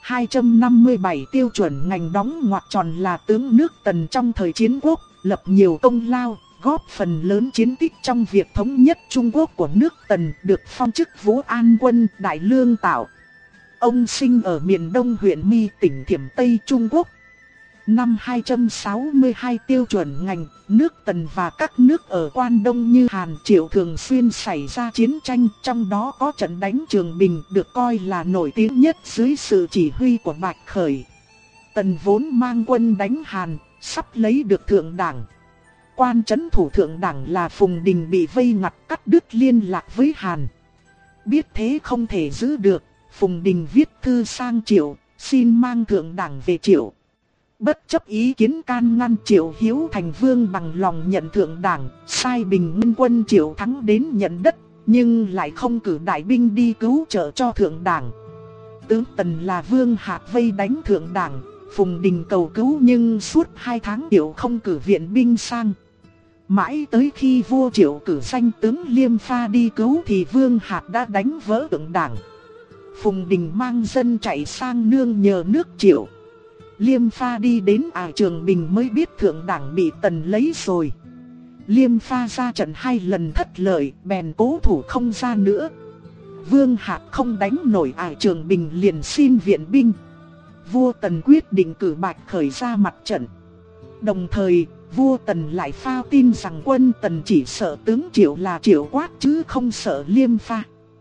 Speaker 1: 257 tiêu chuẩn ngành đóng ngoặc tròn là tướng nước Tần trong thời chiến quốc, lập nhiều công lao, góp phần lớn chiến tích trong việc thống nhất Trung Quốc của nước Tần, được phong chức Vũ An Quân Đại Lương Tạo. Ông sinh ở miền đông huyện Mi, tỉnh Thiểm Tây Trung Quốc. Năm 262 tiêu chuẩn ngành, nước Tần và các nước ở Quan Đông như Hàn, Triệu thường xuyên xảy ra chiến tranh, trong đó có trận đánh Trường Bình được coi là nổi tiếng nhất dưới sự chỉ huy của Bạch Khởi. Tần vốn mang quân đánh Hàn, sắp lấy được Thượng Đảng. Quan trấn thủ Thượng Đảng là Phùng Đình bị vây ngặt, cắt đứt liên lạc với Hàn. Biết thế không thể giữ được, Phùng Đình viết thư sang Triệu, xin mang Thượng Đảng về Triệu. Bất chấp ý kiến can ngăn, Triệu Hiếu Thành Vương bằng lòng nhận Thượng Đảng, sai Bình Nguyên quân Triệu Thắng đến nhận đất, nhưng lại không cử đại binh đi cứu trợ cho Thượng Đảng. Tướng Tần là Vương Hạc vây đánh Thượng Đảng, Phùng Đình cầu cứu nhưng suốt 2 tháng Triệu không cử viện binh sang. Mãi tới khi vua Triệu cử danh tướng Liêm Pha đi cứu thì Vương Hạc đã đánh vỡ Thượng Đảng. Phùng Đình mang dân chạy sang nương nhờ nước Triệu. Liêm Pha đi đến Trường Bình mới biết Thượng Đảng bị Tần lấy rồi. Liêm Pha ra trận 2 lần thất lợi, bèn cố thủ không ra nữa. Vương Hạc không đánh nổi Trường Bình liền xin viện binh. Vua Tần quyết định cử Bạch Khởi ra mặt trận. Đồng thời, vua Tần lại phao tin rằng quân Tần chỉ sợ tướng Triệu là Triệu Quát chứ không sợ Liêm Pha.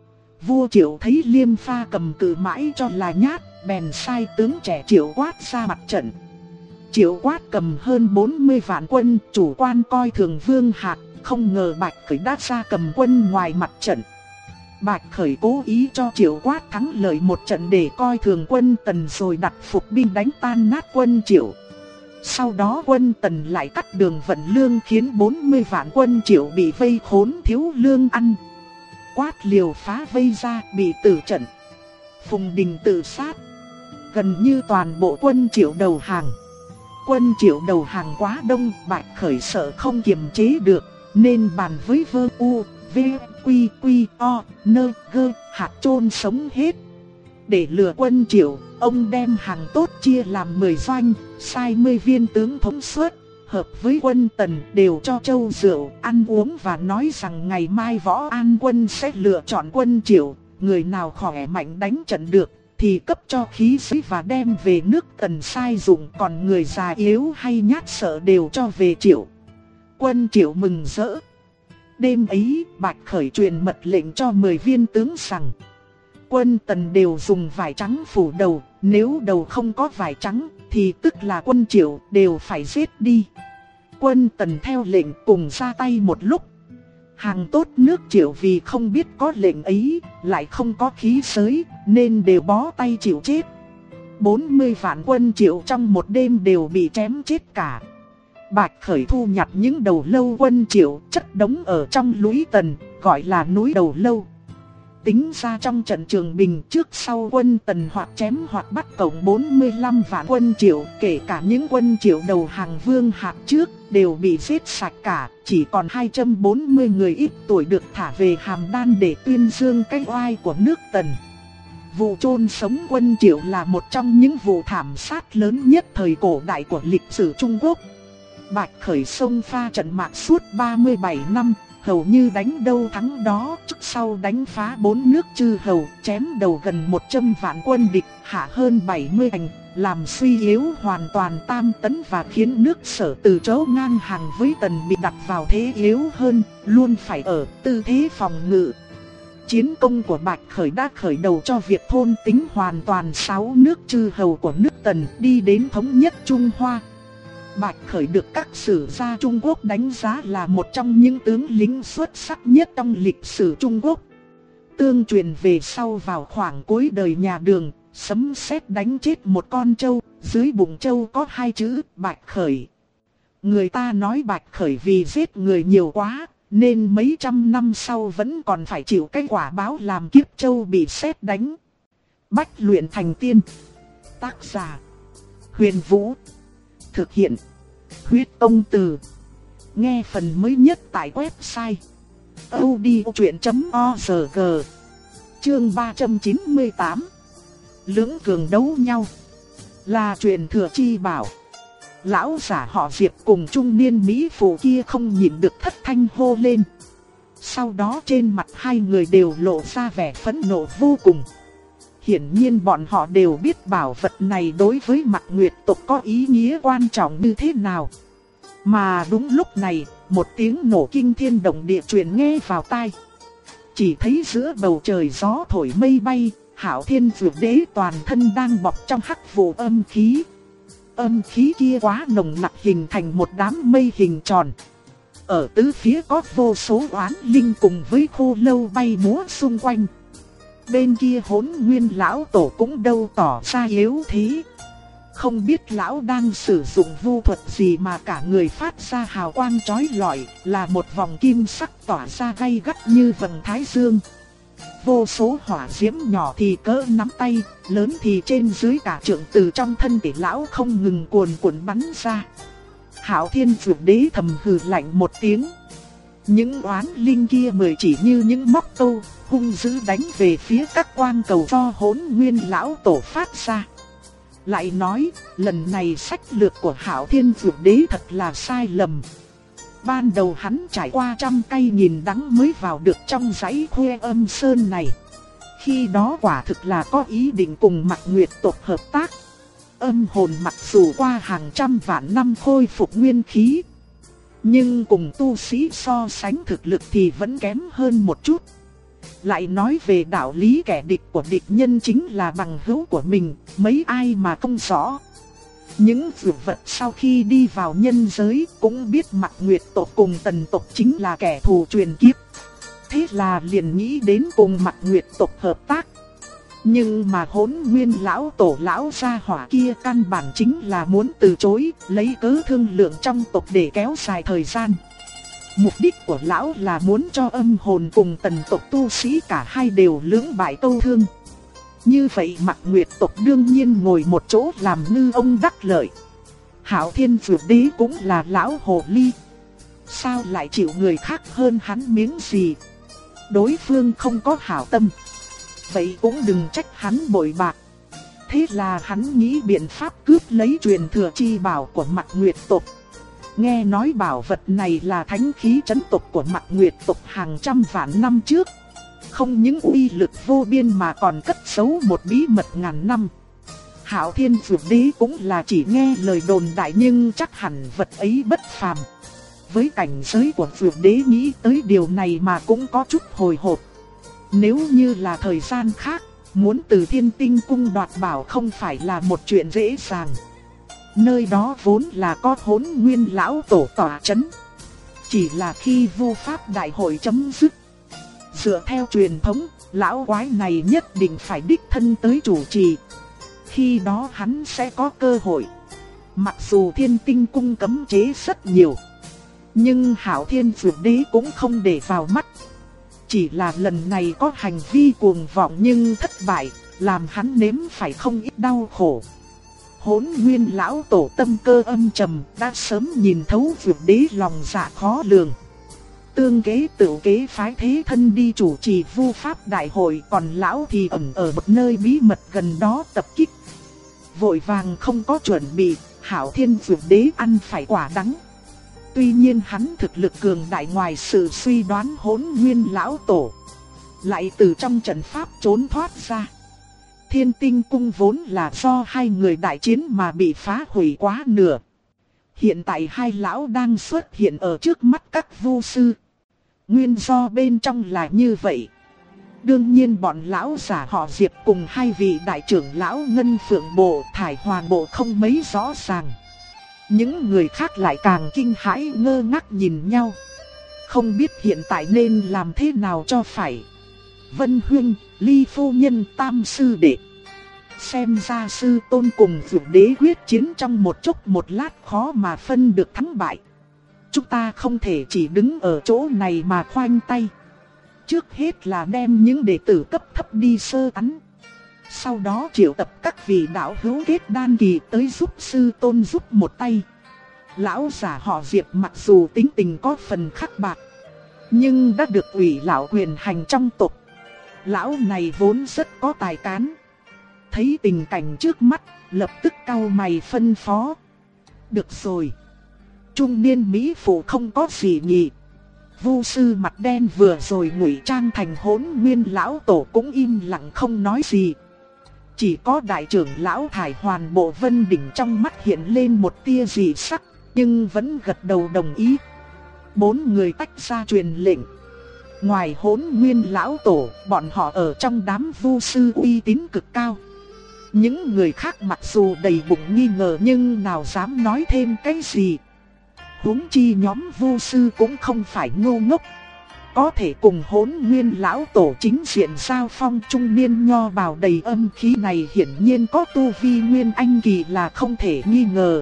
Speaker 1: Vua Triệu thấy Liêm Pha cầm cự mãi cho là nhát, bèn sai tướng trẻ Triệu Quát ra mặt trận. Triệu Quát cầm hơn 40 vạn quân, chủ quan coi thường Vương Hạc, không ngờ Bạch Khởi đã ra cầm quân ngoài mặt trận. Bạch Khởi cố ý cho Triệu Quát thắng lợi một trận để coi thường quân Tần rồi đặt phục binh đánh tan nát quân Triệu. Sau đó quân Tần lại cắt đường vận lương khiến 40 vạn quân Triệu bị vây khốn thiếu lương ăn. Quát liều phá vây ra bị tử trận. Phùng Đình tự sát. Gần như toàn bộ quân Triệu đầu hàng. Quân Triệu đầu hàng quá đông, Bạch Khởi sợ không kiềm chế được, nên bàn với Vơ U, V, Quy, Quy, O, Nơ, Gơ, Hạt chôn sống hết. Để lừa quân Triệu, ông đem hàng tốt chia làm 10 doanh, sai 10 viên tướng thống suất, hợp với quân Tần đều cho châu rượu, ăn uống và nói rằng ngày mai Võ An Quân sẽ lựa chọn quân Triệu, người nào khỏe mạnh đánh trận được thì cấp cho khí giới và đem về nước Tần sai dụng, còn người già yếu hay nhát sợ đều cho về Triệu. Quân Triệu mừng rỡ. Đêm ấy, Bạch Khởi truyền mật lệnh cho 10 viên tướng rằng quân Tần đều dùng vải trắng phủ đầu, nếu đầu không có vải trắng thì tức là quân Triệu đều phải giết đi. Quân Tần theo lệnh cùng ra tay một lúc. Hàng tốt nước Triệu vì không biết có lệnh ấy, lại không có khí giới, nên đều bó tay chịu chết. 40 vạn quân Triệu trong một đêm đều bị chém chết cả. Bạch Khởi thu nhặt những đầu lâu quân Triệu chất đống ở trong núi Tần, gọi là núi đầu lâu. Tính ra trong trận Trường Bình trước sau quân Tần hoặc chém hoặc bắt cộng 45 vạn quân Triệu, kể cả những quân Triệu đầu hàng Vương Hạc trước, đều bị giết sạch cả, chỉ còn 240 người ít tuổi được thả về Hàm Đan để tuyên dương cái oai của nước Tần. Vụ chôn sống quân Triệu là một trong những vụ thảm sát lớn nhất thời cổ đại của lịch sử Trung Quốc. Bạch Khởi xông pha trận mạc suốt 37 năm, hầu như đánh đâu thắng đó, trước sau đánh phá 4 nước chư hầu, chém đầu gần 100 vạn quân địch, hạ hơn 70 thành, làm suy yếu hoàn toàn Tam Tấn và khiến nước Sở từ chỗ ngang hàng với Tần bị đặt vào thế yếu hơn, luôn phải ở tư thế phòng ngự. Chiến công của Bạch Khởi đã khởi đầu cho việc thôn tính hoàn toàn 6 nước chư hầu của nước Tần, đi đến thống nhất Trung Hoa. Bạch Khởi được các sử gia Trung Quốc đánh giá là một trong những tướng lính xuất sắc nhất trong lịch sử Trung Quốc. Tương truyền về sau vào khoảng cuối đời nhà Đường, sấm sét đánh chết một con trâu, dưới bụng trâu có 2 chữ Bạch Khởi. Người ta nói Bạch Khởi vì giết người nhiều quá, nên mấy trăm năm sau vẫn còn phải chịu cái quả báo làm kiếp trâu bị sét đánh. Bách luyện thành tiên. Tác giả: Huyền Vũ. Thực hiện: Huyết Tông Từ. Nghe phần mới nhất tại website audiochuyen.org. Chương 398. lưỡng cường đấu nhau. Là truyền thừa chi bảo. Lão giả họ Diệp cùng trung niên mỹ phụ kia không nhịn được thất thanh hô lên. Sau đó trên mặt hai người đều lộ ra vẻ phẫn nộ vô cùng. Hiển nhiên bọn họ đều biết bảo vật này đối với Mạc Nguyệt tộc có ý nghĩa quan trọng như thế nào. Mà đúng lúc này, một tiếng nổ kinh thiên động địa truyền nghe vào tai. Chỉ thấy giữa bầu trời gió thổi mây bay, Hạo Thiên Dược Đế toàn thân đang bọc trong hắc vụ âm khí. Âm khí kia quá nồng nặc hình thành một đám mây hình tròn. Ở tứ phía có vô số oán linh cùng với khô lâu bay múa xung quanh. Bên kia Hỗn Nguyên lão tổ cũng đâu tỏ ra yếu thế. Không biết lão đang sử dụng vu thuật gì mà cả người phát ra hào quang chói lọi, là một vòng kim sắc tỏa ra gay gắt như vầng thái dương. Vô số hỏa diễm nhỏ thì cỡ nắm tay, lớn thì trên dưới cả trượng từ trong thân thể lão không ngừng cuồn cuộn bắn ra. Hạo Thiên Dược Đế thầm hừ lạnh một tiếng. Những oán linh kia mười chỉ như những móc câu, hung dữ đánh về phía các quang cầu do Hỗn Nguyên lão tổ phát ra. Lại nói, lần này sách lược của Hạo Thiên Dược Đế thật là sai lầm. Ban đầu hắn trải qua trăm cay nghìn đắng mới vào được trong dãy Khuê Âm Sơn này. Khi đó quả thực là có ý định cùng Mạc Nguyệt tộc hợp tác. Âm hồn mặc dù qua hàng trăm vạn năm khôi phục nguyên khí, nhưng cùng tu sĩ so sánh thực lực thì vẫn kém hơn một chút. Lại nói về đạo lý kẻ địch của địch nhân chính là bằng hữu của mình, mấy ai mà không rõ. Những dược vật sau khi đi vào nhân giới cũng biết Mạc Nguyệt tộc cùng Tần tộc chính là kẻ thù truyền kiếp. Thế là liền nghĩ đến cùng Mạc Nguyệt tộc hợp tác. Nhưng mà Hỗn Nguyên lão tổ lão gia hỏa kia căn bản chính là muốn từ chối, lấy cớ thương lượng trong tộc để kéo dài thời gian. Mục đích của lão là muốn cho âm hồn cùng Tần tộc tu sĩ cả hai đều lưỡng bại câu thương. Như vậy Mạc Nguyệt tộc đương nhiên ngồi một chỗ làm ngư ông đắc lợi. Hạo Thiên Dược Đế cũng là lão hồ ly. Sao lại chịu người khác hơn hắn miếng gì? Đối phương không có hảo tâm, vậy cũng đừng trách hắn bội bạc. Thế là hắn nghĩ biện pháp cướp lấy truyền thừa chi bảo của Mạc Nguyệt tộc. Nghe nói bảo vật này là thánh khí trấn tộc của Mạc Nguyệt tộc hàng trăm vạn năm trước. Không những uy lực vô biên mà còn cất giấu một bí mật ngàn năm. Hạo Thiên Dược Đế cũng là chỉ nghe lời đồn đại nhưng chắc hẳn vật ấy bất phàm. Với cảnh giới của Dược Đế nghĩ tới điều này mà cũng có chút hồi hộp. Nếu như là thời gian khác, muốn từ Thiên Tinh Cung đoạt bảo không phải là một chuyện dễ dàng. Nơi đó vốn là có Hỗn Nguyên lão tổ tỏa chấn. Chỉ là khi vu pháp đại hội chấm dứt, dựa theo truyền thống, lão quái này nhất định phải đích thân tới chủ trì. Khi đó hắn sẽ có cơ hội. Mặc dù Thiên Tinh Cung cấm chế rất nhiều, nhưng Hạo Thiên Dược Đế cũng không để vào mắt. Chỉ là lần này có hành vi cuồng vọng nhưng thất bại, làm hắn nếm phải không ít đau khổ. Hỗn Nguyên lão tổ tâm cơ âm trầm, đã sớm nhìn thấu Dược Đế lòng dạ khó lường. Tương kế tự kế phái thế thân đi chủ trì vu pháp đại hội, còn lão thì ẩn ở một nơi bí mật gần đó tập kích. Vội vàng không có chuẩn bị, Hạo Thiên Dược Đế ăn phải quả đắng. Tuy nhiên hắn thực lực cường đại ngoài sự suy đoán Hỗn Nguyên lão tổ, lại từ trong trận pháp trốn thoát ra. Thiên Tinh Cung vốn là do hai người đại chiến mà bị phá hủy quá nửa. Hiện tại hai lão đang xuất hiện ở trước mắt các vu sư. Nguyên do bên trong là như vậy. Đương nhiên bọn lão giả họ Diệp cùng hai vị đại trưởng lão Ngân Phượng Bộ, Thải Hoàn Bộ không mấy rõ ràng. Những người khác lại càng kinh hãi ngơ ngác nhìn nhau, không biết hiện tại nên làm thế nào cho phải. Vân Huynh, Ly Phu Nhân, Tam Sư Đệ. Xem ra sư tôn cùng Dược Đế quyết chiến trong một chốc một lát khó mà phân được thắng bại. Chúng ta không thể chỉ đứng ở chỗ này mà khoanh tay. Trước hết là đem những đệ tử cấp thấp đi sơ tán. Sau đó triệu tập các vị đạo hữu kết đan kỳ tới giúp sư tôn giúp một tay. Lão giả họ Diệp mặc dù tính tình có phần khắc bạc, nhưng đã được ủy lão quyền hành trong tộc. Lão này vốn rất có tài cán. thấy tình cảnh trước mắt, lập tức cau mày phân phó. Được rồi. Trung niên mỹ phụ không có gì nhỉ. Vu sư mặt đen vừa rồi ngụy trang thành Hỗn Nguyên lão tổ cũng im lặng không nói gì. Chỉ có đại trưởng lão Thải Hoàn Bộ Vân Đỉnh trong mắt hiện lên một tia dị sắc, nhưng vẫn gật đầu đồng ý. 4 người tách ra truyền lệnh. Ngoài Hỗn Nguyên lão tổ, bọn họ ở trong đám vu sư uy tín cực cao. Những người khác mặc dù đầy bụng nghi ngờ nhưng nào dám nói thêm cái gì. Huống chi nhóm vu sư cũng không phải ngu ngốc. Có thể cùng Hỗn Nguyên lão tổ chính diện giao phong, trung niên nho bào đầy âm khí này hiển nhiên có tu vi Nguyên Anh kỳ là không thể nghi ngờ.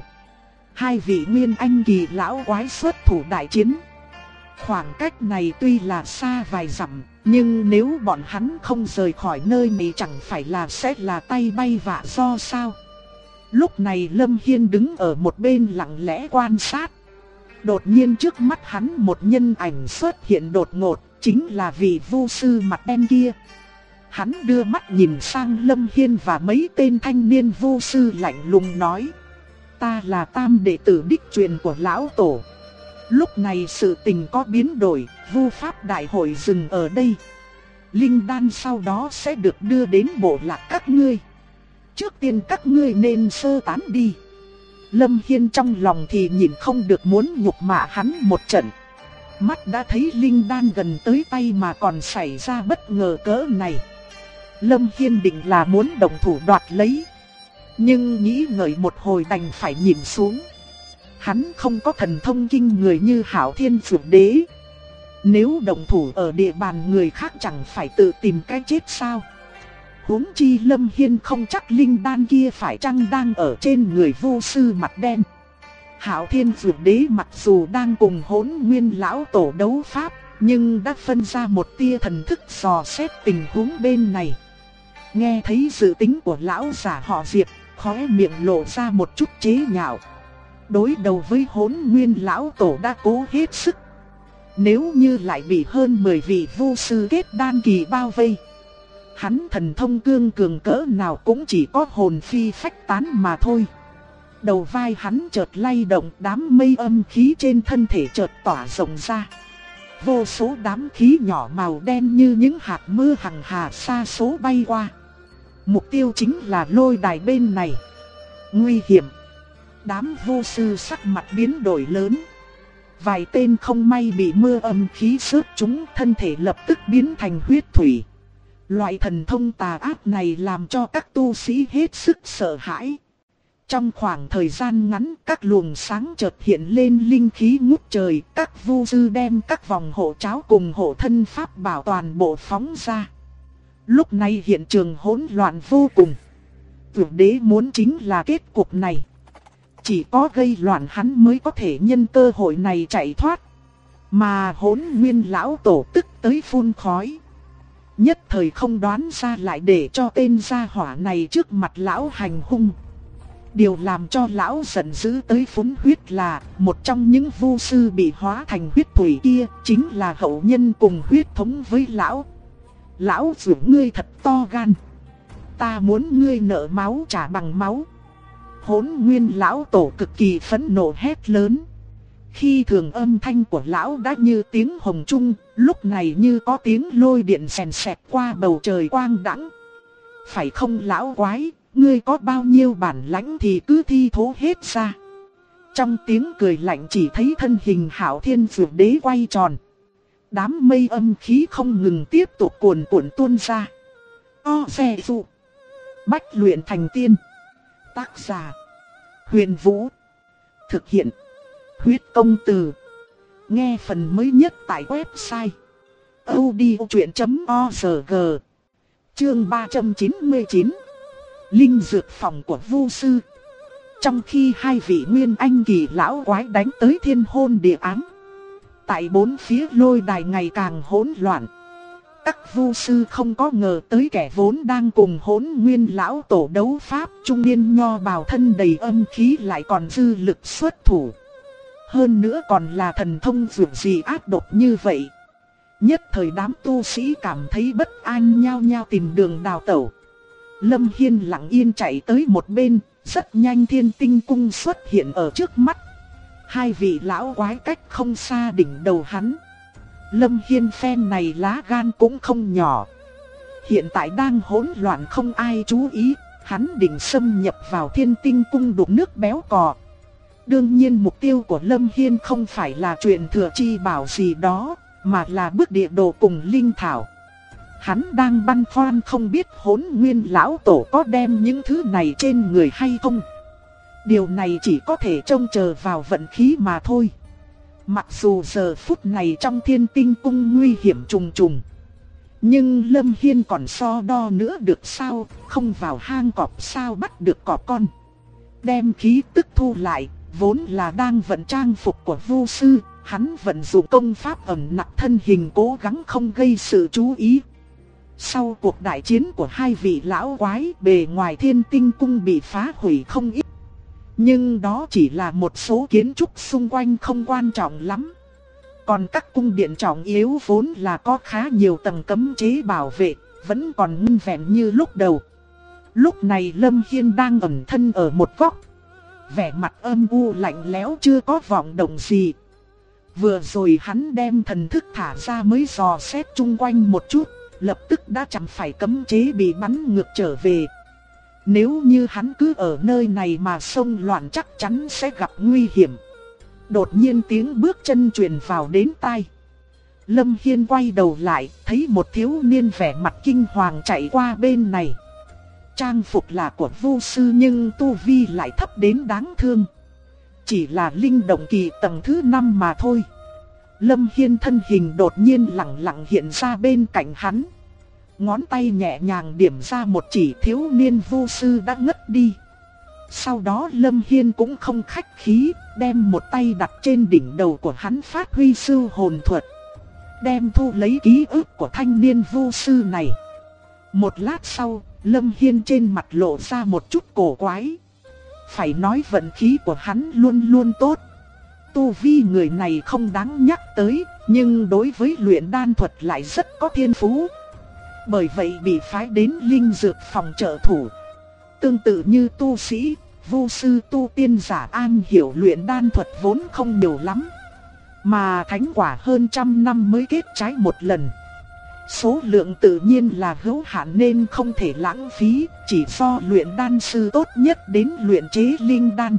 Speaker 1: 2 vị Nguyên Anh kỳ lão quái xuất thủ đại chiến. Khoảng cách này tuy là xa vài dặm, nhưng nếu bọn hắn không rời khỏi nơi này chẳng phải là sẽ là tay bay vạ do sao. Lúc này Lâm Hiên đứng ở một bên lặng lẽ quan sát. Đột nhiên trước mắt hắn một nhân ảnh xuất hiện đột ngột, chính là vị vu sư mặt đen kia. Hắn đưa mắt nhìn sang Lâm Hiên và mấy tên thanh niên vu sư lạnh lùng nói. Ta là tam đệ tử đích truyền của lão tổ. Lúc này sự tình có biến đổi, vu pháp đại hội dừng ở đây. Linh đan sau đó sẽ được đưa đến bộ lạc các ngươi. Trước tiên các ngươi nên sơ tán đi. Lâm Hiên trong lòng thì nhìn không được muốn nhục mạ hắn một trận. Mắt đã thấy linh đan gần tới tay mà còn xảy ra bất ngờ cỡ này. Lâm Hiên định là muốn động thủ đoạt lấy. Nhưng nghĩ ngợi một hồi đành phải nhìn xuống. Hắn không có thần thông kinh người như Hạo Thiên Dược Đế. Nếu động thủ ở địa bàn người khác chẳng phải tự tìm cái chết sao? Huống chi Lâm Hiên không chắc linh đan kia phải chăng đang ở trên người vô sư mặt đen. Hạo Thiên Dược Đế mặc dù đang cùng Hỗn Nguyên lão tổ đấu pháp, nhưng đã phân ra một tia thần thức dò xét tình huống bên này. Nghe thấy dự tính của lão giả họ Diệp, khóe miệng lộ ra một chút chế nhạo. Đối đầu với Hỗn Nguyên lão tổ đã cố hết sức. Nếu như lại bị hơn 10 vị vu sư kết đan kỳ bao vây, hắn thần thông cương cường cỡ nào cũng chỉ có hồn phi phách tán mà thôi. Đầu vai hắn chợt lay động, đám mây âm khí trên thân thể chợt tỏa rộng ra. Vô số đám khí nhỏ màu đen như những hạt mưa hằng hà xa số bay qua. Mục tiêu chính là lôi đài bên này. Nguy hiểm. Đám vô sư sắc mặt biến đổi lớn. Vài tên không may bị mưa âm khí xước chúng, thân thể lập tức biến thành huyết thủy. Loại thần thông tà ác này làm cho các tu sĩ hết sức sợ hãi. Trong khoảng thời gian ngắn, các luồng sáng chợt hiện lên linh khí ngút trời, các vu sư đem các vòng hộ tráo cùng hộ thân pháp bảo toàn bộ phóng ra. Lúc này hiện trường hỗn loạn vô cùng. Dược Đế muốn chính là kết cục này. Chỉ có gây loạn hắn mới có thể nhân cơ hội này chạy thoát. Mà Hỗn Nguyên lão tổ tức tới phun khói. Nhất thời không đoán ra lại để cho tên gia hỏa này trước mặt lão hành hung. Điều làm cho lão giận dữ tới phun huyết là một trong những vu sư bị hóa thành huyết thủy kia chính là hậu nhân cùng huyết thống với lão. Lão dữ ngươi thật to gan. Ta muốn ngươi nợ máu trả bằng máu. Hỗn Nguyên lão tổ cực kỳ phẫn nộ hét lớn. Khi thường âm thanh của lão đã như tiếng hồng trung, lúc này như có tiếng lôi điện xèn xẹt qua bầu trời quang đãng. Phải không lão quái, ngươi có bao nhiêu bản lãnh thì cứ thi thố hết ra. Trong tiếng cười lạnh chỉ thấy thân hình Hạo Thiên Dược Đế quay tròn. Đám mây âm khí không ngừng tiếp tục cuồn cuộn tuôn ra. O xe dụ. Bách luyện thành tiên. Tác giả Huyền Vũ. Thực hiện Huyết Công Từ. Nghe phần mới nhất tại website audiochuyện.org. Chương 399. Linh dược phòng của vu sư. Trong khi 2 vị Nguyên Anh kỳ lão quái đánh tới thiên hôn địa ám, tại 4 phía lôi đài ngày càng hỗn loạn. Các vu sư không có ngờ tới kẻ vốn đang cùng Hỗn Nguyên lão tổ đấu pháp, trung niên nho bào thân đầy âm khí lại còn dư lực xuất thủ. Hơn nữa còn là thần thông dược gì ác độc như vậy. Nhất thời đám tu sĩ cảm thấy bất an nhao nhao tìm đường đào tẩu. Lâm Hiên lặng yên chạy tới một bên, rất nhanh Thiên Tinh Cung xuất hiện ở trước mắt. Hai vị lão quái cách không xa đỉnh đầu hắn. Lâm Hiên phen này lá gan cũng không nhỏ. Hiện tại đang hỗn loạn không ai chú ý, hắn định xâm nhập vào Thiên Tinh Cung đục nước béo cò. Đương nhiên mục tiêu của Lâm Hiên không phải là chuyện thừa chi bảo gì đó, mà là bức địa đồ cùng linh thảo. Hắn đang băn khoăn không biết Hỗn Nguyên lão tổ có đem những thứ này trên người hay không. Điều này chỉ có thể trông chờ vào vận khí mà thôi. Mặc dù giờ phút này trong Thiên Tinh Cung nguy hiểm trùng trùng, nhưng Lâm Hiên còn so đo nữa được sao, không vào hang cọp sao bắt được cọp con. Đem khí tức thu lại, vốn là đang vận trang phục của Vu sư, hắn vận dụng công pháp ẩn nặc thân hình cố gắng không gây sự chú ý. Sau cuộc đại chiến của hai vị lão quái, bề ngoài Thiên Tinh Cung bị phá hủy không ít. Nhưng đó chỉ là một số kiến trúc xung quanh không quan trọng lắm. Còn các cung điện trọng yếu vốn là có khá nhiều tầng cấm chế bảo vệ, vẫn còn nguyên vẹn như lúc đầu. Lúc này Lâm Hiên đang ẩn thân ở một góc, vẻ mặt âm u lạnh lẽo chưa có vọng động gì. Vừa rồi hắn đem thần thức thả ra mới dò xét chung quanh một chút, lập tức đã chẳng phải cấm chế bị bắn ngược trở về. Nếu như hắn cứ ở nơi này mà xông loạn chắc chắn sẽ gặp nguy hiểm. Đột nhiên tiếng bước chân truyền vào đến tai. Lâm Hiên quay đầu lại, thấy một thiếu niên vẻ mặt kinh hoàng chạy qua bên này. Trang phục là của Vu sư nhưng tu vi lại thấp đến đáng thương. Chỉ là linh động kỳ tầng thứ 5 mà thôi. Lâm Hiên thân hình đột nhiên lặng lặng hiện ra bên cạnh hắn. Ngón tay nhẹ nhàng điểm ra một chỉ, thiếu niên Vu sư đã ngất đi. Sau đó Lâm Hiên cũng không khách khí, đem một tay đặt trên đỉnh đầu của hắn phát huy sư hồn thuật. Đem thu lấy ký ức của thanh niên Vu sư này. Một lát sau, Lâm Hiên trên mặt lộ ra một chút cổ quái. Phải nói vận khí của hắn luôn luôn tốt. Tu vi người này không đáng nhắc tới, nhưng đối với luyện đan thuật lại rất có thiên phú. Bởi vậy bị phái đến linh dược phòng trợ thủ. Tương tự như tu sĩ, Vu sư tu tiên giả an hiểu luyện đan thuật vốn không nhiều lắm. Mà thánh quả hơn 100 năm mới kết trái một lần. Số lượng tự nhiên là hữu hạn nên không thể lãng phí, chỉ do luyện đan sư tốt nhất đến luyện chế linh đan.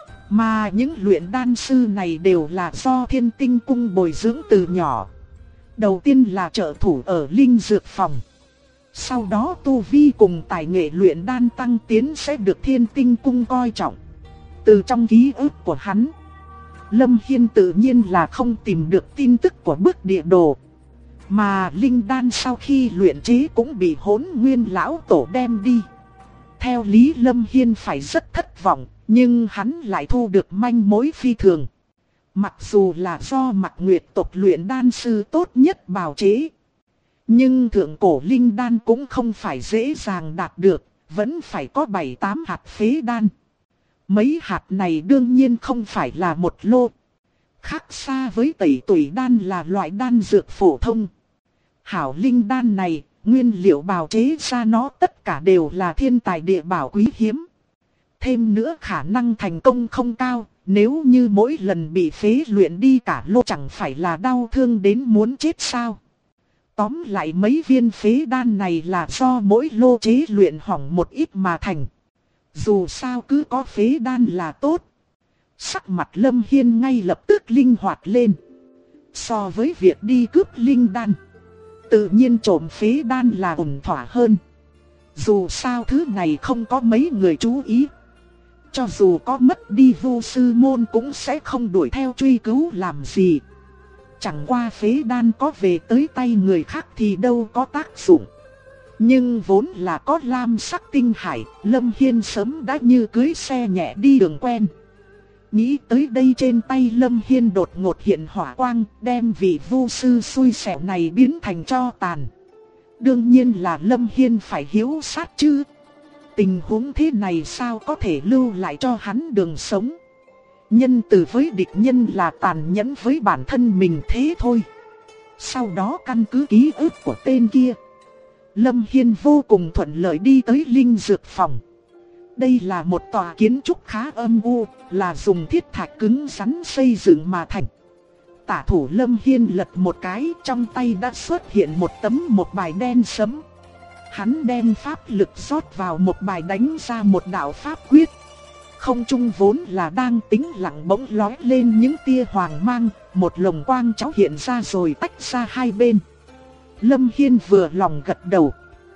Speaker 1: Mà những luyện đan sư này đều là do Thiên Tinh Cung bồi dưỡng từ nhỏ. Đầu tiên là trợ thủ ở linh dược phòng. Sau đó tu vi cùng tài nghệ luyện đan tăng tiến sẽ được Thiên Tinh Cung coi trọng. Từ trong ký ức của hắn, Lâm Hiên tự nhiên là không tìm được tin tức của bức địa đồ. Mà linh đan sau khi luyện chế cũng bị Hỗn Nguyên lão tổ đem đi. Theo lý Lâm Hiên phải rất thất vọng, nhưng hắn lại thu được manh mối phi thường. Mặc dù là do Mạc Nguyệt tộc luyện đan sư tốt nhất bào chế, nhưng thượng cổ linh đan cũng không phải dễ dàng đạt được, vẫn phải có 7-8 hạt phế đan. Mấy hạt này đương nhiên không phải là một lô. Khác xa với tẩy tủy đan là loại đan dược phổ thông. Hảo linh đan này, nguyên liệu bào chế ra nó tất cả đều là thiên tài địa bảo quý hiếm. Thêm nữa khả năng thành công không cao, nếu như mỗi lần bị phế luyện đi cả lô chẳng phải là đau thương đến muốn chết sao. Tóm lại mấy viên phế đan này là do mỗi lô chế luyện hỏng một ít mà thành. Dù sao cứ có phế đan là tốt. Sắc mặt Lâm Hiên ngay lập tức linh hoạt lên. So với việc đi cướp linh đan, tự nhiên trộm phế đan là ổn thỏa hơn. Dù sao thứ này không có mấy người chú ý. Cho dù có mất đi Vu sư môn cũng sẽ không đuổi theo truy cứu làm gì. Chẳng qua phế đan có về tới tay người khác thì đâu có tác dụng. Nhưng vốn là có lam sắc tinh hải, Lâm Hiên sớm đã như cưới xe nhẹ đi đường quen. Nghĩ tới đây trên tay Lâm Hiên đột ngột hiện hỏa quang, đem vị Vu sư xui xẻo này biến thành tro tàn. Đương nhiên là Lâm Hiên phải hiếu sát chứ. Tình huống thế này sao có thể lưu lại cho hắn đường sống. Nhân từ với địch nhân là tàn nhẫn với bản thân mình thế thôi. Sau đó căn cứ ký ức của tên kia, Lâm Hiên vô cùng thuận lợi đi tới linh dược phòng. Đây là một tòa kiến trúc khá âm u, là dùng thiết thạch cứng rắn xây dựng mà thành. Tả thủ Lâm Hiên lật một cái, trong tay đã xuất hiện một bài đen sẫm. Hắn đem pháp lực rót vào một bài đánh ra một đạo pháp quyết. Không trung vốn là đang tĩnh lặng bỗng lóe lên những tia hoàng mang, một lồng quang cháo hiện ra rồi tách ra hai bên. Lâm Hiên vừa lòng gật đầu.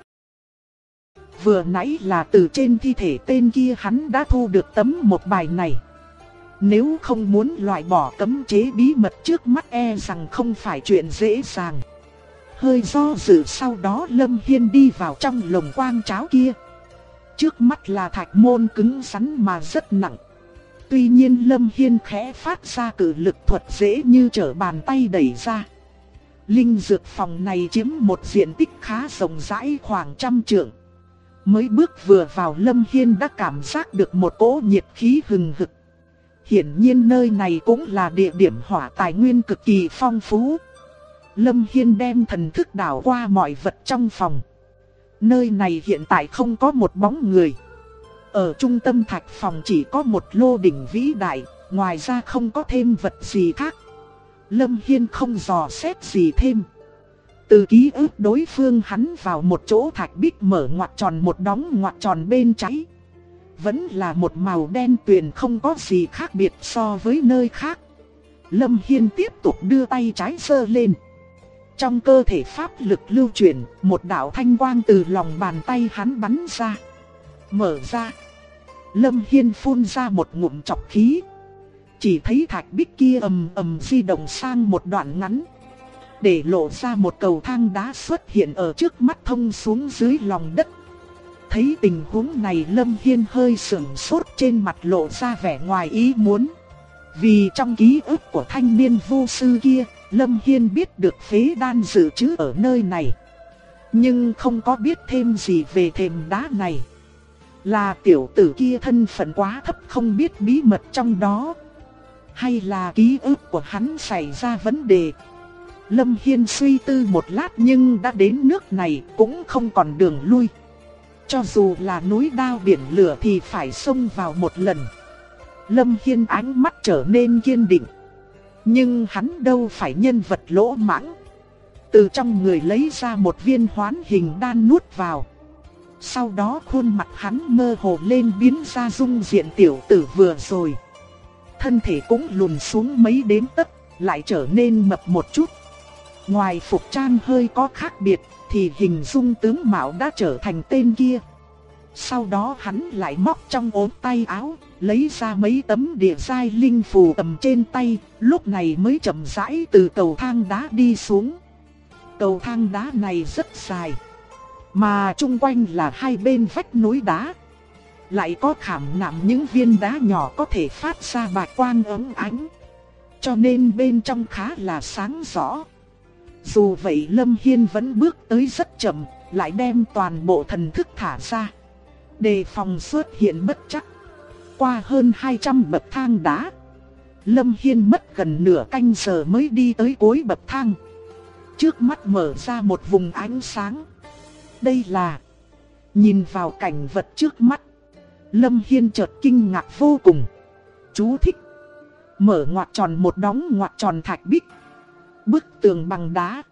Speaker 1: Vừa nãy là từ trên thi thể tên kia hắn đã thu được một bài này. Nếu không muốn loại bỏ cấm chế bí mật trước mắt e rằng không phải chuyện dễ dàng. Hơi do dự sau đó Lâm Hiên đi vào trong lồng quang cháo kia. Trước mắt là thạch môn cứng rắn mà rất nặng. Tuy nhiên Lâm Hiên khẽ phát ra cử lực thuật dễ như trở bàn tay đẩy ra. Linh dược phòng này chiếm một diện tích khá rộng rãi khoảng 100 trượng. Mới bước vừa vào Lâm Hiên đã cảm giác được một cỗ nhiệt khí hừng hực. Hiển nhiên nơi này cũng là địa điểm hỏa tài nguyên cực kỳ phong phú. Lâm Hiên đem thần thức đảo qua mọi vật trong phòng. Nơi này hiện tại không có một bóng người. Ở trung tâm thạch phòng chỉ có một lô đỉnh vĩ đại, ngoài ra không có thêm vật gì khác. Lâm Hiên không dò xét gì thêm. Từ ký ức đối phương hắn vào một chỗ thạch bích mở ngoặc tròn một đóng ngoặc tròn bên trái. Vẫn là một màu đen tuyền không có gì khác biệt so với nơi khác. Lâm Hiên tiếp tục đưa tay trái giơ lên. Trong cơ thể pháp lực lưu chuyển, một đạo thanh quang từ lòng bàn tay hắn bắn ra. Mở ra. Lâm Hiên phun ra một ngụm trọc khí. Chỉ thấy thạch bích kia ầm ầm di động sang một đoạn ngắn. Để lộ ra một cầu thang đá xuất hiện ở trước mắt thông xuống dưới lòng đất. Thấy tình huống này Lâm Hiên hơi sững sốt, trên mặt lộ ra vẻ ngoài ý muốn. Vì trong ký ức của thanh niên vô sư kia, Lâm Hiên biết được phế đan dự trữ ở nơi này. Nhưng không có biết thêm gì về thềm đá này. Là tiểu tử kia thân phận quá thấp không biết bí mật trong đó. Hay là ký ức của hắn xảy ra vấn đề. Lâm Hiên suy tư một lát nhưng đã đến nước này cũng không còn đường lui. Cho dù là núi đao biển lửa thì phải xông vào một lần. Lâm Hiên ánh mắt trở nên kiên định. Nhưng hắn đâu phải nhân vật lỗ mãng. Từ trong người lấy ra một viên hoán hình đan nuốt vào. Sau đó khuôn mặt hắn mơ hồ lên biến ra dung diện tiểu tử vừa rồi. Thân thể cũng lùn xuống mấy đếm tấc, lại trở nên mập một chút. Ngoài phục trang hơi có khác biệt, thì hình dung tướng mạo đã trở thành tên kia. Sau đó hắn lại móc trong ốm tay áo, lấy ra mấy tấm địa giai linh phù cầm trên tay, lúc này mới chậm rãi từ cầu thang đá đi xuống. Cầu thang đá này rất dài, mà chung quanh là hai bên vách núi đá. Lại có khảm nạm những viên đá nhỏ có thể phát ra bạch quang óng ánh. Cho nên bên trong khá là sáng rõ. Dù vậy Lâm Hiên vẫn bước tới rất chậm, lại đem toàn bộ thần thức thả ra, đề phòng xuất hiện bất trắc. Qua hơn 200 bậc thang đá, Lâm Hiên mất gần nửa canh giờ mới đi tới cuối bậc thang. Trước mắt mở ra một vùng ánh sáng. Đây là... Nhìn vào cảnh vật trước mắt, Lâm Hiên chợt kinh ngạc vô cùng. Chú thích: mở ngoặc tròn một đóng ngoặc tròn thạch bích. Bức tường bằng đá.